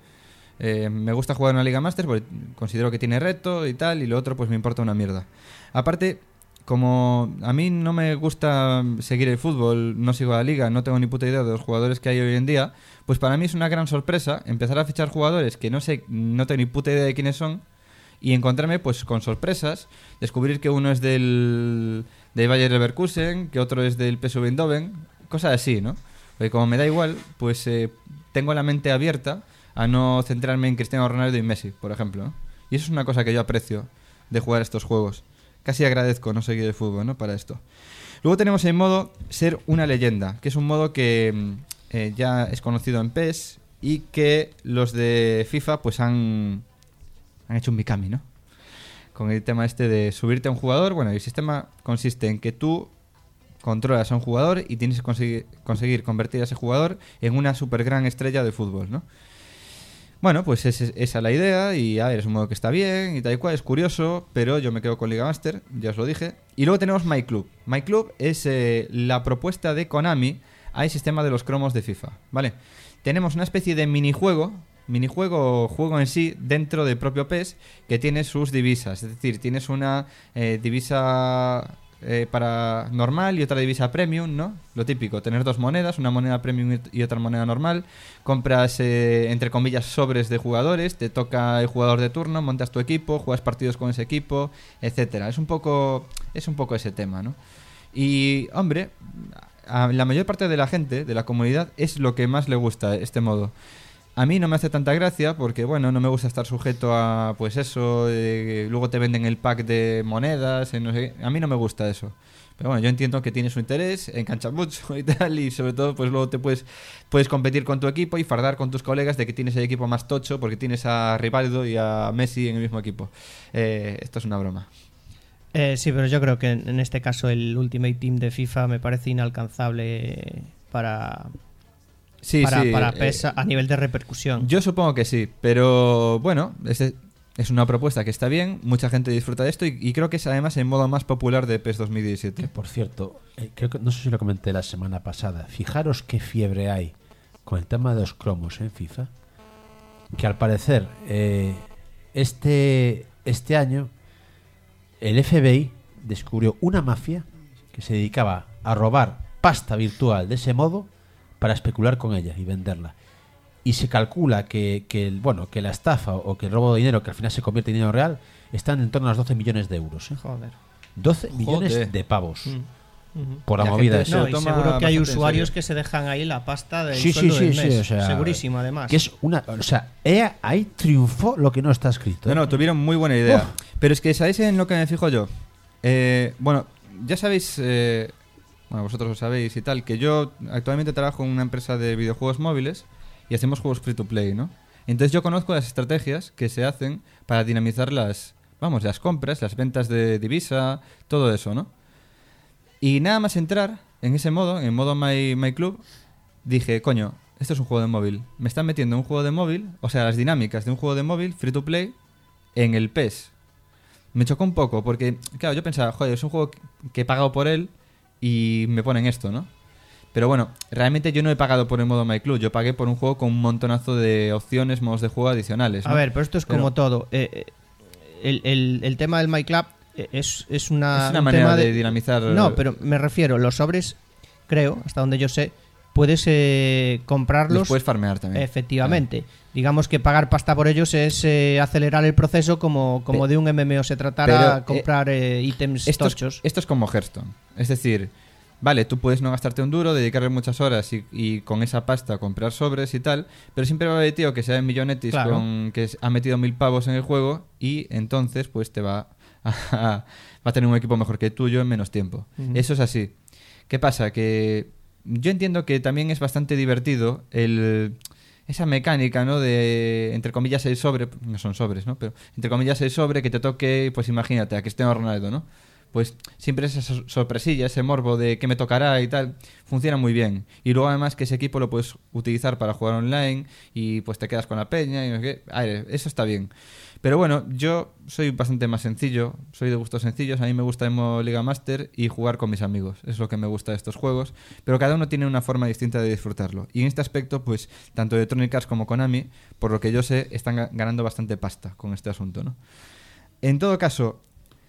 Me gusta jugar una Liga Master porque considero que tiene reto y tal, y lo otro pues me importa una mierda. Aparte, como a mí no me gusta seguir el fútbol, no sigo la liga, no tengo ni puta idea de los jugadores que hay hoy en día, pues para mí es una gran sorpresa empezar a fichar jugadores que no tengo ni puta idea de quiénes son y encontrarme pues con sorpresas, descubrir que uno es del Bayer Leverkusen, que otro es del PSV Eindhoven, cosas así, ¿no? Porque como me da igual, pues tengo la mente abierta a no centrarme en Cristiano Ronaldo y Messi, por ejemplo, ¿no? Y eso es una cosa que yo aprecio de jugar estos juegos. Casi agradezco no seguir el fútbol, ¿no? Para esto. Luego tenemos el modo Ser una leyenda, que es un modo que ya es conocido en PES y que los de FIFA pues han hecho un Mikami, ¿no? Con el tema este de subirte a un jugador. Bueno, el sistema consiste en que tú controlas a un jugador y tienes que conseguir convertir a ese jugador en una super gran estrella de fútbol, ¿no? Bueno, pues esa es la idea y a ver, es un modo que está bien y tal y cual, es curioso, pero yo me quedo con Liga Master, ya os lo dije. Y luego tenemos My Club. My Club es la propuesta de Konami al sistema de los cromos de FIFA, ¿vale? Tenemos una especie de minijuego o juego en sí dentro del propio PES que tiene sus divisas, es decir, tienes una divisa para normal y otra divisa premium, ¿no? Lo típico, tener dos monedas, una moneda premium y otra moneda normal. Compras, entre comillas, sobres de jugadores, te toca el jugador de turno, montas tu equipo, juegas partidos con ese equipo, etcétera. Es un poco ese tema, ¿no? Y, hombre, a la mayor parte de la gente, de la comunidad, es lo que más le gusta este modo. A mí no me hace tanta gracia porque, bueno, no me gusta estar sujeto a, pues eso, luego te venden el pack de monedas, no sé qué. A mí no me gusta eso. Pero bueno, yo entiendo que tiene su interés, engancha mucho y tal, y sobre todo, pues luego te puedes competir con tu equipo y fardar con tus colegas de que tienes el equipo más tocho porque tienes a Rivaldo y a Messi en el mismo equipo. Esto es una broma. Sí, pero yo creo que en este caso el Ultimate Team de FIFA me parece inalcanzable para PES a nivel de repercusión. Yo supongo que sí, pero bueno, es una propuesta que está bien, mucha gente disfruta de esto y creo que es además el modo más popular de PES 2017. Que por cierto, creo que no sé si lo comenté la semana pasada, fijaros qué fiebre hay con el tema de los cromos en FIFA, que al parecer este año el FBI descubrió una mafia que se dedicaba a robar pasta virtual de ese modo para especular con ella y venderla. Y se calcula que la estafa o que el robo de dinero, que al final se convierte en dinero real, están en torno a los 12 millones de euros. Joder. 12 millones de pavos. por la La movida gente esa. No, y toma seguro que hay bastante en usuarios serio. que se dejan ahí la pasta del Sí, sueldo sí, del sí, mes. sí, o sea, Segurísimo, además. Que es una, o sea, ahí triunfó lo que no está escrito. No, tuvieron muy buena idea. Pero es que, ¿sabéis en lo que me fijo yo? Bueno, ya sabéis, bueno, vosotros lo sabéis y tal, que yo actualmente trabajo en una empresa de videojuegos móviles y hacemos juegos free to play, ¿no? Entonces yo conozco las estrategias que se hacen para dinamizar las compras, las ventas de divisa, todo eso, ¿no? Y nada más entrar en ese modo, en modo My Club, dije, coño, esto es un juego de móvil. Me están metiendo un juego de móvil, o sea, las dinámicas de un juego de móvil, free to play, en el PES. Me chocó un poco, porque, claro, yo pensaba, joder, es un juego que he pagado por él y me ponen esto, ¿no? Pero bueno, realmente yo no he pagado por el modo My Club, yo pagué por un juego con un montonazo de opciones, modos de juego adicionales, ¿no? A ver, pero esto es como todo. El tema del My Club es una una un manera tema de dinamizar. No, pero me refiero, los sobres, creo, hasta donde yo sé, puedes comprarlos. Los puedes farmear también. Efectivamente. Digamos que pagar pasta por ellos es acelerar el proceso como de un MMO se tratara, pero, comprar ítems tochos. Esto es como Hearthstone. Es decir, vale, tú puedes no gastarte un duro, dedicarle muchas horas y con esa pasta comprar sobres y tal, pero siempre va a haber tío que sea de millonetis, Claro. que ha metido 1000 pavos en el juego y entonces pues te va a tener un equipo mejor que el tuyo en menos tiempo. Ujú. Eso es así. ¿Qué pasa? Que yo entiendo que también es bastante divertido esa mecánica, ¿no? De, entre comillas, el sobre, no son sobres, ¿no? Pero entre comillas el sobre que te toque, pues imagínate, a Cristiano Ronaldo, ¿no? Pues siempre esa sorpresilla, ese morbo de qué me tocará y tal, funciona muy bien. Y luego además que ese equipo lo puedes utilizar para jugar online y pues te quedas con la peña y no sé qué. A ver, eso está bien. Pero bueno, yo soy bastante más sencillo, soy de gustos sencillos, a mí me gusta el modo Liga Master y jugar con mis amigos, es lo que me gusta de estos juegos, pero cada uno tiene una forma distinta de disfrutarlo. Y en este aspecto, pues, tanto Electronic Arts como Konami, por lo que yo sé, están ganando bastante pasta con este asunto, ¿no? En todo caso,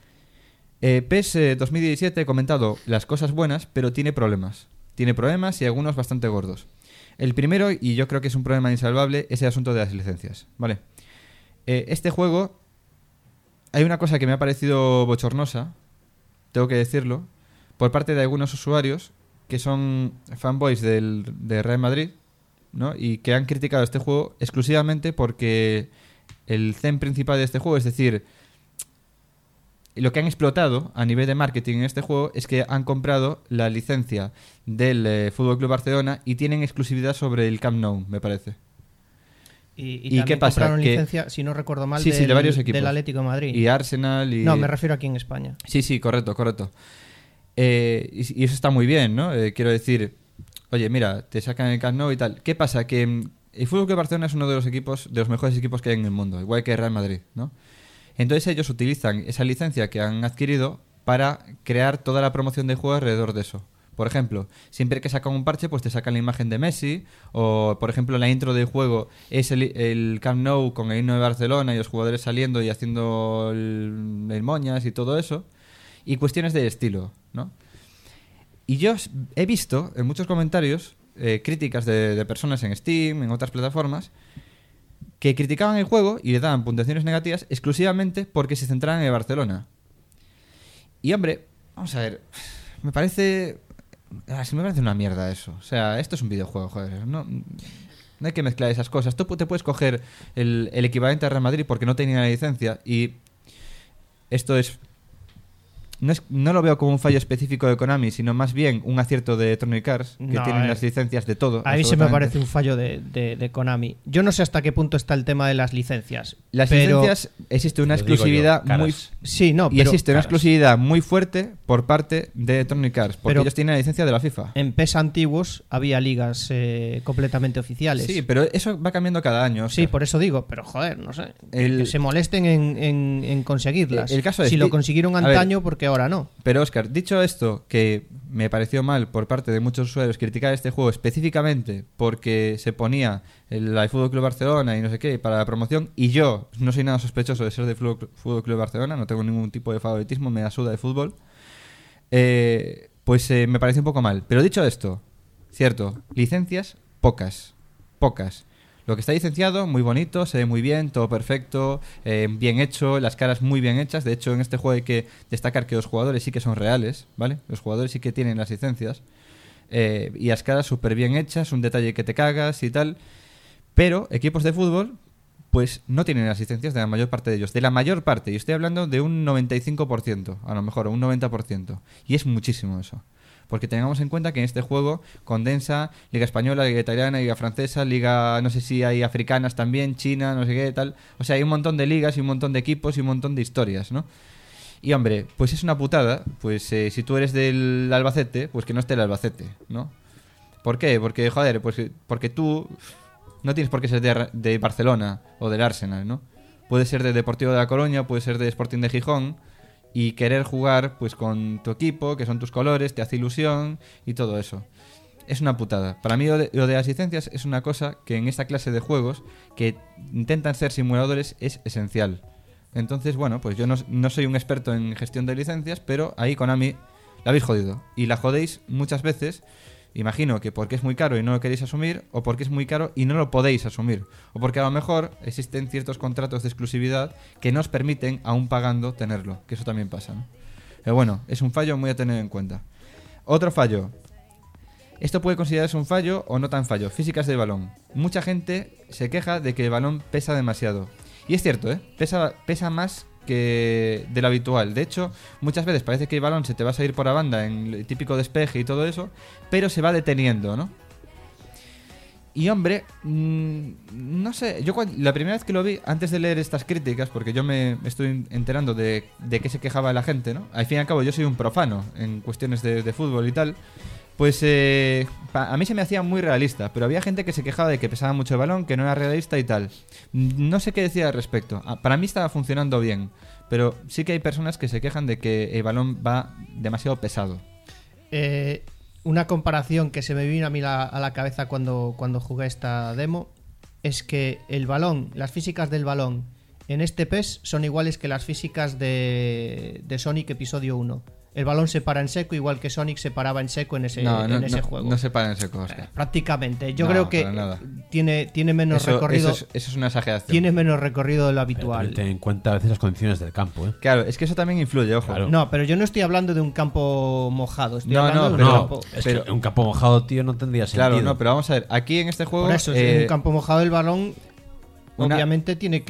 PES 2017 he comentado las cosas buenas, pero tiene problemas. Tiene problemas y algunos bastante gordos. El primero, y yo creo que es un problema insalvable, es el asunto de las licencias, ¿vale? Este juego, hay una cosa que me ha parecido bochornosa, tengo que decirlo, por parte de algunos usuarios que son fanboys de Real Madrid, ¿no? Y que han criticado este juego exclusivamente porque el theme principal de este juego, es decir, lo que han explotado a nivel de marketing en este juego es que han comprado la licencia del FC Barcelona y tienen exclusividad sobre el Camp Nou, me parece. Y ¿Y qué también pasa? compraron Que- licencia, si no recuerdo mal, Sí, de varios equipos. del Atlético de Madrid. Y Arsenal y... No, me refiero aquí en España. Sí, correcto. Y eso está muy bien, ¿no? Quiero decir, oye, mira, te sacan el Camp Nou y tal. ¿Qué pasa? Que el FC Barcelona es uno de los equipos, de los mejores equipos que hay en el mundo, igual que Real Madrid, ¿no? Entonces ellos utilizan esa licencia que han adquirido para crear toda la promoción del juego alrededor de eso. Por ejemplo, siempre que sacan un parche, pues te sacan la imagen de Messi, o por ejemplo la intro del juego es el Camp Nou con el himno de Barcelona y los jugadores saliendo y haciendo el moñas y todo eso, y cuestiones de estilo, ¿no? Y yo he visto en muchos comentarios críticas de personas en Steam, en otras plataformas, que criticaban el juego y le daban puntuaciones negativas exclusivamente porque se centraban en Barcelona. Y hombre, vamos a ver, me parece una mierda eso. O sea, esto es un videojuego, joder. No hay que mezclar esas cosas. Tú te puedes coger el equivalente a Real Madrid porque no tenía la licencia y esto es... No lo veo como un fallo específico de Konami, sino más bien un acierto de Electronic Arts, que No, tienen las licencias de todo. A mí se me absolutamente. parece un fallo de Konami. Yo no sé hasta qué punto está el tema de las licencias. Las pero... licencias, existe una Lo digo exclusividad yo, caras. muy... Sí, no, Y pero existe una caras. exclusividad muy fuerte por parte de Electronic Arts, porque Pero- ellos tienen la licencia de la FIFA. en PES antiguos había ligas completamente oficiales. Sí, pero eso va cambiando cada año. Sí, por eso digo, pero joder, no sé. El- que se molesten en conseguirlas. El caso es si que- lo consiguieron a ver, antaño, porque ahora no. Pero Óscar, dicho esto, que me pareció mal por parte de muchos usuarios criticar este juego específicamente porque se ponía el FC Barcelona y no sé qué para la promoción, y yo no soy nada sospechoso de ser de FC Barcelona, no tengo ningún tipo de favoritismo, me da suda de fútbol, pues me parece un poco mal. Pero dicho esto, cierto, licencias pocas. Lo que está licenciado, muy bonito, se ve muy bien, todo perfecto, bien hecho, las caras muy bien hechas. De hecho, en este juego hay que destacar que los jugadores sí que son reales, ¿vale? Los jugadores sí que tienen las licencias. Y las caras súper bien hechas, un detalle que te cagas y tal. Pero equipos de fútbol, pues no tienen las licencias de la mayor parte de ellos. De la mayor parte, y estoy hablando de un 95%, a lo mejor, o un 90%. Y es muchísimo eso. Porque tengamos en cuenta que en este juego condensa Liga Española, Liga Italiana, Liga Francesa, Liga, no sé si hay africanas también, China, no sé qué, tal. O sea, hay un montón de ligas y un montón de equipos y un montón de historias, ¿no? Y hombre, pues es una putada, pues si tú eres del Albacete, pues que no esté el Albacete, ¿no? ¿Por qué? Porque, joder, pues porque tú no tienes por qué ser de Barcelona o del Arsenal, ¿no? Puede ser de Deportivo de La Coruña, puede ser de Sporting de Gijón, y querer jugar pues con tu equipo, que son tus colores, te hace ilusión y todo eso. Es una putada. Para mí lo de las licencias es una cosa que en esta clase de juegos que intentan ser simuladores es esencial. Entonces, bueno, pues yo no soy un experto en gestión de licencias, pero ahí Konami la habéis jodido. Y la jodéis muchas veces, imagino que porque es muy caro y no lo queréis asumir, o porque es muy caro y no lo podéis asumir, o porque a lo mejor existen ciertos contratos de exclusividad que no os permiten, aún pagando, tenerlo, que eso también pasa, ¿no? Pero bueno, es un fallo muy a tener en cuenta. Otro fallo. Esto puede considerarse un fallo o no tan fallo. Físicas del balón. Mucha gente se queja de que el balón pesa demasiado. Y es cierto, ¿eh? Pesa más que de lo habitual. De hecho, muchas veces parece que el balón se te va a salir por la banda en el típico despeje y todo eso, pero se va deteniendo, ¿no? Y hombre, no sé, yo la primera vez que lo vi, antes de leer estas críticas, porque yo me estoy enterando de qué se quejaba la gente, ¿no? Al fin y al cabo yo soy un profano en cuestiones de fútbol y tal. Pues a mí se me hacía muy realista, pero había gente que se quejaba de que pesaba mucho el balón, que no era realista y tal. No sé qué decía al respecto. Para mí estaba funcionando bien, pero sí que hay personas que se quejan de que el balón va demasiado pesado. Una comparación que se me vino a mí a la cabeza cuando jugué esta demo es que el balón, las físicas del balón en este PES son iguales que las físicas de Sonic Episodio 1. El balón se para en seco igual que Sonic se paraba en seco en ese juego. No se para en seco, Oscar. Prácticamente. Yo creo que tiene menos recorrido. Eso es una exageración. Tiene menos recorrido de lo habitual. Ten en cuenta a veces las condiciones del campo, ¿eh? Claro, es que eso también influye, ojo. Claro. No, pero yo no estoy hablando de un campo mojado. Estoy hablando de un campo. Es que un campo mojado, tío, no tendría sentido. Claro, no, pero vamos a ver. Aquí en este juego. Por eso, en un campo mojado el balón. Obviamente tiene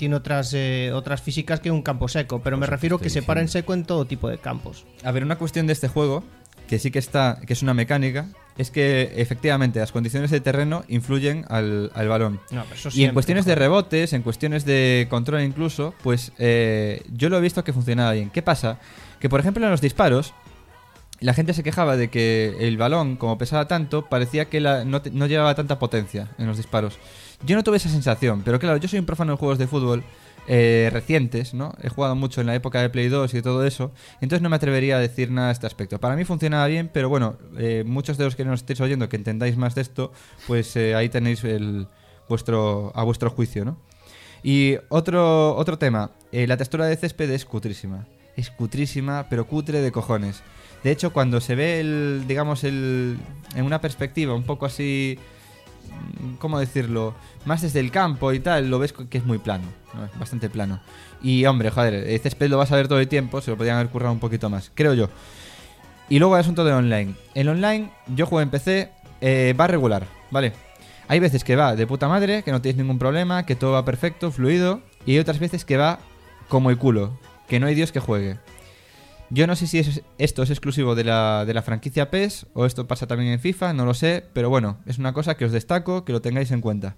otras físicas que un campo seco, pero me refiero que se para en seco en todo tipo de campos. A ver, una cuestión de este juego, que sí que es una mecánica, es que efectivamente las condiciones de terreno influyen al balón. No, pero eso y en cuestiones de rebotes, en cuestiones de control incluso, pues yo lo he visto que funcionaba bien. ¿Qué pasa? Que por ejemplo en los disparos, la gente se quejaba de que el balón, como pesaba tanto, parecía que no llevaba tanta potencia en los disparos. Yo no tuve esa sensación, pero claro, yo soy un profano en juegos de fútbol recientes, ¿no? He jugado mucho en la época de Play 2 y todo eso, entonces no me atrevería a decir nada a este aspecto. Para mí funcionaba bien, pero bueno, muchos de los que nos estéis oyendo que entendáis más de esto, pues ahí tenéis a vuestro juicio, ¿no? Y otro tema, la textura de césped es cutrísima, pero cutre de cojones. De hecho, cuando se ve en una perspectiva un poco así, ¿cómo decirlo? Más desde el campo y tal, lo ves que es muy plano, ¿no? Es bastante plano. Y hombre, joder, el césped lo vas a ver todo el tiempo, se lo podrían haber currado un poquito más, creo yo. Y luego el asunto de online. El online, yo juego en PC, va regular, ¿vale? Hay veces que va de puta madre, que no tienes ningún problema, que todo va perfecto, fluido, y hay otras veces que va como el culo, que no hay Dios que juegue. Yo no sé si esto es exclusivo de la franquicia PES o esto pasa también en FIFA, no lo sé, pero bueno, es una cosa que os destaco, que lo tengáis en cuenta.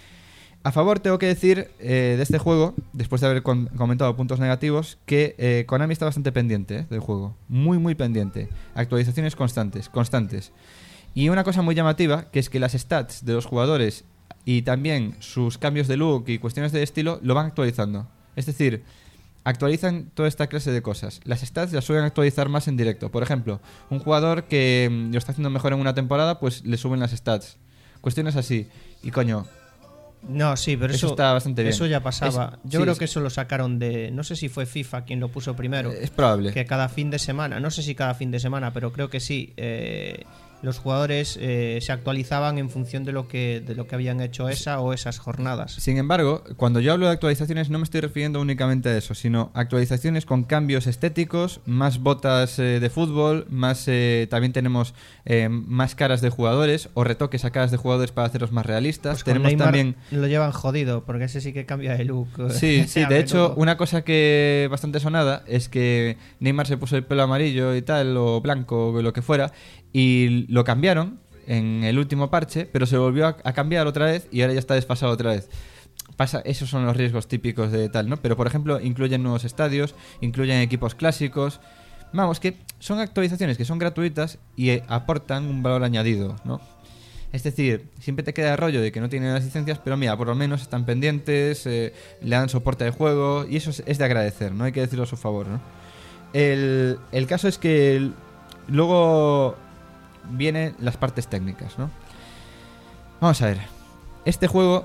A favor tengo que decir de este juego, después de haber comentado puntos negativos, que Konami está bastante pendiente del juego, muy pendiente, actualizaciones constantes. Y una cosa muy llamativa, que es que las stats de los jugadores y también sus cambios de look y cuestiones de estilo lo van actualizando. Es decir, actualizan toda esta clase de cosas. Las stats las suelen actualizar más en directo. Por ejemplo, un jugador que lo está haciendo mejor en una temporada, pues le suben las stats. Cuestiones así. Y coño... No, sí, pero eso está bastante bien. Eso ya pasaba. Yo creo que eso lo sacaron de... No sé si fue FIFA quien lo puso primero. Es probable. Que cada fin de semana, no sé si cada fin de semana, pero creo que sí, los jugadores se actualizaban en función de lo que habían hecho esa o esas jornadas. Sin embargo, cuando yo hablo de actualizaciones no me estoy refiriendo únicamente a eso, sino actualizaciones con cambios estéticos, más botas de fútbol, más también tenemos más caras de jugadores o retoques a caras de jugadores para hacerlos más realistas. Pues con tenemos Neymar también lo llevan jodido, porque ese sí que cambia de look. Sí, A de hecho, menudo. una cosa que bastante sonada es que Neymar se puso el pelo amarillo y tal, o blanco, o lo que fuera, y lo cambiaron en el último parche, pero se volvió a cambiar otra vez y ahora ya está desfasado otra vez. Esos son los riesgos típicos de tal, ¿no? Pero, por ejemplo, incluyen nuevos estadios, incluyen equipos clásicos. Vamos, que son actualizaciones que son gratuitas y aportan un valor añadido, ¿no? Es decir, siempre te queda el rollo de que no tienen las licencias, pero mira, por lo menos están pendientes, le dan soporte de juego y eso es de agradecer, ¿no? Hay que decirlo a su favor, ¿no? El caso es que luego vienen las partes técnicas, ¿no? Vamos a ver. Este juego,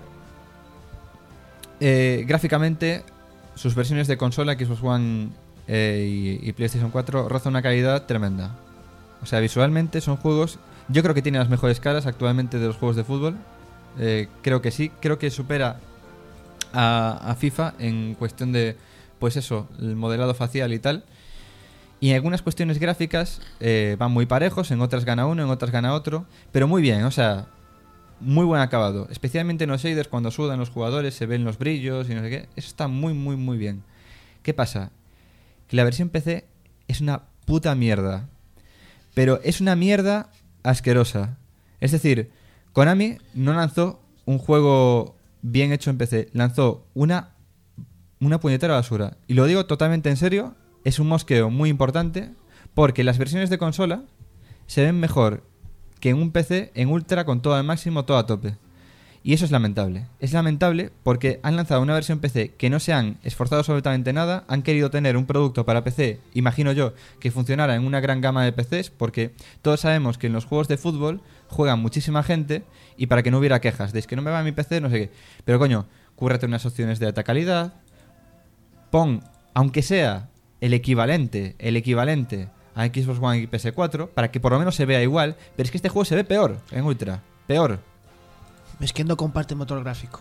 gráficamente, sus versiones de consola, Xbox One y PlayStation 4, rozan una calidad tremenda. O sea, visualmente son juegos... Yo creo que tiene las mejores caras actualmente de los juegos de fútbol. Creo que sí. Creo que supera a FIFA en cuestión de, pues eso, el modelado facial y tal. Y en algunas cuestiones gráficas van muy parejos, en otras gana uno, en otras gana otro. Pero muy bien, o sea, muy buen acabado. Especialmente en los shaders, cuando sudan los jugadores, se ven los brillos y no sé qué. Eso está muy, muy, muy bien. ¿Qué pasa? Que la versión PC es una puta mierda. Pero es una mierda asquerosa. Es decir, Konami no lanzó un juego bien hecho en PC. Lanzó una puñetera basura. Y lo digo totalmente en serio. Es un mosqueo muy importante porque las versiones de consola se ven mejor que en un PC en ultra con todo al máximo, todo a tope. Y eso es lamentable. Es lamentable porque han lanzado una versión PC que no se han esforzado absolutamente nada. Han querido tener un producto para PC, imagino yo, que funcionara en una gran gama de PCs, porque todos sabemos que en los juegos de fútbol juegan muchísima gente y para que no hubiera quejas de es que no me va mi PC, no sé qué. Pero coño, cúrrate unas opciones de alta calidad. Pon, aunque sea el equivalente a Xbox One y PS4, para que por lo menos se vea igual. Pero es que este juego se ve peor en ultra. Peor. Es que no comparte motor gráfico.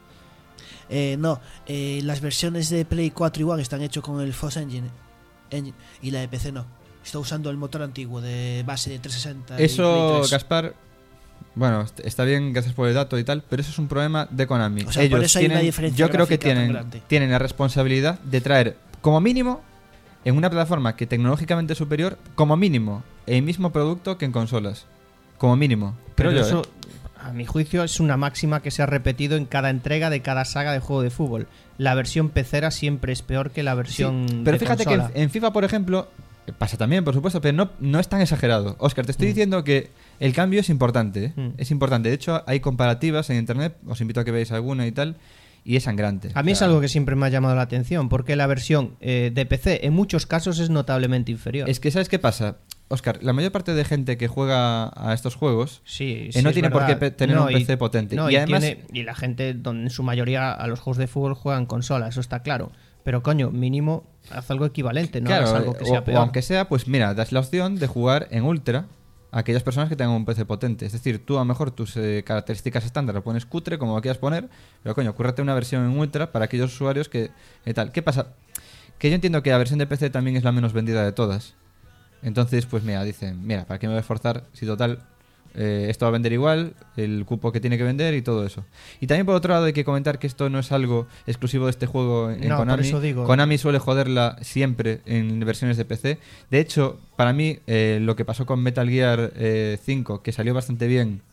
Las versiones de Play 4 y One están hechas con el Force Engine y la de PC no. Está usando el motor antiguo de base de 360. Eso, Gaspar, bueno, está bien, gracias por el dato y tal, pero eso es un problema de Konami. O sea, por eso hay una diferencia yo creo que gráfica tan grande. tienen la responsabilidad de traer, como mínimo, en una plataforma que tecnológicamente es superior, como mínimo, el mismo producto que en consolas. Como mínimo. Pero yo, eso, a mi juicio, es una máxima que se ha repetido en cada entrega de cada saga de juego de fútbol. La versión pecera siempre es peor que la versión sí, pero de fíjate consola. que en FIFA, por ejemplo, pasa también, por supuesto, pero no es tan exagerado. Óscar, te estoy diciendo que el cambio es importante, ¿eh? Es importante. De hecho, hay comparativas en internet, os invito a que veáis alguna y tal, y es sangrante. A mí es algo que siempre me ha llamado la atención, porque la versión de PC en muchos casos es notablemente inferior. Es que, ¿sabes qué pasa? Óscar, la mayor parte de gente que juega a estos juegos sí, no tiene por qué tener un PC potente. No, y además, y la gente, en su mayoría, a los juegos de fútbol juegan consola, eso está claro. Pero coño, mínimo, haz algo equivalente, no claro, hagas algo que sea peor. O aunque sea, pues mira, das la opción de jugar en ultra a aquellas personas que tengan un PC potente. Es decir, tú a lo mejor tus características estándar lo pones cutre, como lo quieras poner, pero coño, cúrrate una versión en ultra para aquellos usuarios que tal. ¿Qué pasa? Que yo entiendo que la versión de PC también es la menos vendida de todas. Entonces, pues mira, dicen, mira, ¿para qué me voy a esforzar si total esto va a vender igual, el cupo que tiene que vender y todo eso? Y también por otro lado hay que comentar que esto no es algo exclusivo de este juego en Konami. Por eso digo. Konami suele joderla siempre en versiones de PC. De hecho, para mí, lo que pasó con Metal Gear 5, que salió bastante bien,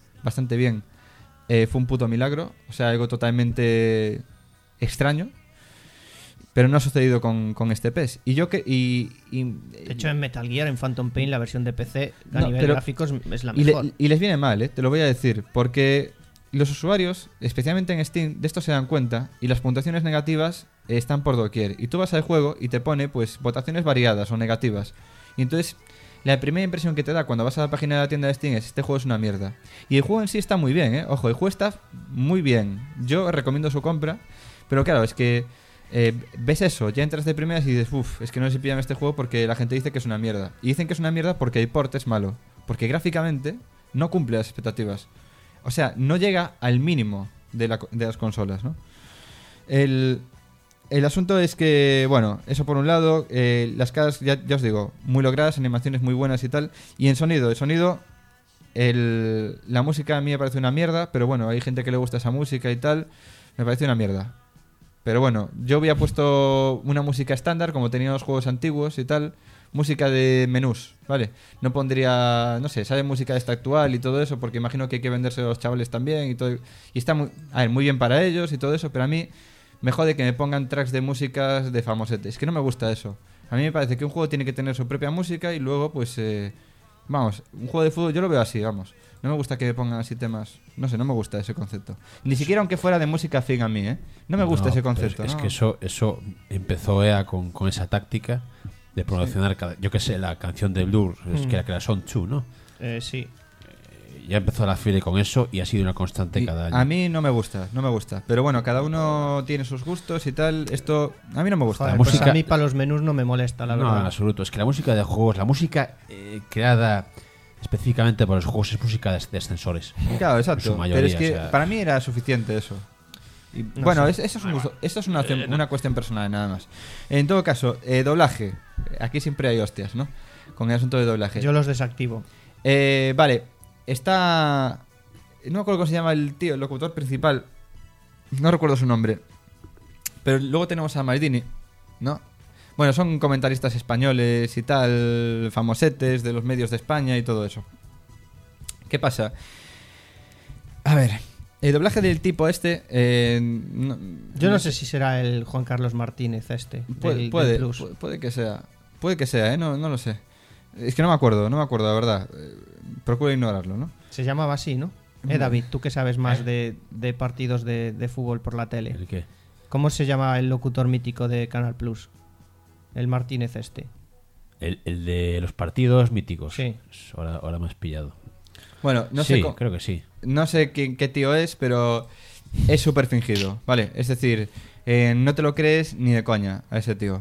fue un puto milagro. O sea, algo totalmente extraño. Pero no ha sucedido con este PES. Y yo que de hecho, en Metal Gear, en Phantom Pain, la versión de PC a nivel gráficos es la y mejor. Y les viene mal, te lo voy a decir. Porque los usuarios, especialmente en Steam, de esto se dan cuenta. Y las puntuaciones negativas están por doquier. Y tú vas al juego y te pone pues votaciones variadas o negativas. Y entonces la primera impresión que te da cuando vas a la página de la tienda de Steam es: este juego es una mierda. Y el juego en sí está muy bien, Ojo, el juego está muy bien. Yo recomiendo su compra. Pero claro, es que ves eso, ya entras de primeras y dices, uff, es que no se pillan este juego porque la gente dice que es una mierda. Y dicen que es una mierda porque el port es malo. porque gráficamente no cumple las expectativas. O sea, no llega al mínimo de las consolas, ¿no? El asunto es que, bueno, eso por un lado, las caras, ya os digo, muy logradas, animaciones muy buenas y tal. Y en sonido, la música a mí me parece una mierda, pero bueno, hay gente que le gusta esa música y tal, me parece una mierda. Pero bueno, yo había puesto una música estándar, como tenían los juegos antiguos y tal, música de menús, ¿vale? No pondría, no sé, sale música de esta actual y todo eso, porque imagino que hay que venderse a los chavales también y todo. Y está muy bien para ellos y todo eso, pero a mí me jode que me pongan tracks de músicas de famosetes. Es que no me gusta eso. A mí me parece que un juego tiene que tener su propia música y luego, pues, vamos, un juego de fútbol yo lo veo así, vamos. No me gusta que me pongan así temas. No sé, no me gusta ese concepto. Ni siquiera aunque fuera de música afín a mí, ¿eh? No me gusta ese concepto. Es ¿no? que eso empezó EA con esa táctica de promocionar, yo que sé, la canción de Blur, que era Son 2, ¿no? Sí. Ya empezó la file con eso y ha sido una constante cada año. A mí no me gusta. Pero bueno, cada uno tiene sus gustos y tal. Esto a mí no me gusta. Joder, pues a mí para los menús no me molesta, la verdad. No, en absoluto. Es que la música de juegos, la música creada específicamente para los juegos es música de ascensores. Claro, exacto. En su mayoría, pero es que para mí era suficiente eso. Y, no bueno, sé. eso es un gusto, eso es una cuestión personal nada más. En todo caso, doblaje. Aquí siempre hay hostias, ¿no? Con el asunto de doblaje. Yo los desactivo. Vale. Está... No me acuerdo cómo se llama el tío, el locutor principal. No recuerdo su nombre. Pero luego tenemos a Maldini, ¿no? Bueno, son comentaristas españoles y tal, famosetes de los medios de España y todo eso. ¿Qué pasa? A ver, el doblaje del tipo este... yo no sé si será el Juan Carlos Martínez este. Puede que sea. Puede que sea, no lo sé. Es que no me acuerdo, la verdad. Procura ignorarlo, ¿no? Se llamaba así, ¿no? David, tú que sabes más de partidos de fútbol por la tele. ¿El qué? ¿Cómo se llama el locutor mítico de Canal Plus? El Martínez este. El de los partidos míticos. Sí. Ahora me has pillado. Bueno, no sí, sé. Creo que sí. No sé qué tío es, pero es súper fingido, ¿vale? Es decir, no te lo crees ni de coña a ese tío.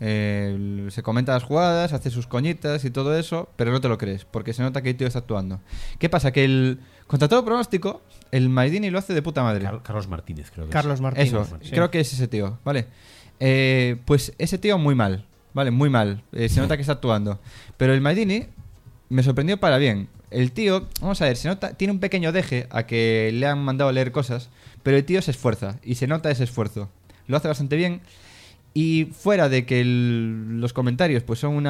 Se comenta las jugadas, hace sus coñitas y todo eso, pero no te lo crees, porque se nota que el tío está actuando. ¿Qué pasa? Que contra todo pronóstico, el Maldini lo hace de puta madre. Carlos Martínez, creo que Carlos Martínez. Eso, sí. creo que es ese tío, ¿vale? Pues ese tío muy mal, ¿vale? Muy mal. Se nota que está actuando. Pero el Maldini me sorprendió para bien. El tío, vamos a ver, se nota, tiene un pequeño deje a que le han mandado a leer cosas, pero el tío se esfuerza y se nota ese esfuerzo. Lo hace bastante bien. Y fuera de que los comentarios pues son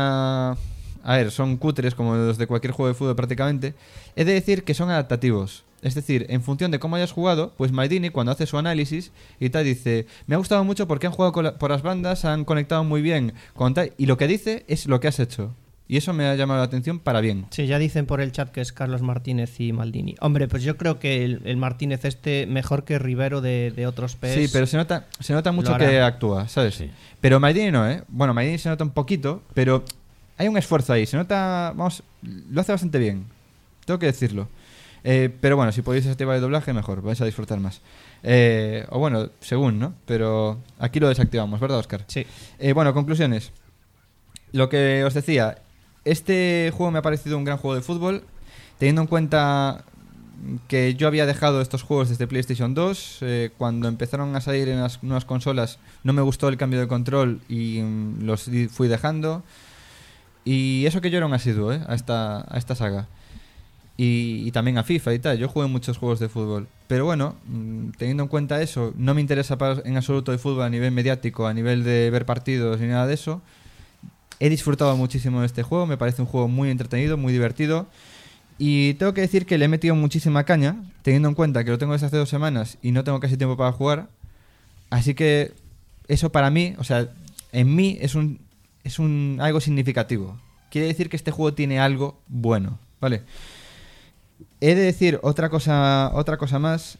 son cutres como los de cualquier juego de fútbol prácticamente, he de decir que son adaptativos. Es decir, en función de cómo hayas jugado, pues Maldini cuando hace su análisis y tal dice, me ha gustado mucho porque han jugado por las bandas, han conectado muy bien con tal, y lo que dice es lo que has hecho. Y eso me ha llamado la atención para bien. Sí, ya dicen por el chat que es Carlos Martínez y Maldini. Hombre, pues yo creo que el Martínez mejor que Rivero de otros PES. Sí, pero se nota mucho que actúa, ¿sabes? Sí. Pero Maldini no, ¿eh? Bueno, Maldini se nota un poquito, pero hay un esfuerzo ahí. Se nota, vamos, lo hace bastante bien. Tengo que decirlo. Pero bueno, si podéis desactivar el doblaje, mejor. Vais a disfrutar más. O bueno, según, ¿no? Pero aquí lo desactivamos, ¿verdad, Óscar? Sí. Bueno, conclusiones. Lo que os decía... Este juego me ha parecido un gran juego de fútbol, teniendo en cuenta que yo había dejado estos juegos desde PlayStation 2. Cuando empezaron a salir en las nuevas consolas no me gustó el cambio de control y los fui dejando. Y eso que yo era un asiduo a esta saga. Y también a FIFA y tal. Yo jugué muchos juegos de fútbol. Pero bueno, teniendo en cuenta eso, no me interesa en absoluto el fútbol a nivel mediático, a nivel de ver partidos ni nada de eso. He disfrutado muchísimo de este juego, me parece un juego muy entretenido, muy divertido. Y tengo que decir que le he metido muchísima caña, teniendo en cuenta que lo tengo desde hace 2 semanas y no tengo casi tiempo para jugar. Así que eso para mí, o sea, en mí es algo significativo. Quiere decir que este juego tiene algo bueno, ¿vale? He de decir otra cosa más.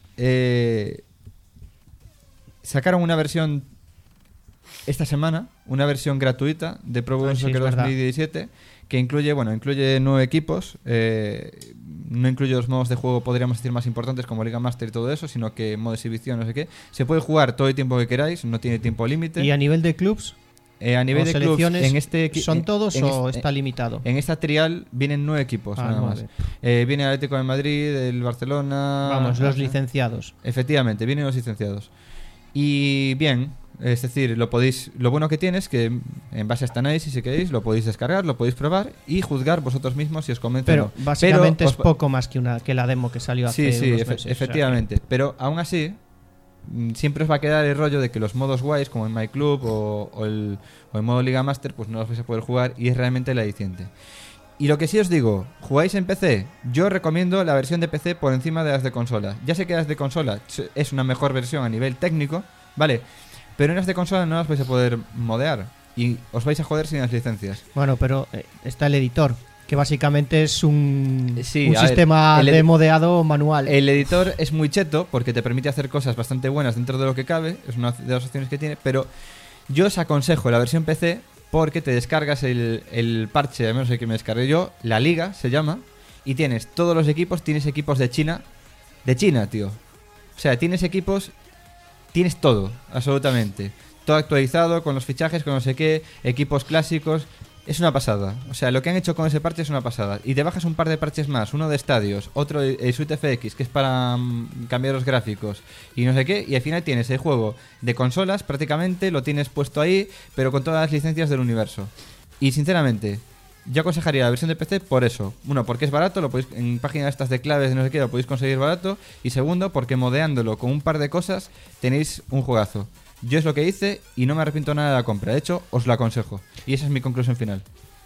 Sacaron una versión esta semana, una versión gratuita de Pro Evolution Soccer 2017 que incluye 9 equipos. No incluye los modos de juego, podríamos decir, más importantes como Liga Master y todo eso, sino que modo exhibición, no sé qué. Se puede jugar todo el tiempo que queráis, no tiene tiempo límite. ¿Y a nivel de clubs? a nivel ¿O de clubs, selecciones en este son todos o está limitado? En esta trial vienen 9 equipos, nada más. Viene el Atlético de Madrid, el Barcelona. Vamos, los licenciados. Efectivamente, vienen los licenciados. Y bien, es decir, lo bueno que tiene es que en base a este análisis, si queréis, lo podéis descargar, lo podéis probar y juzgar vosotros mismos si os convence Pero o no. básicamente es poco más que la demo que salió hace unos meses. Efectivamente. Pero aún así, siempre os va a quedar el rollo de que los modos guays, como en My Club o el modo Liga Master, pues no los vais a poder jugar y es realmente la aliciente. Y lo que sí os digo, ¿jugáis en PC? Yo recomiendo la versión de PC por encima de las de consola. Ya sé que las de consola es una mejor versión a nivel técnico, ¿vale? Pero en las de consola no las vais a poder modear y os vais a joder sin las licencias. Bueno, pero está el editor, que básicamente es un Sí, sistema de modeado manual. El editor es muy cheto porque te permite hacer cosas bastante buenas dentro de lo que cabe, es una de las opciones que tiene, pero yo os aconsejo la versión PC porque te descargas el parche, al menos el que me descargué yo, la Liga se llama, y tienes todos los equipos, tienes equipos de China, tío. O sea, tienes equipos, tienes todo, absolutamente. Todo actualizado, con los fichajes, con no sé qué, equipos clásicos. Es una pasada. O sea, lo que han hecho con ese parche es una pasada. Y te bajas un par de parches más, uno de estadios, otro de Suite FX, que es para cambiar los gráficos y no sé qué, y al final tienes el juego de consolas, prácticamente lo tienes puesto ahí, pero con todas las licencias del universo. Y sinceramente, yo aconsejaría la versión de PC por eso. Uno, porque es barato, lo podéis en páginas estas de claves de no sé qué, lo podéis conseguir barato. Y segundo, porque modeándolo con un par de cosas tenéis un juegazo. Yo es lo que hice y no me arrepiento nada de la compra. De hecho, os lo aconsejo. Y esa es mi conclusión final.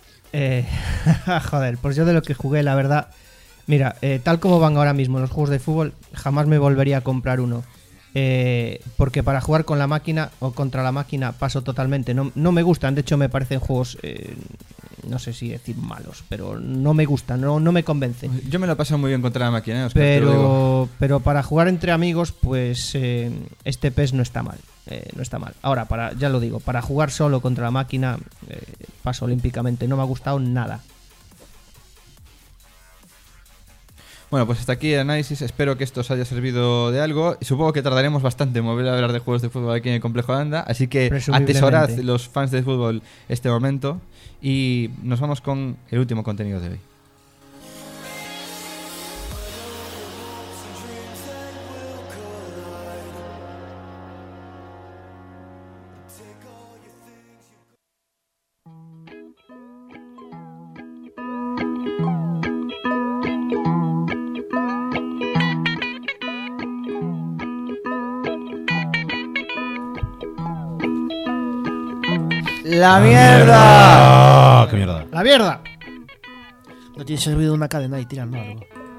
Joder, pues yo de lo que jugué, la verdad... Mira, tal como van ahora mismo los juegos de fútbol, jamás me volvería a comprar uno. Porque para jugar con la máquina o contra la máquina paso totalmente. No me gustan, de hecho me parecen juegos... no sé si decir malos, pero no me gustan, no me convencen. Yo me lo paso muy bien contra la máquina, Oscar, pero para jugar entre amigos, pues este PES no está mal. No está mal. Ahora, ya lo digo, para jugar solo contra la máquina, paso olímpicamente. No me ha gustado nada. Bueno, pues hasta aquí el análisis. Espero que esto os haya servido de algo. Supongo que tardaremos bastante en volver a hablar de juegos de fútbol aquí en el Complejo Holanda. Así que atesorad los fans de fútbol este momento. Y nos vamos con el último contenido de hoy. ¡La mierda! ¡Qué mierda! ¡La mierda! No tiene servido una cadena y tirando algo.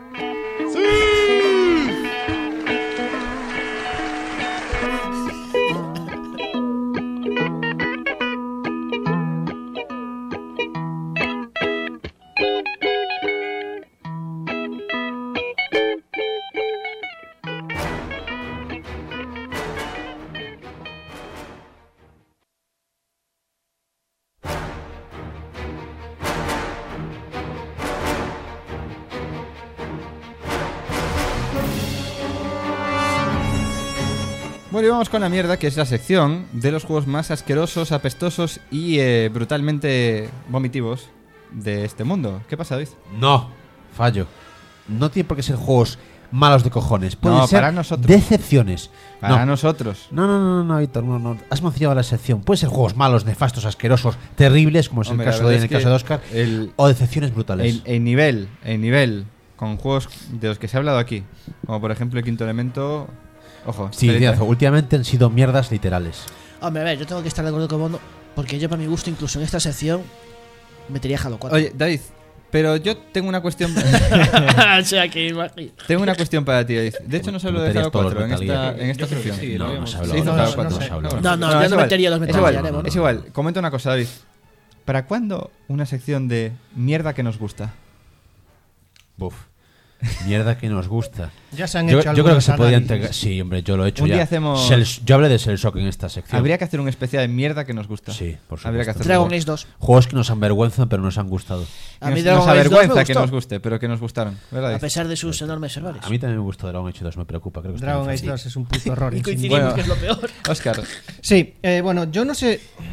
Bueno, y vamos con la mierda, que es la sección de los juegos más asquerosos, apestosos y brutalmente vomitivos de este mundo. ¿Qué pasa, David? No, fallo. No tiene por qué ser juegos malos de cojones. Pueden No, ser para nosotros. decepciones. Para nosotros. No, Víctor, no. Has mencionado la sección. Pueden ser juegos malos, nefastos, asquerosos, terribles, como es Hombre, el caso la verdad en el es que caso de Oscar, o decepciones brutales. El nivel con juegos de los que se ha hablado aquí, como por ejemplo el Quinto Elemento. Ojo. Sí, tienazo. Últimamente han sido mierdas literales. Hombre, a ver, yo tengo que estar de acuerdo con Bono, porque yo, para mi gusto, incluso en esta sección, metería Halo 4. Oye, David, pero yo tengo una cuestión. O sea, que imagino. Tengo una cuestión para ti, David. De hecho, no se habló de Halo 4 en esta sección. sí, No se habló. Se hizo Halo 4. No, yo no metería los Metal Gear, Bono. Es igual, comenta una cosa, David. ¿Para cuándo una sección de mierda que nos gusta? Buf. Mierda que nos gusta. Ya se han Yo hecho creo que algunos se podía análisis. integrar. Sí, hombre, yo lo he hecho Un ya. día hacemos- Yo hablé de Cell Shock en esta sección. Habría que hacer un especial de mierda que nos gusta. Sí, por supuesto. Habría que hacerlo. Dragon Age 2. Juegos que nos avergüenzan, pero nos han gustado. A mí Nos Dragon Age 2 me avergüenza que gustó. nos guste, pero que nos gustaron. ¿Verdad, A David? pesar de sus enormes errores. A mí también me gustó Dragon Age 2, me preocupa. Creo que está Dragon bien Age fácil. 2 es un puto horror. Y en sí coincidimos mismo. que es lo peor. Oscar, Sí, bueno, yo no sé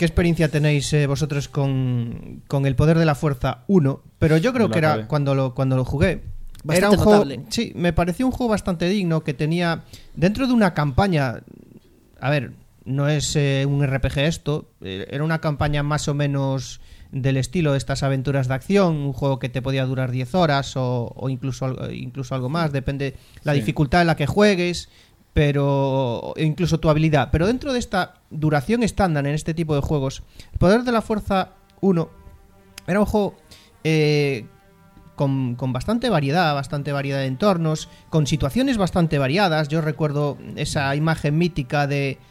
qué experiencia tenéis vosotros con el Poder de la Fuerza 1, pero yo creo No que lo era acabé. cuando lo jugué. Bastante Era un juego, notable. sí, me pareció un juego bastante digno que tenía dentro de una campaña. A ver, no es un RPG esto, era una campaña más o menos del estilo de estas aventuras de acción, un juego que te podía durar 10 horas o incluso algo más, depende la Sí. dificultad en la que juegues, pero incluso tu habilidad. Pero dentro de esta duración estándar en este tipo de juegos, el Poder de la Fuerza 1 era un juego con bastante variedad de entornos, con situaciones bastante variadas. Yo recuerdo esa imagen mítica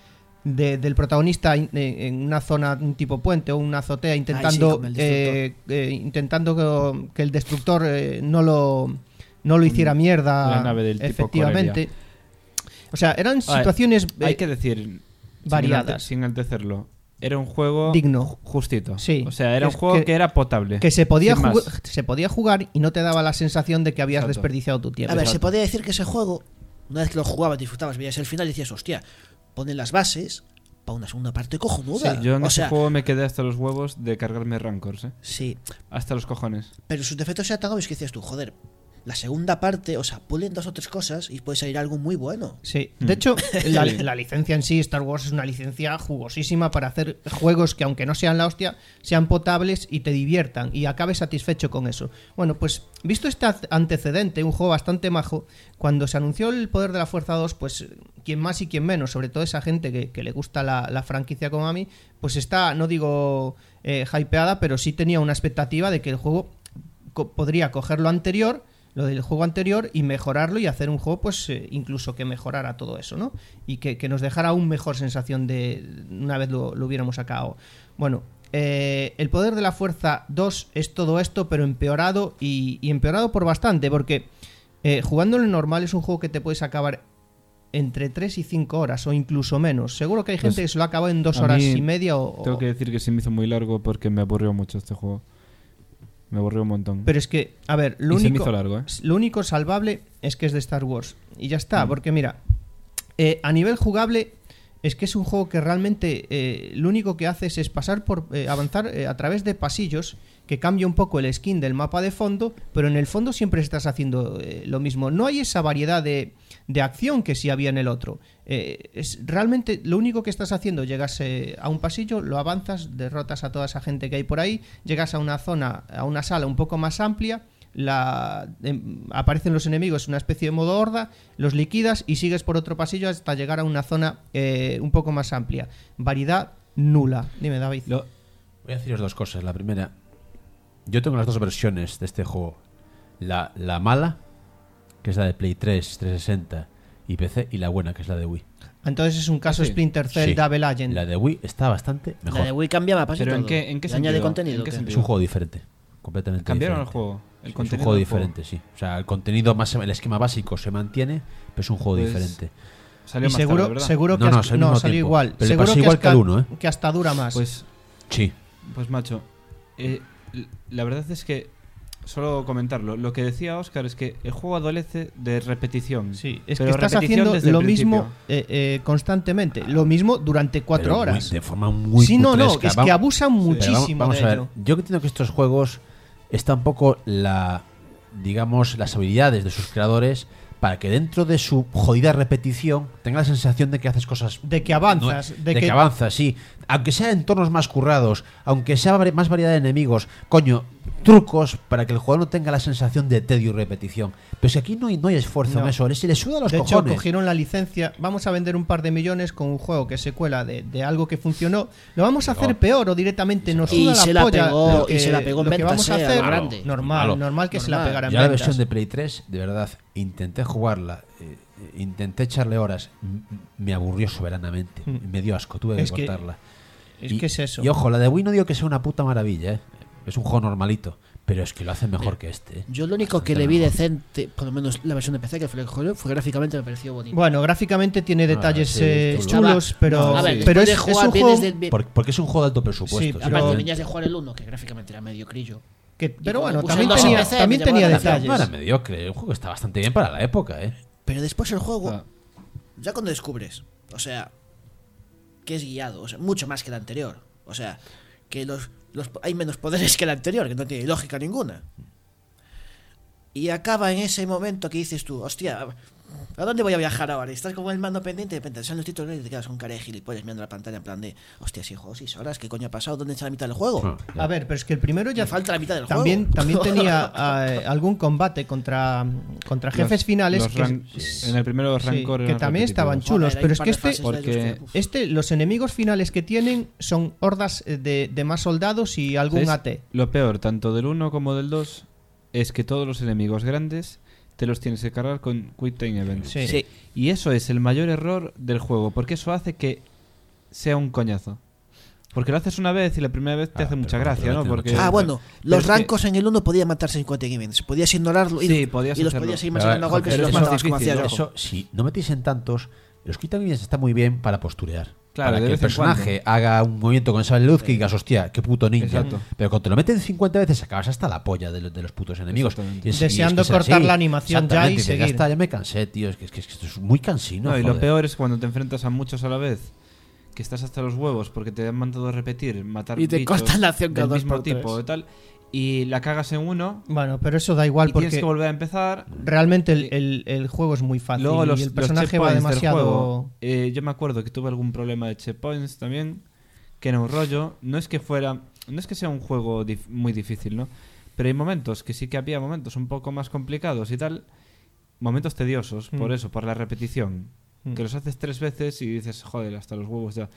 del protagonista en una zona, un tipo puente o una azotea, intentando como el destructor. intentando que el destructor no lo hiciera mierda. La nave del tipo efectivamente. O sea, eran situaciones Hay que decir, variadas. sin enaltecerlo, era un juego Digno. justito. Sí. O sea, era Es un juego que era potable. que se podía, sin más. se podía jugar y no te daba la sensación de que habías Exacto. desperdiciado tu tiempo. A ver, se podría decir que ese juego, una vez que lo jugabas, disfrutabas, veías el final y decías, hostia, ponen las bases para una segunda parte cojonuda. Yo en o ese sea, juego me quedé hasta los huevos de cargarme Rancors, ¿eh? sí, Hasta los cojones. pero sus defectos eran tan obvios que decías tú, joder, la segunda parte, o sea, pulen 2 o 3 cosas y puede salir algo muy bueno. Sí, de hecho, la licencia en sí, Star Wars, es una licencia jugosísima para hacer juegos que, aunque no sean la hostia, sean potables y te diviertan y acabes satisfecho con eso. Bueno, pues visto este antecedente, un juego bastante majo, cuando se anunció el Poder de la Fuerza 2, pues quien más y quien menos, sobre todo esa gente que le gusta la franquicia como a mí, pues está, no digo hypeada, pero sí tenía una expectativa de que el juego podría coger lo del juego anterior y mejorarlo y hacer un juego pues incluso que mejorara todo eso, ¿no? Y que nos dejara aún mejor sensación de una vez lo hubiéramos acabado. Bueno, el Poder de la Fuerza 2 es todo esto, pero empeorado y empeorado por bastante, porque jugándolo en normal es un juego que te puedes acabar entre 3 y 5 horas o incluso menos. Seguro que hay gente Pues, que se lo ha acabado en 2 a horas mí y media o... Tengo que decir que se me hizo muy largo porque me aburrió mucho este juego. Me aburrió un montón. Pero es que, a ver, Y se me hizo largo, ¿eh? lo único salvable es que es de Star Wars. Y ya está, porque mira, a nivel jugable es que es un juego que realmente lo único que haces es pasar por avanzar a través de pasillos, que cambia un poco el skin del mapa de fondo, pero en el fondo siempre estás haciendo lo mismo. No hay esa variedad de acción que sí había en el otro. Es realmente lo único que estás haciendo: llegas a un pasillo, lo avanzas, derrotas a toda esa gente que hay por ahí, llegas a una zona, a una sala un poco más amplia, aparecen los enemigos, una especie de modo horda, los liquidas y sigues por otro pasillo hasta llegar a una zona un poco más amplia. Variedad nula. Dime, David. Voy a deciros 2 cosas. La primera, yo tengo las 2 versiones de este juego. La mala, que es la de Play 3, 360 y PC, y la buena, que es la de Wii. Entonces es un caso Sí. Splinter Cell Sí. Double Agent. La de Wii está bastante mejor. La de Wii cambia mapas y Pero todo. ¿en qué ¿Y añade sentido? contenido? ¿En qué ¿o qué? sentido? Es un juego diferente. Completamente Cambiaron diferente. el juego. El Es un contenido juego del juego. diferente, sí. O sea, el contenido más, el esquema básico se mantiene, pero es un juego Pues, diferente. Salió Y más seguro, tarde, ¿verdad? seguro que No, hasta- salió al mismo salió tiempo. igual. Pero le Seguro pasó que igual que al hasta- 1, ¿eh? que hasta dura más. Pues, Sí. pues macho, la verdad es que solo comentarlo. Lo que decía Óscar es que el juego adolece de repetición. Sí, es que pero estás repetición haciendo desde el lo mismo principio. constantemente, lo mismo durante 4 Pero muy- horas. de forma muy Sí, no, putresca. es Vamos- que abusan Pero muchísimo vamos de a ver. ello. Yo que entiendo que estos juegos está un poco digamos, las habilidades de sus creadores para que dentro de su jodida repetición tenga la sensación de que haces cosas... De que avanzas, de que avanzas, sí. Aunque sea entornos más currados, aunque sea más variedad de enemigos, coño, trucos para que el jugador no tenga la sensación de tedio y repetición. Pero si aquí no hay esfuerzo No. en eso, se le suda los De hecho, cojones. cogieron la licencia. Vamos a vender un par de millones con un juego que es secuela de algo que funcionó. Lo vamos a hacer peor o directamente nos Y suda se la la polla. pegó- lo que- y se la pegó en lo que ventas, vamos a a lo hacer. grande. Normal que se la pegara en Yo la ventas. versión de Play 3, de verdad, intenté jugarla, intenté echarle horas, me aburrió soberanamente, me dio asco, tuve que Es que- cortarla. Es que es eso. Y ojo, la de Wii no digo que sea una puta maravilla, es un juego normalito, pero es que lo hacen mejor que este. Yo lo único que Bastante le vi mejor. decente, por lo menos la versión de PC que fue el juego, fue gráficamente me pareció bonito. Bueno, gráficamente tiene detalles sí, chulos, pero, A ver, pero después de es jugar un vienes juego de- Porque es un juego de alto presupuesto. Sí, simplemente. Aparte venías de jugar el 1, que gráficamente era medio crillo. pero cuando bueno, puse también el 2 tenía, en PC, también me tenía llamaba la detalles. No era mediocre, un juego que está bastante bien para la época, Pero después el juego, Ah. ya cuando descubres, o sea, que es guiado, o sea, mucho más que el anterior. O sea, que hay menos poderes que el anterior, que no tiene lógica ninguna. Y acaba en ese momento que dices tú, hostia, ¿a dónde voy a viajar ahora? Y estás como el mando pendiente, de repente te salen los títulos y te quedas con cara de gilipollas mirando la pantalla en plan de, hostia, si juego 6 horas, ¿qué coño ha pasado? ¿Dónde está la mitad del juego? A ver, pero es que el primero ya Me falta la mitad del también tenía algún combate contra jefes finales en el primero los Rancor que eran también estaban repetitivos. chulos, pero es que porque los enemigos finales que tienen son hordas de más soldados y algún ¿sabes? AT. Lo peor, tanto del 1 como del 2, es que todos los enemigos grandes te los tienes que cargar con Quick Time Events. Sí. Y eso es el mayor error del juego, porque eso hace que sea un coñazo. Porque lo haces una vez y la primera vez te hace mucha gracia, ¿no? Porque, los rancos en el 1 podían matarse en 40 events. Podías ignorarlo y, sí, podías y los hacerlo. podías ir masacrando a golpes y los matabas como hacía yo. Eso, si no metéis en tantos, los Quick Time Events está muy bien para posturear. Claro, para de que el vez en personaje haga un movimiento con esa luz que digas, hostia, qué puto ninja. Exacto. Pero cuando te lo meten 50 veces acabas hasta la polla de los putos enemigos. Deseando cortar la animación ya y seguir. Ya está, ya me cansé, tío. Es que esto es muy cansino. No, y joder. lo peor es cuando te enfrentas a muchos a la vez, que estás hasta los huevos porque te han mandado a repetir, matar y te bichos cortan la acción del cada mismo 2x3. tipo y tal, y la cagas en uno. Bueno, pero eso da igual y porque tienes que volver a empezar. Realmente el juego es muy fácil. Luego y el personaje va demasiado. Juego, yo me acuerdo que tuve algún problema de checkpoints también, que era un rollo. No es que sea un juego muy difícil, ¿no? Pero hay momentos que sí que había momentos un poco más complicados y tal, momentos tediosos, por eso, por la repetición, que los haces 3 veces y dices, joder, hasta los huevos ya.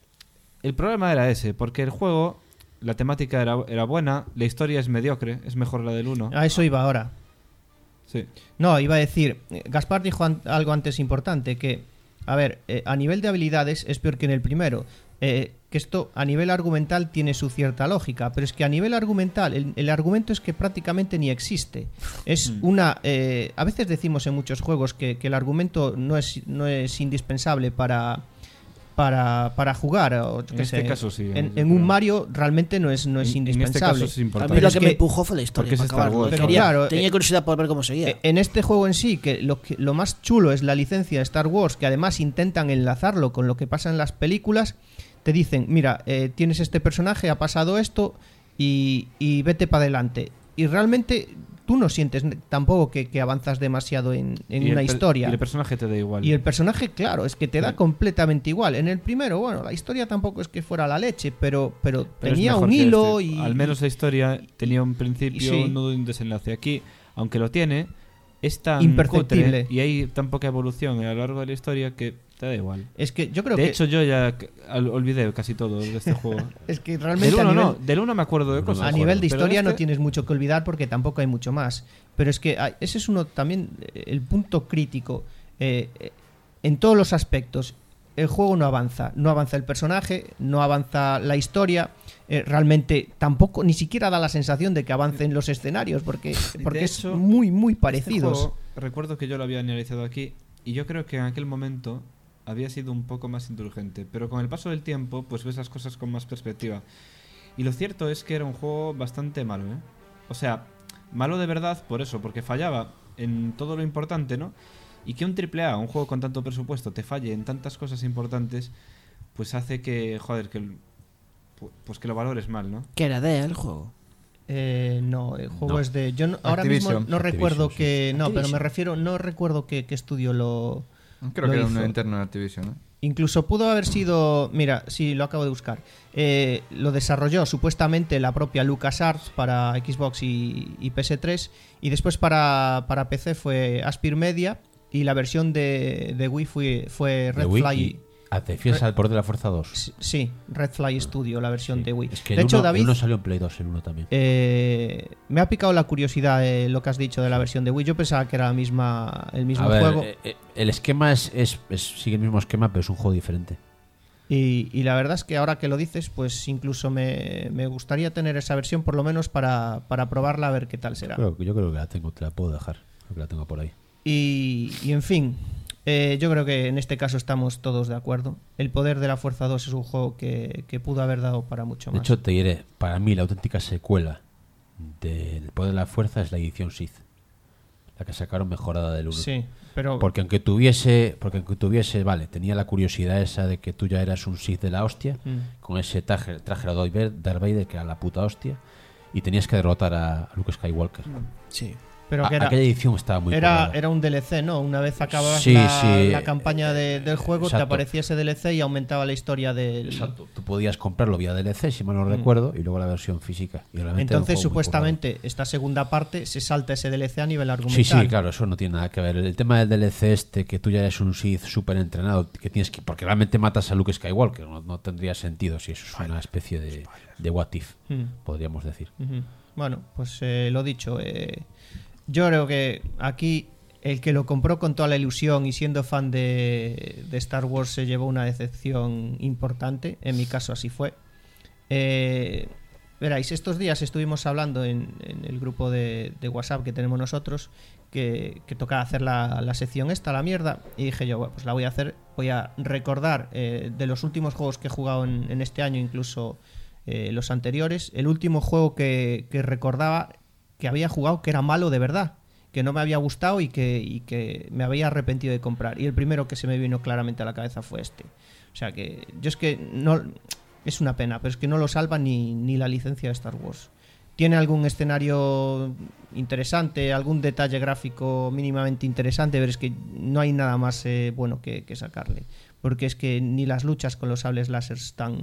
El problema era ese, porque el juego, la temática era buena, la historia es mediocre, es mejor la del 1. A eso iba ahora. Sí. No, iba a decir, Gaspar dijo algo antes importante, que, a ver, a nivel de habilidades es peor que en el primero. Que esto a nivel argumental tiene su cierta lógica, pero es que a nivel argumental el argumento es que prácticamente ni existe. Es una a veces decimos en muchos juegos que el argumento no es indispensable para jugar, o en este caso sí. En un Mario realmente no es indispensable. En este caso es importante. A mí lo que me empujó fue la historia. Porque es Star Wars. Pero claro, tenía curiosidad por ver cómo seguía. En este juego en sí, que lo más chulo es la licencia de Star Wars, que además intentan enlazarlo con lo que pasa en las películas. Te dicen, mira, tienes este personaje, ha pasado esto y vete para adelante. Y realmente tú no sientes tampoco que avanzas demasiado en una historia. Y el personaje te da igual. Y el personaje, claro, es que te da completamente igual. En el primero, bueno, la historia tampoco es que fuera la leche, pero tenía un hilo y... Al menos la historia tenía un principio, sí. un nudo y un desenlace. Aquí, aunque lo tiene, es tan imperceptible cutre y hay tan poca evolución a lo largo de la historia que te da igual. Es que yo creo de hecho, yo ya olvidé casi todo de este juego. Es que realmente del 1 me acuerdo de cosas. A nivel de historia no tienes mucho que olvidar porque tampoco hay mucho más. Pero es que ese es uno también el punto crítico. En todos los aspectos, el juego no avanza. No avanza el personaje, no avanza la historia. Realmente tampoco, ni siquiera da la sensación de que avancen los escenarios porque es muy, muy parecidos. Este juego, recuerdo que yo lo había analizado aquí y yo creo que en aquel momento había sido un poco más indulgente, pero con el paso del tiempo pues ves las cosas con más perspectiva. Y lo cierto es que era un juego bastante malo, ¿eh? O sea, malo de verdad por eso, porque fallaba en todo lo importante, ¿no? Y que un AAA, un juego con tanto presupuesto, te falle en tantas cosas importantes, pues hace que, joder, que lo valores mal, ¿no? ¿Qué era de el juego? No, el juego es de... Yo ahora mismo no recuerdo que... No, pero me refiero... No recuerdo qué estudio lo... Creo que era uno interno de Activision, ¿no? Incluso pudo haber sido... Mira, sí, lo acabo de buscar. Lo desarrolló supuestamente la propia LucasArts para Xbox y PS3. Y después para PC fue Aspyr Media. Y la versión de Wii fue Red Fly... ¿Te fías al Poder de la Fuerza 2? Sí, Red Fly Studio, la versión de Wii. Es que de hecho, David, el 1 salió en Play 2, el 1 también. Me ha picado la curiosidad lo que has dicho de la versión de Wii. Yo pensaba que era el mismo juego. El esquema sigue el mismo esquema, pero es un juego diferente. Y la verdad es que ahora que lo dices, pues incluso me gustaría tener esa versión, por lo menos para probarla, a ver qué tal será. Yo creo que la tengo, te la puedo dejar. Creo que la tengo por ahí. Y en fin... yo creo que en este caso estamos todos de acuerdo. El Poder de la Fuerza 2 es un juego que pudo haber dado para mucho más. De hecho, te diré, para mí la auténtica secuela del Poder de la Fuerza es la edición Sith. la que sacaron mejorada del 1. Sí, pero Porque aunque tuviese, vale, tenía la curiosidad esa de que tú ya eras un Sith de la hostia, con ese traje de Darth Vader, que era la puta hostia, y tenías que derrotar a Luke Skywalker. Sí. pero que era, Aquella edición estaba muy currada. era un DLC, ¿no? Una vez acababas Sí, la campaña del juego, te Exacto. aparecía ese DLC y aumentaba la historia del... Exacto. Tú podías comprarlo vía DLC, si mal no recuerdo, y luego la versión física. Y realmente era un Entonces, juego muy supuestamente, esta segunda parte se salta ese DLC a nivel currado. argumental. Sí, claro, eso no tiene nada que ver. El tema del DLC que tú ya eres un Sith súper entrenado, que tienes que... Porque realmente matas a Luke Skywalker, no tendría sentido si eso es una especie de what if, podríamos decir. Ujú. Bueno, pues lo dicho. Yo creo que aquí el que lo compró con toda la ilusión y siendo fan de Star Wars se llevó una decepción importante. En mi caso así fue. Veráis, estos días estuvimos hablando en el grupo de WhatsApp que tenemos nosotros que tocaba hacer la sección esta, la mierda, y dije yo, bueno, pues la voy a hacer. Voy a recordar de los últimos juegos que he jugado en este año, incluso los anteriores, el último juego que recordaba que había jugado que era malo de verdad, que no me había gustado y que me había arrepentido de comprar, y el primero que se me vino claramente a la cabeza fue este. O sea que yo es que no, es una pena, pero es que no lo salva ni la licencia de Star Wars. Tiene algún escenario interesante, algún detalle gráfico mínimamente interesante, pero es que no hay nada más bueno que sacarle, porque es que ni las luchas con los sables láser están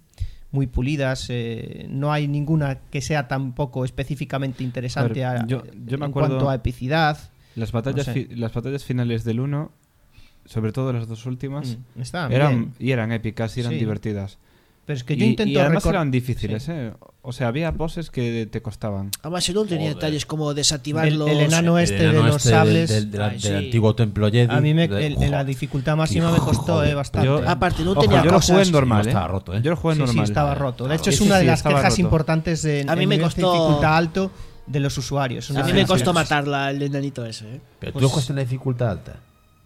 muy pulidas, no hay ninguna que sea tampoco específicamente interesante yo me en acuerdo cuanto a epicidad. Las batallas, No sé. las batallas finales del 1, sobre todo las dos últimas, Estaban bien. eran épicas y eran Sí. divertidas. Pero es que yo Y intento además recor- eran difíciles, Sí. O sea, había bosses que te costaban. Además, el 1 tenía detalles como desactivar El los... enano El este enano de los este sables. Ay, sí. del antiguo templo Jedi. A mí de- la dificultad máxima me costó joder. bastante. Yo- Aparte, no Ojo, tenía yo lo jugué cosas... en normal, No estaba roto, ¿eh? Yo lo jugué en Sí, normal. estaba roto. De hecho, es Sí, una sí, de las estaba quejas roto. importantes en A mí me nivel de costó- dificultad alto de los usuarios. A mí me costó matarla el enanito ese, ¿eh? Pero tú Pues- lo jugaste en la dificultad alta.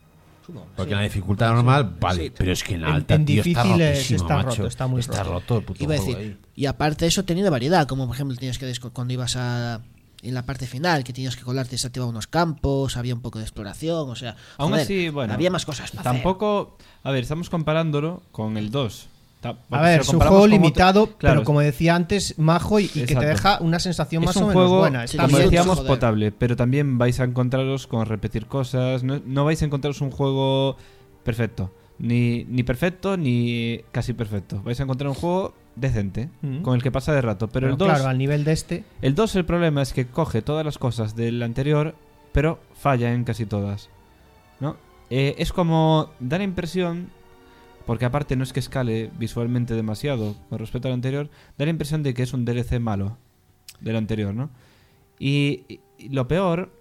No, Porque sí. en la dificultad normal, vale, Sí. pero es que en la En- alta, en tío, está difícil rotísimo, está macho. roto, está muy Está roto. roto el puto Iba a juego decir, ahí. y aparte de eso tenía variedad, como por ejemplo tenías que cuando ibas en la parte final, que tenías que colarte, desactivar unos campos, había un poco de exploración, o sea, Aún joder, así, bueno, había más cosas para tampoco, a ver, estamos comparándolo con el 2. A ver, es un juego limitado, pero como decía antes, majo y que te Exacto. deja una sensación más es o un menos juego, buena. Está como bien. decíamos, joder. potable, pero también vais a encontraros con repetir cosas. No vais a encontraros un juego perfecto. Ni perfecto, ni casi perfecto. Vais a encontrar un juego decente, con el que pasa de rato. Pero el 2, claro, al nivel de este, el 2, el problema es que coge todas las cosas del anterior, pero falla en casi todas, ¿no? Es como da la impresión, porque aparte no es que escale visualmente demasiado con respecto al anterior, da la impresión de que es un DLC malo del anterior, ¿no? Y lo peor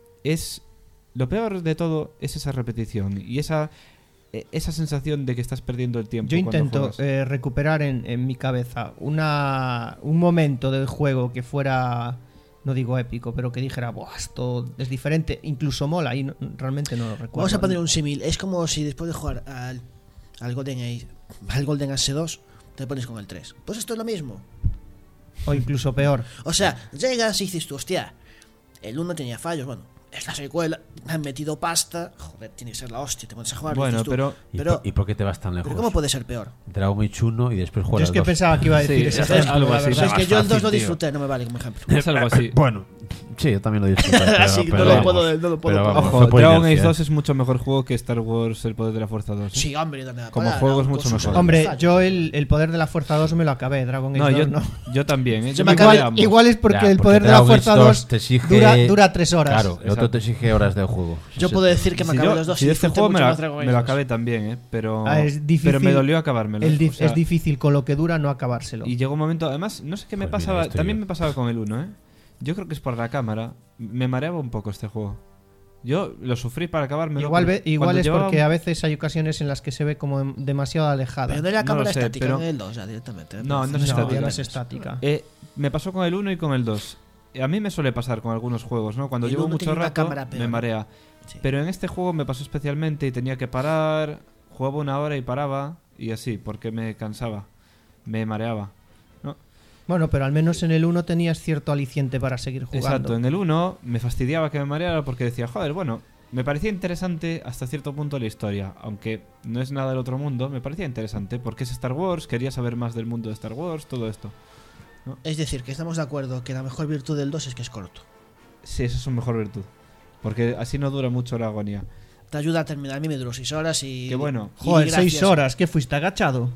de todo es esa repetición y esa sensación de que estás perdiendo el tiempo. yo cuando intento juegas. recuperar en mi cabeza un momento del juego que fuera, no digo épico, pero que dijera, "Buah, esto es diferente, incluso mola", y realmente no lo recuerdo. Vamos a poner un símil, es como si después de jugar al Golden Axe 2 te pones con el 3. Pues esto es lo mismo. O incluso peor. O sea, llegas y dices tú, hostia, el 1 tenía fallos, bueno, es la secuela, me han metido pasta, joder, tiene que ser la hostia, te pones a jugar. y Bueno, dices tú, pero ¿Y por qué te vas tan lejos? pero ¿cómo puede ser peor? Dragon Age 1 y después Yo juegas es que 2. pensaba que iba a decir Sí, ese es ejemplo, algo la así. verdad. Es que más yo el 2 fácil, lo tío. disfruté, no me vale como ejemplo. es algo así. Bueno, sí, yo también lo disfruté. Así que no lo puedo- no lo puedo pero poner. vamos, Ojo, fue por Dragon Age inercia. 2 es mucho mejor juego que Star Wars El Poder de la Fuerza 2. ¿eh? Sí, hombre, no me da Como para, juego es con mucho sus mejor. Hombre, fallos. yo el Poder de la Fuerza 2 me lo acabé, Dragon Age No, 2 yo, no. yo también. ¿eh? Yo Yo me me acabé- acabé ambos. Igual es porque Ya, el Poder de la Dragon Age Fuerza 2 te exige- dura 3 horas. Claro, el otro te exige horas de juego. Yo puedo decir que me Si acabé yo- los dos si y este disfruté juego mucho me, más Dragon Age me lo 2. acabé también, pero, Es difícil, pero me dolió acabármelo. O sea, es difícil con lo que dura no acabárselo. Y llegó un momento, además, no sé qué me Pues mira, pasaba, esto también yo. me pasaba con el 1, ¿eh? Yo creo que es por la cámara, me mareaba un poco este juego. Yo lo sufrí para acabármelo. Igual, porque igual cuando es llevaba porque a veces hay ocasiones en las que se ve como demasiado alejada. Pero no era No cámara lo sé, estática pero- en el 2, ya directamente. No, no es No, estática. ya no es estática. Me pasó con el 1 y con el 2. A mí me suele pasar con algunos juegos, ¿no? Cuando El llevo 1 mucho tiene una rato, cámara peor. me marea. Sí. Pero en este juego me pasó especialmente y tenía que parar, jugaba una hora y paraba y así, porque me cansaba, me mareaba, ¿no? Bueno, pero al menos en el 1 tenías cierto aliciente para seguir jugando. Exacto, en el 1 me fastidiaba que me mareara porque decía, joder, bueno, me parecía interesante hasta cierto punto la historia, aunque no es nada del otro mundo, me parecía interesante porque es Star Wars, quería saber más del mundo de Star Wars, todo esto, ¿no? Es decir, que estamos de acuerdo que la mejor virtud del 2 es que es corto. Sí, eso es su mejor virtud, porque así no dura mucho la agonía. Te ayuda a terminar. A mí me duró 6 horas y... Qué bueno. y Joder, gracias. 6 horas, ¿qué fuiste agachado?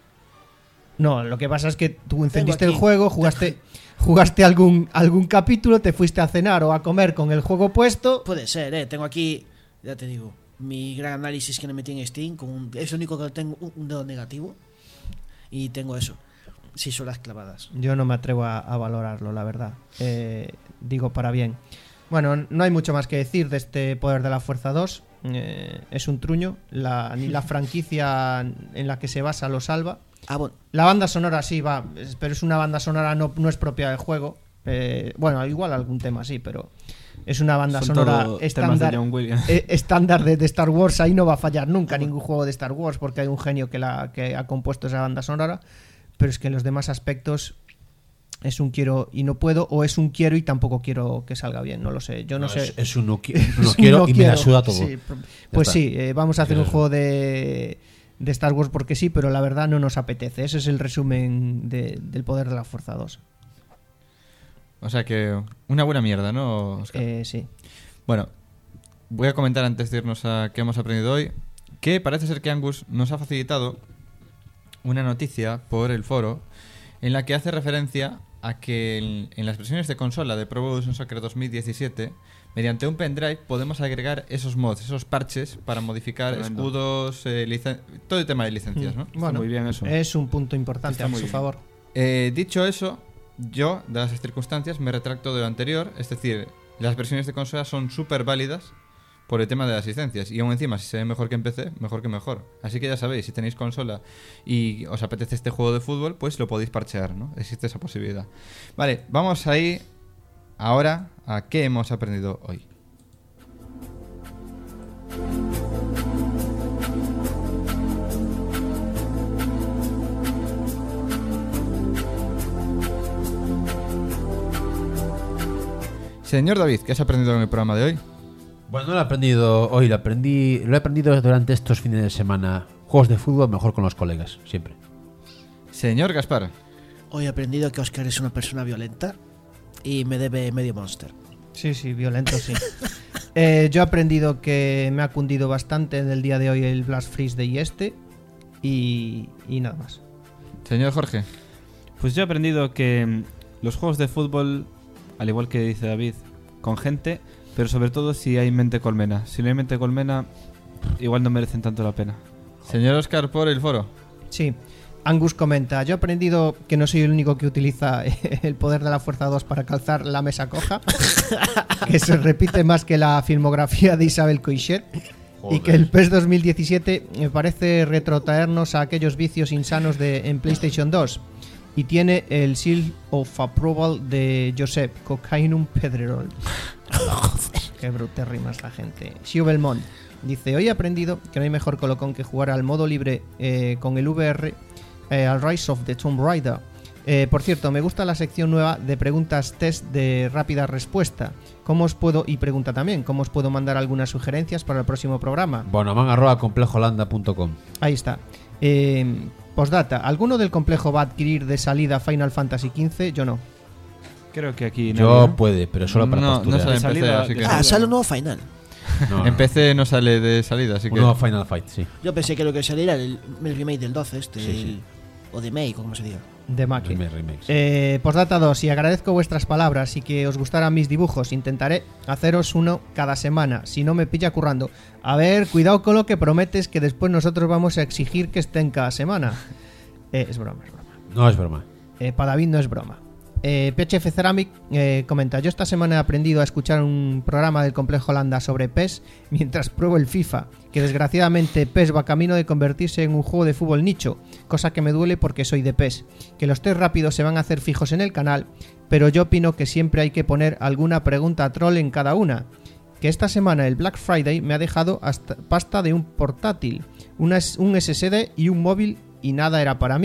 No, lo que pasa es que tú encendiste Tengo el aquí- juego, jugaste algún capítulo, te fuiste a cenar o a comer con el juego puesto. Puede ser, tengo aquí, ya te digo, mi gran análisis que me metí en Steam. Es lo único que tengo un dedo negativo. Y tengo eso, 6 horas clavadas. Yo no me atrevo a valorarlo, la verdad. Digo para bien. Bueno, no hay mucho más que decir de este Poder de la Fuerza 2. Es un truño. Ni la franquicia en la que se basa lo salva. Ah, bueno. La banda sonora sí va, pero es una banda sonora, no es propia del juego. Bueno, igual algún tema sí, pero es una banda Son sonora todo temas de estándar, John Williams. estándar de Star Wars. Ahí no va a fallar nunca ningún juego de Star Wars porque hay un genio que ha compuesto esa banda sonora. Pero es que en los demás aspectos es un quiero y no puedo, o es un quiero y tampoco quiero que salga bien. No lo sé, yo no sé. Es un no quiero y me la suda todo. Sí, Ya pues está. sí, vamos a hacer un Eso. juego de Star Wars porque sí, pero la verdad no nos apetece. Ese es el resumen del Poder de la Fuerza 2. O sea que una buena mierda, ¿no, Oscar? Sí. Bueno, voy a comentar antes de irnos a qué hemos aprendido hoy, que parece ser que Angus nos ha facilitado una noticia por el foro en la que hace referencia a que en las versiones de consola de Pro Evolution Soccer 2017, mediante un pendrive podemos agregar esos mods, esos parches para modificar Tremendo. escudos, todo el tema de licencias, ¿no? Bueno, muy bien eso. es un punto importante Está a muy su bien. favor. Dicho eso, yo, dadas las circunstancias, me retracto de lo anterior, es decir, las versiones de consola son súper válidas por el tema de las licencias, y aún encima, si se ve mejor que en PC, mejor que mejor. Así que ya sabéis, si tenéis consola y os apetece este juego de fútbol, pues lo podéis parchear, ¿no? Existe esa posibilidad. Vale, vamos ahí ahora a qué hemos aprendido hoy. Señor David, ¿qué has aprendido en el programa de hoy? Bueno, no lo he aprendido hoy, lo he aprendido durante estos fines de semana. Juegos de fútbol mejor con los colegas, siempre. Señor Gaspar. Hoy he aprendido que Oscar es una persona violenta y me debe medio Monster. Sí, violento sí. Yo he aprendido que me ha cundido bastante en el día de hoy el Blast Freeze de Yeste y nada más. Señor Jorge. Pues yo he aprendido que los juegos de fútbol, al igual que dice David, con gente, pero sobre todo si hay mente colmena. Si no hay mente colmena, igual no merecen tanto la pena. Señor Oscar por el foro. Sí. Angus comenta, yo he aprendido que no soy el único que utiliza el Poder de la Fuerza 2 para calzar la mesa coja, que se repite más que la filmografía de Isabel Coixet, y que el PES 2017 me parece retrotraernos a aquellos vicios insanos en PlayStation 2, y tiene el Seal of Approval de Josep Cocainum Pedrerol. Qué brutérrimas la gente. Xiu Belmont dice, hoy he aprendido que no hay mejor colocón que jugar al modo libre con el VR al Rise of the Tomb Raider. Por cierto, me gusta la sección nueva de preguntas test de rápida respuesta. ¿Cómo os puedo, y pregunta también, cómo os puedo mandar algunas sugerencias para el próximo programa? Bonoman@complejolanda.com. Ahí está. Postdata, ¿alguno del complejo va a adquirir de salida Final Fantasy XV? Yo no. Creo que aquí Yo puede, pero solo para No, no posturear. sale en PC, así que... Ah, sale un nuevo Final. No, En PC no sale de salida, así un que... nuevo Final Fight, sí. Yo pensé que lo que salía era el remake del 12 Sí, sí. o de Make, o como se diga. De Maki. Remakes. Postdata 2, y agradezco vuestras palabras y que os gustaran mis dibujos. Intentaré haceros uno cada semana, si no me pilla currando. A ver, cuidado con lo que prometes, que después nosotros vamos a exigir que estén cada semana. Es broma, es broma. No es broma. Para David no es broma. PHF Ceramic comenta, yo esta semana he aprendido a escuchar un programa del Complejo Holanda sobre PES mientras pruebo el FIFA, que desgraciadamente PES va camino de convertirse en un juego de fútbol nicho, cosa que me duele porque soy de PES, que los test rápidos se van a hacer fijos en el canal, pero yo opino que siempre hay que poner alguna pregunta troll en cada una, que esta semana el Black Friday me ha dejado hasta pasta de un portátil, un SSD y un móvil y nada era para mí.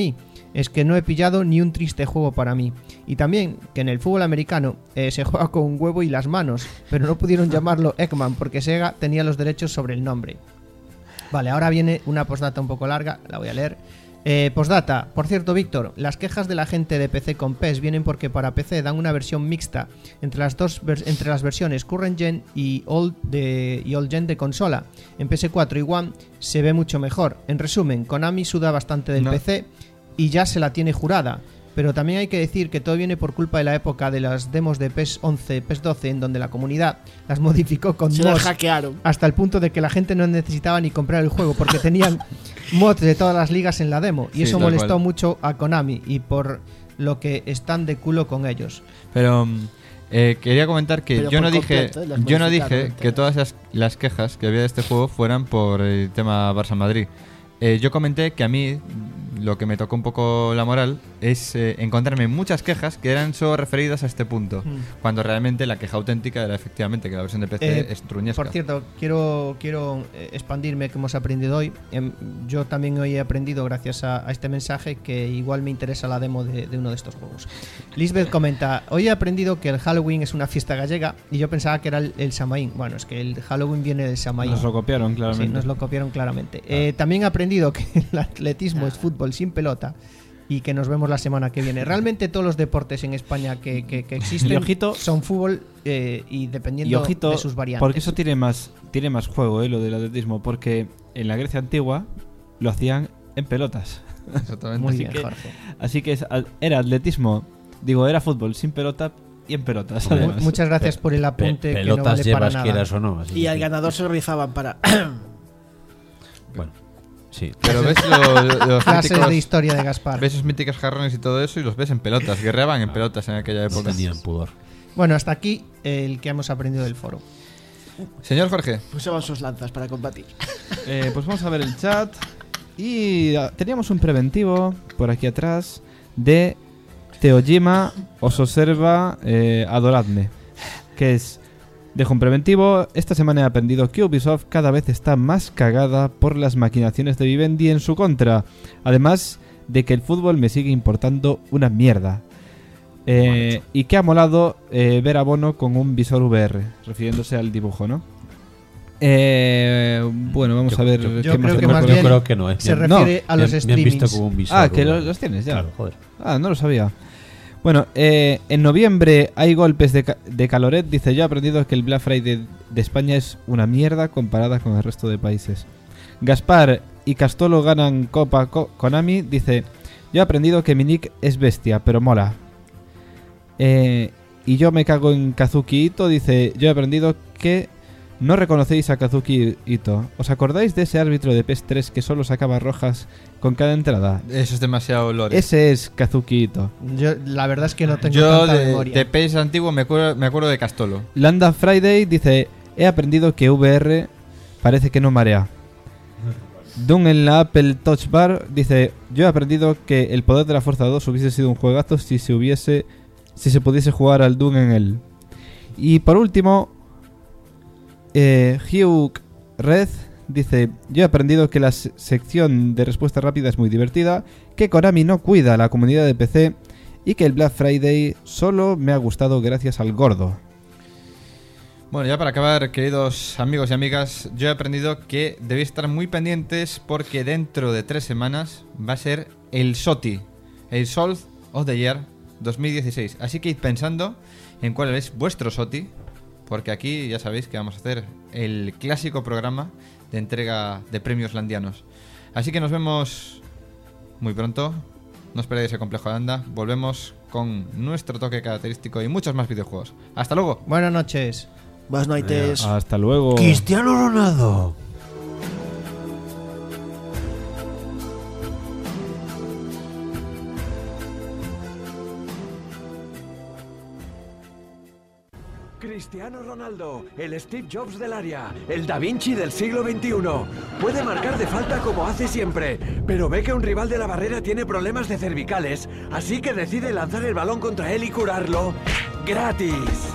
es que no he pillado ni un triste juego para mí. Y también que en el fútbol americano se juega con un huevo y las manos, pero no pudieron llamarlo Eggman porque Sega tenía los derechos sobre el nombre. Vale, ahora viene una postdata un poco larga, la voy a leer. Postdata, por cierto, Víctor, las quejas de la gente de PC con PES vienen porque para PC dan una versión mixta entre las versiones Current Gen y Old Gen de consola. En PS4 y One se ve mucho mejor. En resumen, Konami suda bastante del PC y ya se la tiene jurada. Pero también hay que decir que todo viene por culpa de la época de las demos de PES 11, PES 12, en donde la comunidad las modificó con Se las mods hackearon. hasta el punto de que la gente no necesitaba ni comprar el juego porque tenían mods de todas las ligas en la demo. Y Sí, eso tal molestó cual. mucho a Konami y por lo que están de culo con ellos. Pero quería comentar que Pero yo por no dije completo, las yo no modificaron dije enteras. que todas las quejas que había de este juego fueran por el tema Barça-Madrid. Yo comenté que a mí lo que me tocó un poco la moral es encontrarme muchas quejas que eran solo referidas a este punto, cuando realmente la queja auténtica era efectivamente que la versión de PC es truñesca. Por cierto, quiero expandirme que hemos aprendido hoy. Yo también hoy he aprendido gracias a este mensaje que igual me interesa la demo de uno de estos juegos. Lisbeth comenta, hoy he aprendido que el Halloween es una fiesta gallega y yo pensaba que era el Samaín. Bueno, es que el Halloween viene del Samaín. Nos lo copiaron, claramente. Sí, nos lo copiaron claramente. También he aprendido que el atletismo es fútbol sin pelota y que nos vemos la semana que viene. Realmente todos los deportes en España que existen Y ojito, son fútbol y dependiendo Y ojito, de sus variantes. porque eso tiene más juego, lo del atletismo, porque en la Grecia antigua lo hacían en pelotas. Exactamente. Muy así bien, que, Jorge. así que era atletismo, era fútbol sin pelota y en pelotas. Hombre, además. Muchas gracias por el apunte que no pelotas vale para llevas nada. quieras o no. así Y que- al ganador se organizaban para. Bueno, sí. Pero ves los Clases míticos, de historia de Gaspar. ves esos míticos jarrones y todo eso y los ves en pelotas, guerreaban en pelotas en aquella No época. tenían pudor. Bueno, hasta aquí el que hemos aprendido del foro. Señor Jorge, Usaban sus lanzas para combatir. Pues vamos a ver el chat. Y teníamos un preventivo por aquí atrás de Teojima os observa adoradme, que es, dejo un preventivo, esta semana he aprendido que Ubisoft cada vez está más cagada por las maquinaciones de Vivendi en su contra, además de que el fútbol me sigue importando una mierda. Y que ha molado ver a Bono con un visor VR, refiriéndose al dibujo, ¿no? Bueno, vamos a ver. yo qué creo que tenemos más por bien aquí. Yo creo que no es. se refiere a los me han visto streamings. como un visor. Ah, que ¿no? los tienes ya. Claro, joder. Ah, no lo sabía. Bueno, en noviembre hay golpes de caloret. Dice, yo he aprendido que el Black Friday de España es una mierda comparada con el resto de países. Gaspar y Castolo ganan Copa Konami. Dice, yo he aprendido que mi nick es bestia, pero mola. Y yo me cago en Kazuki Ito. Dice, yo he aprendido que no reconocéis a Kazuki Ito. ¿Os acordáis de ese árbitro de PS3 que solo sacaba rojas con cada entrada? eso es demasiado lore. Ese es Kazuki Ito. Yo, la verdad es que no tengo Yo tanta de memoria. PES antiguo me acuerdo de Castolo. Landa Friday dice, he aprendido que VR parece que no marea. Doom en la Apple Touch Bar dice, yo he aprendido que el poder de la Fuerza 2 hubiese sido un juegazo si se pudiese jugar al Doom en él. Y por último, Hugh Red dice, yo he aprendido que la sección de respuesta rápida es muy divertida, que Konami no cuida a la comunidad de PC y que el Black Friday solo me ha gustado gracias al gordo. Bueno, ya para acabar, queridos amigos y amigas, yo he aprendido que debéis estar muy pendientes porque dentro de 3 semanas va a ser el SOTI, el Soul of the Year 2016. Así que id pensando en cuál es vuestro SOTI, porque aquí ya sabéis que vamos a hacer el clásico programa de entrega de premios landianos. Así que nos vemos muy pronto. No esperéis el complejo de Anda. Volvemos con nuestro toque característico y muchos más videojuegos. ¡Hasta luego! Buenas noches. Buenas noches. Hasta luego. Cristiano Ronaldo. Cristiano Ronaldo, el Steve Jobs del área, el Da Vinci del siglo XXI. Puede marcar de falta como hace siempre, pero ve que un rival de la barrera tiene problemas de cervicales, así que decide lanzar el balón contra él y curarlo gratis.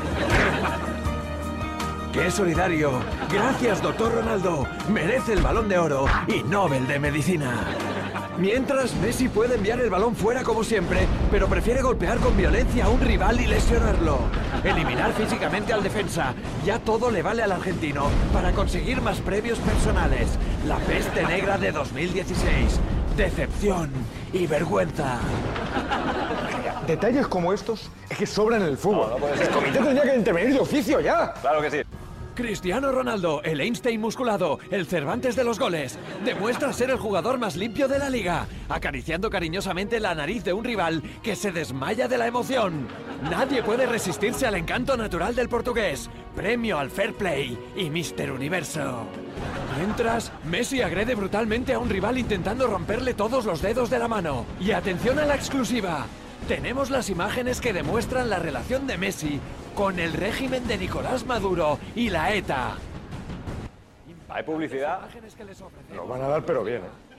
¡Qué solidario! Gracias, doctor Ronaldo. Merece el Balón de Oro y Nobel de Medicina. Mientras, Messi puede enviar el balón fuera como siempre, pero prefiere golpear con violencia a un rival y lesionarlo. Eliminar físicamente al defensa. Ya todo le vale al argentino para conseguir más premios personales. La peste negra de 2016. Decepción y vergüenza. Detalles como estos es que sobran en el fútbol. El comité tendría que intervenir de oficio ya. Claro que sí. Cristiano Ronaldo, el Einstein musculado, el Cervantes de los goles, demuestra ser el jugador más limpio de la liga, acariciando cariñosamente la nariz de un rival que se desmaya de la emoción. Nadie puede resistirse al encanto natural del portugués, premio al fair play y Mr. Universo. Mientras, Messi agrede brutalmente a un rival intentando romperle todos los dedos de la mano. Y atención a la exclusiva. Tenemos las imágenes que demuestran la relación de Messi con el régimen de Nicolás Maduro y la ETA. Hay publicidad. Nos van a dar pero bien.